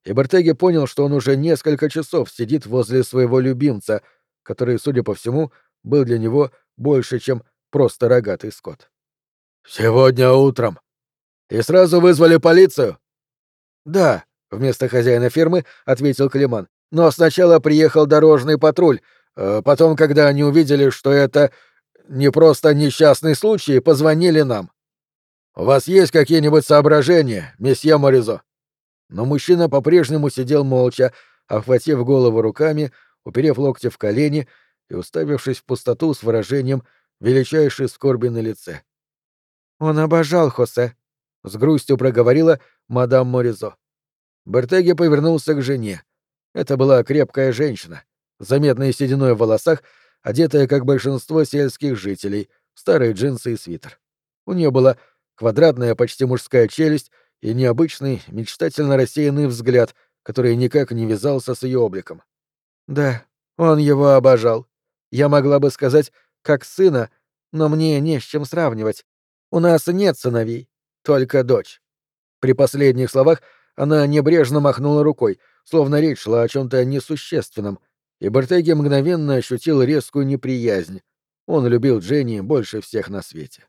и Бертеги понял, что он уже несколько часов сидит возле своего любимца, который, судя по всему, был для него больше, чем просто рогатый скот. «Сегодня утром. И сразу вызвали полицию?» «Да», — вместо хозяина фермы ответил Климан. «Но сначала приехал дорожный патруль. э, Потом, когда они увидели, что это не просто несчастный случай, позвонили нам. У вас есть какие-нибудь соображения, месье Моризо?» Но мужчина по-прежнему сидел молча, обхватив голову руками, уперев локти в колени и уставившись в пустоту с выражением величайшей скорби на лице. «Он обожал Хосе», — с грустью проговорила мадам Моризо. Бертеги повернулся к жене. Это была крепкая женщина, заметной сединой в волосах, одетая, как большинство сельских жителей, в старые джинсы и свитер. У нее была квадратная, почти мужская челюсть и необычный, мечтательно рассеянный взгляд, который никак не вязался с ее обликом. «Да, он его обожал. Я могла бы сказать, как сына, но мне не с чем сравнивать. У нас нет сыновей, только дочь». При последних словах она небрежно махнула рукой, словно речь шла о чем-то несущественном, и Бертеги мгновенно ощутил резкую неприязнь. Он любил Дженни больше всех на свете.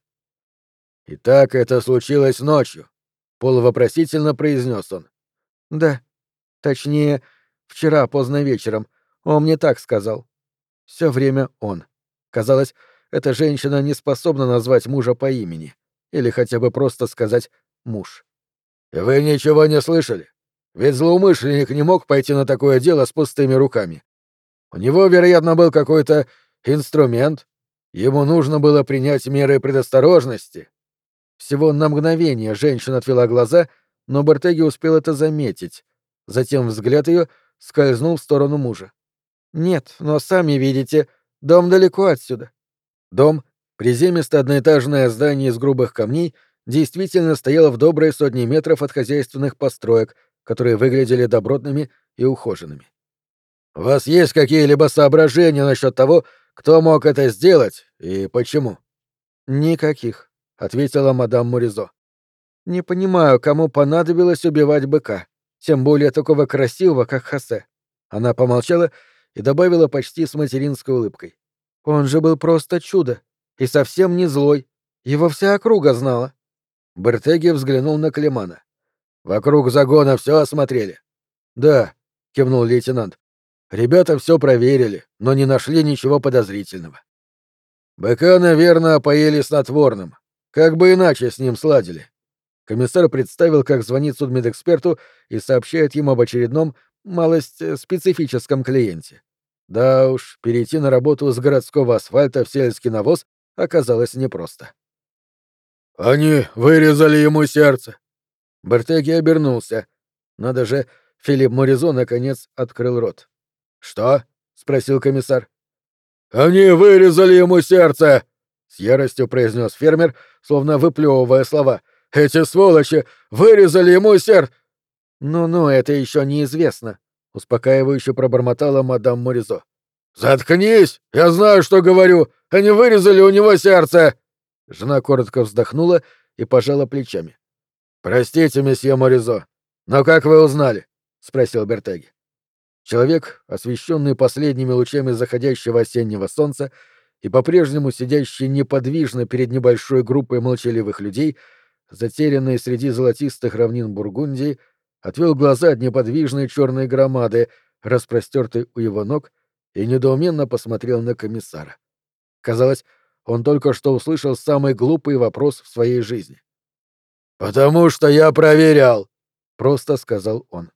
«Итак, это случилось ночью», — полувопросительно произнес он. «Да. Точнее, вчера поздно вечером. Он мне так сказал. Все время он. Казалось, эта женщина не способна назвать мужа по имени. Или хотя бы просто сказать «муж». «Вы ничего не слышали? Ведь злоумышленник не мог пойти на такое дело с пустыми руками. У него, вероятно, был какой-то инструмент. Ему нужно было принять меры предосторожности». Всего на мгновение женщина отвела глаза, но Бертеги успел это заметить. Затем взгляд ее скользнул в сторону мужа. «Нет, но сами видите, дом далеко отсюда». Дом, приземистое одноэтажное здание из грубых камней, действительно стояло в доброй сотне метров от хозяйственных построек, которые выглядели добротными и ухоженными. «У вас есть какие-либо соображения насчет того, кто мог это сделать и почему?» «Никаких», — ответила мадам Моризо. «Не понимаю, кому понадобилось убивать быка, тем более такого красивого, как Хосе». Она помолчала и добавила почти с материнской улыбкой. «Он же был просто чудо, и совсем не злой. Его вся округа знала». Бертеги взглянул на Климана. «Вокруг загона все осмотрели?» «Да», — кивнул лейтенант. «Ребята все проверили, но не нашли ничего подозрительного. Быка, наверное, опоили снотворным. Как бы иначе с ним сладили». Комиссар представил, как звонит судмедэксперту и сообщает ему об очередном, малость э, специфическом клиенте. Да уж, перейти на работу с городского асфальта в сельский навоз оказалось непросто. «Они вырезали ему сердце!» Бертеги обернулся. Надо же, Филипп Моризо наконец открыл рот. «Что?» — спросил комиссар. «Они вырезали ему сердце!» — с яростью произнес фермер, словно выплевывая слова. «Эти сволочи вырезали ему сердце!» «Ну-ну, это еще неизвестно», — успокаивающе пробормотала мадам Моризо. «Заткнись! Я знаю, что говорю! Они вырезали у него сердце!» Жена коротко вздохнула и пожала плечами. «Простите, месье Моризо, но как вы узнали?» — спросил Бертеги. Человек, освещенный последними лучами заходящего осеннего солнца и по-прежнему сидящий неподвижно перед небольшой группой молчаливых людей, затерянной среди золотистых равнин Бургундии, отвел глаза от неподвижной черной громады, распростертой у его ног, и недоуменно посмотрел на комиссара. Казалось, он только что услышал самый глупый вопрос в своей жизни. «Потому что я проверял», — просто сказал он.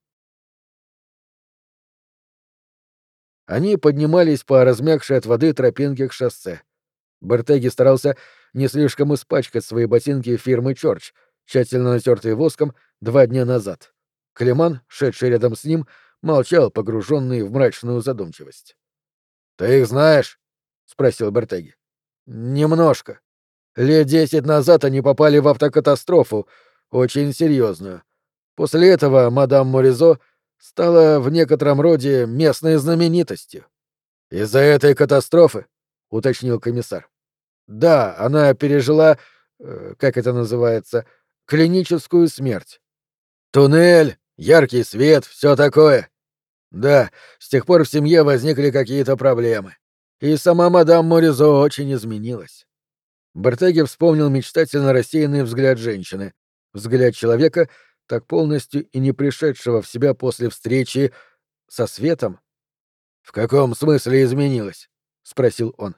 Они поднимались по размягшей от воды тропинке к шоссе. Бертеги старался не слишком испачкать свои ботинки фирмы Чорч, тщательно натертые воском два дня назад. Климан, шедший рядом с ним, молчал, погруженный в мрачную задумчивость. «Ты их знаешь?» — спросил Бертеги. «Немножко. Лет десять назад они попали в автокатастрофу, очень серьезную. После этого мадам Моризо стала в некотором роде местной знаменитостью». «Из-за этой катастрофы?» — уточнил комиссар. «Да, она пережила, э, как это называется, клиническую смерть». «Туннель!» Яркий свет, все такое. Да, с тех пор в семье возникли какие-то проблемы. И сама мадам Моризо очень изменилась. Бертеги вспомнил мечтательно рассеянный взгляд женщины, взгляд человека, так полностью и не пришедшего в себя после встречи со светом. «В каком смысле изменилась?» — спросил он.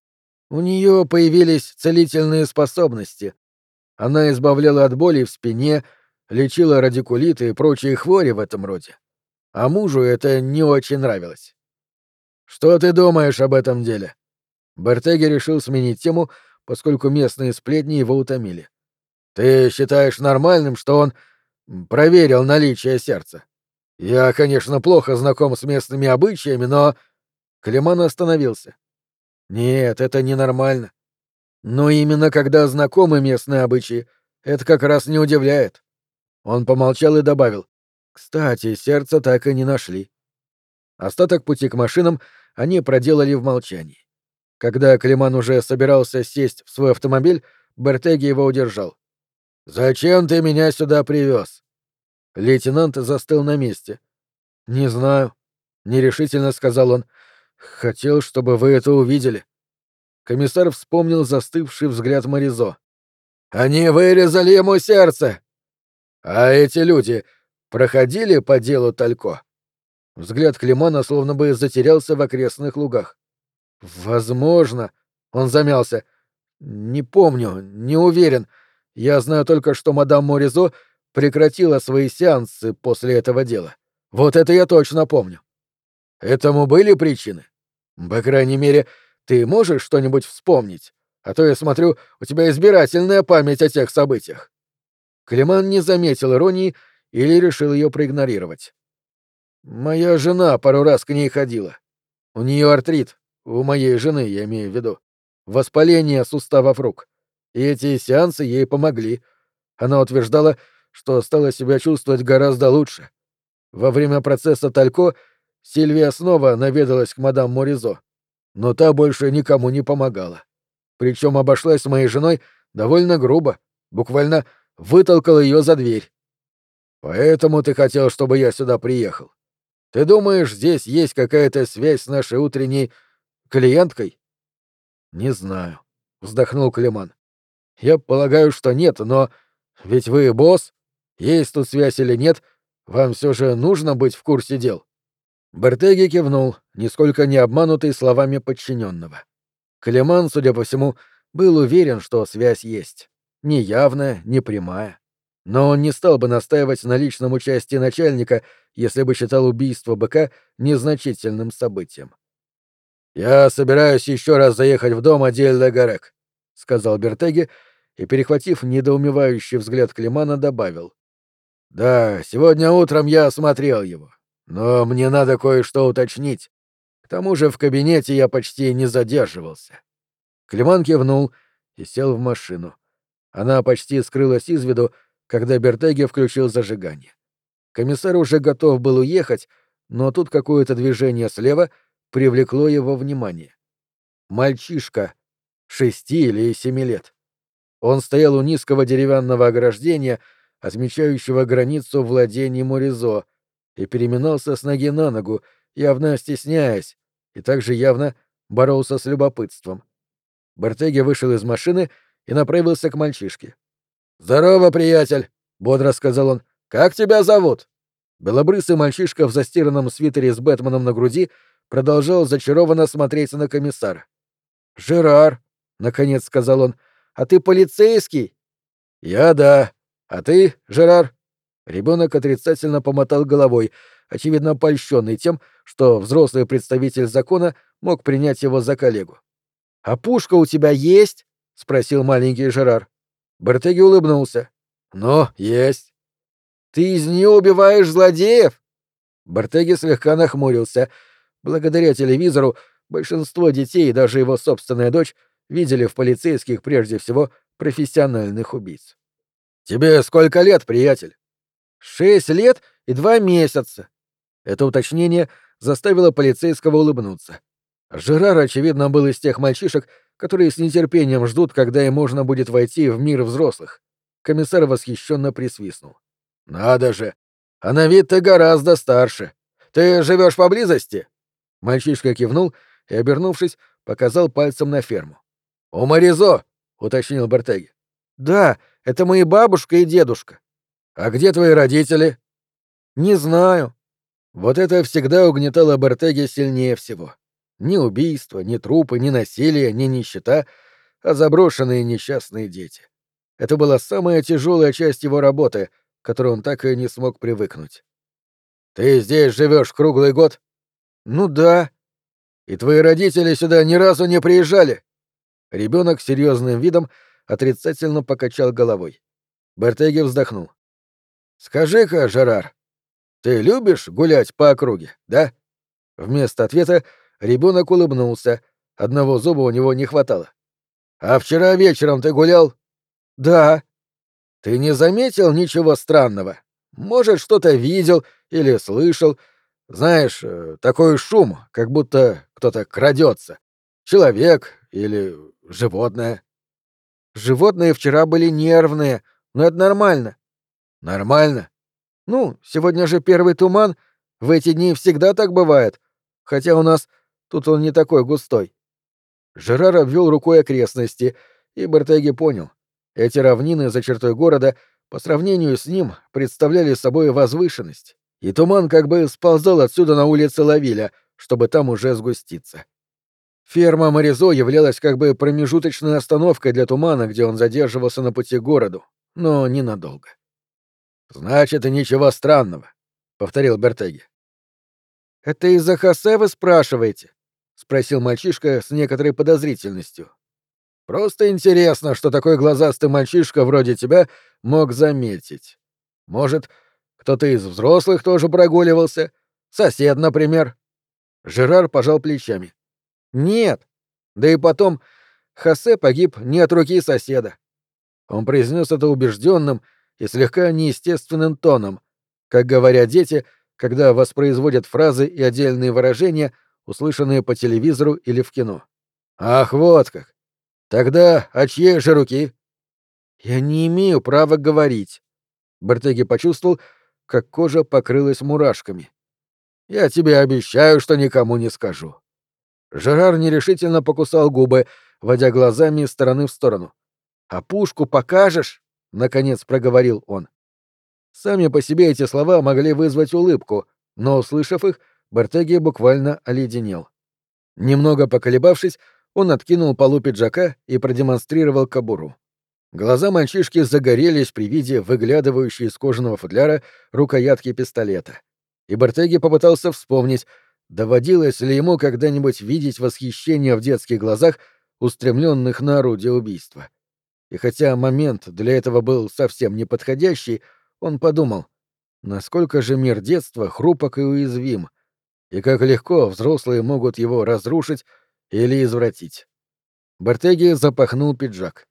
«У нее появились целительные способности. Она избавляла от боли в спине, лечила радикулиты и прочие хвори в этом роде. А мужу это не очень нравилось. Что ты думаешь об этом деле?» Бертеги решил сменить тему, поскольку местные сплетни его утомили. «Ты считаешь нормальным, что он проверил наличие сердца? Я, конечно, плохо знаком с местными обычаями, но...» Климан остановился. «Нет, это ненормально. Но именно когда знакомы местные обычаи, это как раз не удивляет». Он помолчал и добавил. «Кстати, сердце так и не нашли». Остаток пути к машинам они проделали в молчании. Когда Климан уже собирался сесть в свой автомобиль, Бертеги его удержал. «Зачем ты меня сюда привез?» Лейтенант застыл на месте. «Не знаю», — нерешительно сказал он. «Хотел, чтобы вы это увидели». Комиссар вспомнил застывший взгляд Моризо. «Они вырезали ему сердце!» «А эти люди проходили по делу Талько?» Взгляд Климана словно бы затерялся в окрестных лугах. «Возможно», — он замялся. «Не помню, не уверен. Я знаю только, что мадам Моризо прекратила свои сеансы после этого дела. Вот это я точно помню. Этому были причины? По крайней мере, ты можешь что-нибудь вспомнить? А то я смотрю, у тебя избирательная память о тех событиях». Климан не заметил иронии или решил ее проигнорировать. «Моя жена пару раз к ней ходила. У нее артрит, у моей жены, я имею в виду. Воспаление суставов рук. И эти сеансы ей помогли. Она утверждала, что стала себя чувствовать гораздо лучше. Во время процесса Талько Сильвия снова наведалась к мадам Моризо, но та больше никому не помогала. Причем обошлась с моей женой довольно грубо, буквально вытолкала ее за дверь. Поэтому ты хотел, чтобы я сюда приехал. Ты думаешь, здесь есть какая-то связь с нашей утренней клиенткой? Не знаю, вздохнул Климан. Я полагаю, что нет, но ведь вы босс. Есть тут связь или нет, вам все же нужно быть в курсе дел. Бертеги кивнул, нисколько не обманутый словами подчиненного. Климан, судя по всему, был уверен, что связь есть. Не явная, не прямая. Но он не стал бы настаивать на личном участии начальника, если бы считал убийство быка незначительным событием. «Я собираюсь еще раз заехать в дом отдельно Гарек», — сказал Бертеги и, перехватив недоумевающий взгляд Климана, добавил. «Да, сегодня утром я осмотрел его, но мне надо кое-что уточнить. К тому же в кабинете я почти не задерживался». Климан кивнул и сел в машину. Она почти скрылась из виду, когда Бертеги включил зажигание. Комиссар уже готов был уехать, но тут какое-то движение слева привлекло его внимание. Мальчишка, шести или семи лет. Он стоял у низкого деревянного ограждения, отмечающего границу владений Моризо, и переминался с ноги на ногу, явно стесняясь, и также явно боролся с любопытством. Бертеги вышел из машины и направился к мальчишке. «Здорово, приятель!» — бодро сказал он. «Как тебя зовут?» Белобрысый мальчишка в застиранном свитере с Бэтменом на груди продолжал зачарованно смотреть на комиссара. «Жерар», — наконец сказал он, — «а ты полицейский?» «Я да. А ты, Жерар?» Ребенок отрицательно помотал головой, очевидно польщенный тем, что взрослый представитель закона мог принять его за коллегу. «А пушка у тебя есть?» — спросил маленький Жерар. Бертеги улыбнулся. «Ну, есть». «Ты из нее убиваешь злодеев?» Бертеги слегка нахмурился. Благодаря телевизору большинство детей, даже его собственная дочь, видели в полицейских прежде всего профессиональных убийц. «Тебе сколько лет, приятель?» «Шесть лет и два месяца». Это уточнение заставило полицейского улыбнуться. Жерар, очевидно, был из тех мальчишек, которые с нетерпением ждут, когда им можно будет войти в мир взрослых. Комиссар восхищенно присвистнул. «Надо же! А на вид ты гораздо старше. Ты живешь поблизости?» Мальчишка кивнул и, обернувшись, показал пальцем на ферму. «У Маризо», — уточнил Бертеги. «Да, это мои бабушка и дедушка». «А где твои родители?» «Не знаю». Вот это всегда угнетало Бертеги сильнее всего. Ни убийства, ни трупы, ни насилие, ни нищета, а заброшенные несчастные дети. Это была самая тяжелая часть его работы, к которой он так и не смог привыкнуть. «Ты здесь живешь круглый год?» «Ну да». «И твои родители сюда ни разу не приезжали?» Ребенок с серьезным видом отрицательно покачал головой. Бертеги вздохнул. «Скажи-ка, Жерар, ты любишь гулять по округе, да?» Вместо ответа ребенок улыбнулся. Одного зуба у него не хватало. «А вчера вечером ты гулял?» «Да». «Ты не заметил ничего странного? Может, что-то видел или слышал? Знаешь, э, такой шум, как будто кто-то крадется. Человек или животное?» «Животные вчера были нервные, но это нормально». «Нормально?» «Ну, сегодня же первый туман. В эти дни всегда так бывает. Хотя у нас тут он не такой густой». Жерар обвел рукой окрестности, и Бертеги понял. Эти равнины за чертой города по сравнению с ним представляли собой возвышенность, и туман как бы сползал отсюда на улицы Лавиля, чтобы там уже сгуститься. Ферма Маризо являлась как бы промежуточной остановкой для тумана, где он задерживался на пути к городу, но ненадолго. «Значит, и ничего странного», — повторил Бертеги. «Это из-за Хосе вы спрашиваете?» — спросил мальчишка с некоторой подозрительностью. «Просто интересно, что такой глазастый мальчишка вроде тебя мог заметить. Может, кто-то из взрослых тоже прогуливался? Сосед, например?» Жерар пожал плечами. «Нет. Да и потом, Хосе погиб не от руки соседа». Он произнес это убежденным и слегка неестественным тоном, как говорят дети, когда воспроизводят фразы и отдельные выражения, услышанные по телевизору или в кино. «Ах, вот как! Тогда от чьей же руки?» «Я не имею права говорить». Бертеги почувствовал, как кожа покрылась мурашками. «Я тебе обещаю, что никому не скажу». Жерар нерешительно покусал губы, водя глазами из стороны в сторону. «А пушку покажешь?» — наконец проговорил он. Сами по себе эти слова могли вызвать улыбку, но, услышав их, Бертеги буквально оледенел. Немного поколебавшись, он откинул полу пиджака и продемонстрировал кобуру. Глаза мальчишки загорелись при виде выглядывающей из кожаного футляра рукоятки пистолета. И Бертеги попытался вспомнить, доводилось ли ему когда-нибудь видеть восхищение в детских глазах, устремленных на орудие убийства. И хотя момент для этого был совсем неподходящий, он подумал, насколько же мир детства хрупок и уязвим, и как легко взрослые могут его разрушить или извратить. Бертеги запахнул пиджак.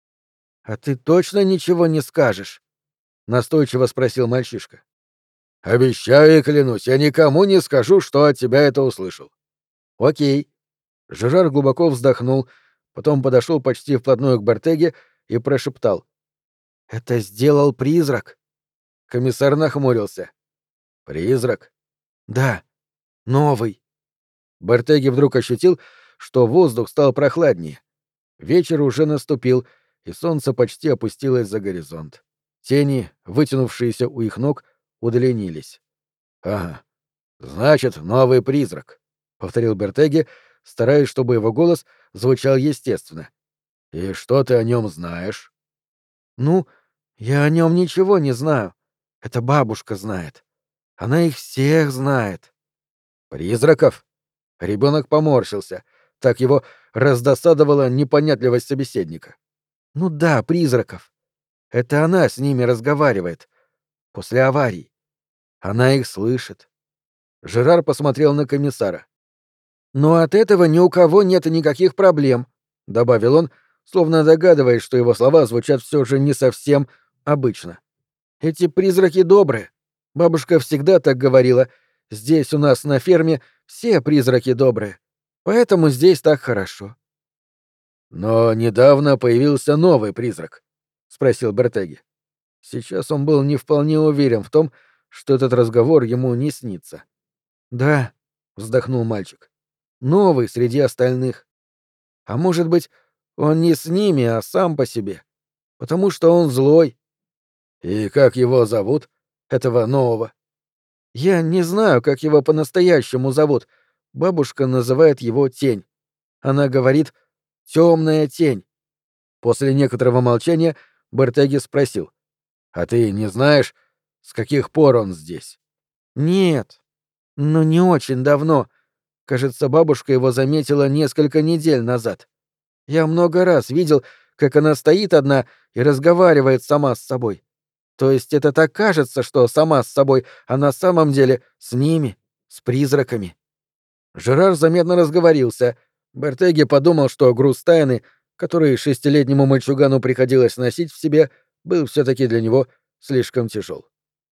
«А ты точно ничего не скажешь?» — настойчиво спросил мальчишка. «Обещаю и клянусь, я никому не скажу, что от тебя это услышал». «Окей». Жерар глубоко вздохнул, потом подошел почти вплотную к Бертеге и прошептал. «Это сделал призрак». Комиссар нахмурился. «Призрак?» «Да, новый». Бертеги вдруг ощутил, что воздух стал прохладнее. Вечер уже наступил, и солнце почти опустилось за горизонт. Тени, вытянувшиеся у их ног, удлинились. «Ага, значит, новый призрак», — повторил Бертеги, стараясь, чтобы его голос звучал естественно. «И что ты о нем знаешь?» «Ну, я о нем ничего не знаю. Это бабушка знает. Она их всех знает». «Призраков?» Ребенок поморщился. Так его раздосадовала непонятливость собеседника. «Ну да, призраков. Это она с ними разговаривает. После аварии. Она их слышит». Жерар посмотрел на комиссара. «Но от этого ни у кого нет никаких проблем», — добавил он, словно догадываясь, что его слова звучат все же не совсем обычно. «Эти призраки добрые. Бабушка всегда так говорила. Здесь у нас на ферме все призраки добрые. Поэтому здесь так хорошо». «Но недавно появился новый призрак», — спросил Бертеги. Сейчас он был не вполне уверен в том, что этот разговор ему не снится. «Да», — вздохнул мальчик, — «новый среди остальных. А может быть, он не с ними, а сам по себе, потому что он злой». «И как его зовут, этого нового?» «Я не знаю, как его по-настоящему зовут. Бабушка называет его Тень. Она говорит «темная тень». После некоторого молчания Бертеги спросил: «А ты не знаешь, с каких пор он здесь?» «Нет, но не очень давно. Кажется, бабушка его заметила несколько недель назад. Я много раз видел, как она стоит одна и разговаривает сама с собой. То есть это так кажется, что сама с собой, а на самом деле с ними, с призраками». Жерар заметно разговорился. Бертеги подумал, что груз тайны, который шестилетнему мальчугану приходилось носить в себе, был все-таки для него слишком тяжел.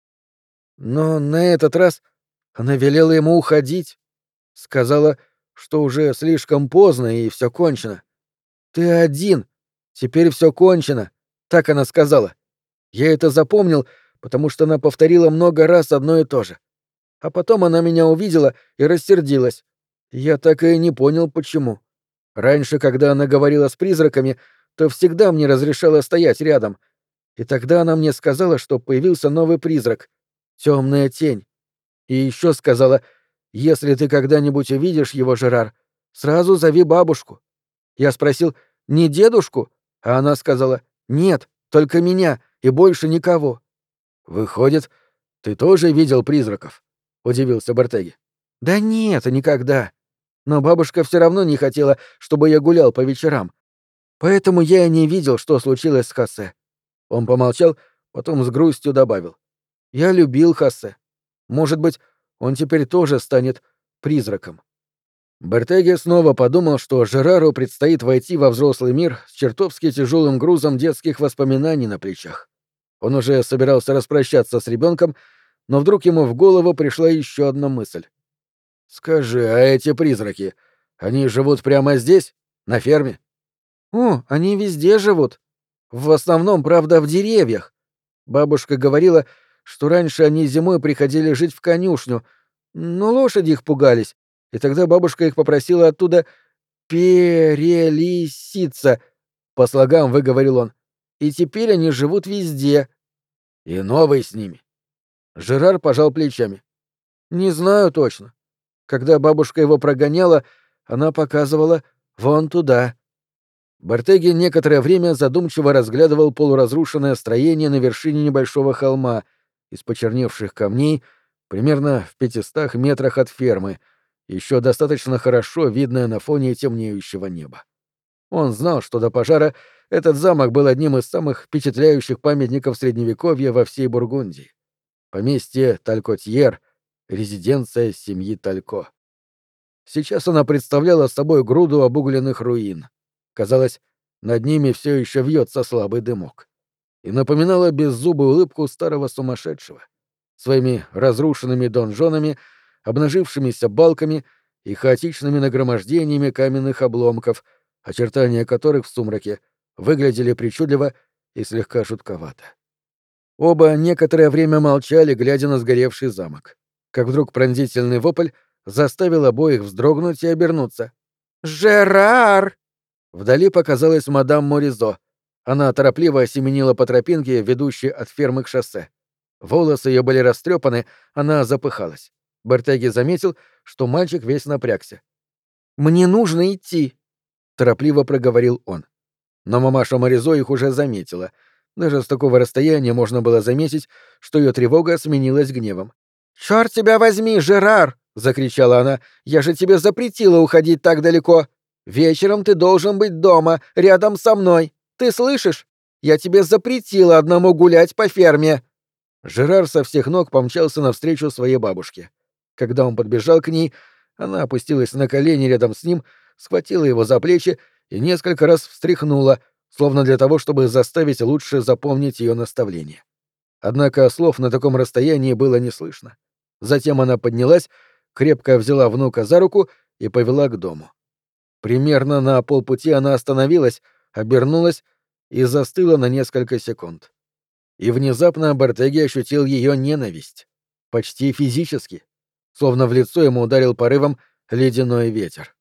Но на этот раз она велела ему уходить. Сказала, что уже слишком поздно и все кончено. «Ты один. Теперь все кончено», — так она сказала. Я это запомнил, потому что она повторила много раз одно и то же. А потом она меня увидела и рассердилась. Я так и не понял, почему. Раньше, когда она говорила с призраками, то всегда мне разрешала стоять рядом. И тогда она мне сказала, что появился новый призрак — темная тень. И еще сказала: «Если ты когда-нибудь увидишь его, Жерар, сразу зови бабушку». Я спросил: «Не дедушку?» А она сказала: «Нет, только меня и больше никого». «Выходит, ты тоже видел призраков?» — удивился Бертеги. «Да нет, никогда. Но бабушка все равно не хотела, чтобы я гулял по вечерам. Поэтому я и не видел, что случилось с Хосе». Он помолчал, потом с грустью добавил: «Я любил Хосе. Может быть, он теперь тоже станет призраком». Бертеги снова подумал, что Жерару предстоит войти во взрослый мир с чертовски тяжелым грузом детских воспоминаний на плечах. Он уже собирался распрощаться с ребенком, но вдруг ему в голову пришла еще одна мысль. «Скажи, а эти призраки, они живут прямо здесь, на ферме?» «О, они везде живут. В основном, правда, в деревьях. Бабушка говорила, что раньше они зимой приходили жить в конюшню, но лошади их пугались, и тогда бабушка их попросила оттуда перелиситься», — по слогам выговорил он. «И теперь они живут везде». «И новый с ними?» Жерар пожал плечами. «Не знаю точно. Когда бабушка его прогоняла, она показывала вон туда». Бертеги некоторое время задумчиво разглядывал полуразрушенное строение на вершине небольшого холма из почерневших камней, примерно в пятистах метрах от фермы, еще достаточно хорошо видное на фоне темнеющего неба. Он знал, что до пожара этот замок был одним из самых впечатляющих памятников Средневековья во всей Бургундии. Поместье Талькотьер, резиденция семьи Талько. Сейчас она представляла собой груду обугленных руин. Казалось, над ними все еще вьется слабый дымок. И напоминала беззубую улыбку старого сумасшедшего. Своими разрушенными донжонами, обнажившимися балками и хаотичными нагромождениями каменных обломков, очертания которых в сумраке выглядели причудливо и слегка жутковато. Оба некоторое время молчали, глядя на сгоревший замок. Как вдруг пронзительный вопль заставил обоих вздрогнуть и обернуться. «Жерар!» Вдали показалась мадам Моризо. Она торопливо осеменила по тропинке, ведущей от фермы к шоссе. Волосы ее были растрепаны, она запыхалась. Бертеги заметил, что мальчик весь напрягся. «Мне нужно идти», — торопливо проговорил он. Но мамаша Моризо их уже заметила. Даже с такого расстояния можно было заметить, что ее тревога сменилась гневом. «Чёрт тебя возьми, Жерар!» — закричала она. «Я же тебе запретила уходить так далеко! Вечером ты должен быть дома, рядом со мной! Ты слышишь? Я тебе запретила одному гулять по ферме!» Жерар со всех ног помчался навстречу своей бабушке. Когда он подбежал к ней, она опустилась на колени рядом с ним, схватила его за плечи и несколько раз встряхнула, словно для того, чтобы заставить лучше запомнить ее наставление. Однако слов на таком расстоянии было не слышно. Затем она поднялась, крепко взяла внука за руку и повела к дому. Примерно на полпути она остановилась, обернулась и застыла на несколько секунд. И внезапно Бертеги ощутил ее ненависть. почти физически, словно в лицо ему ударил порывом ледяной ветер.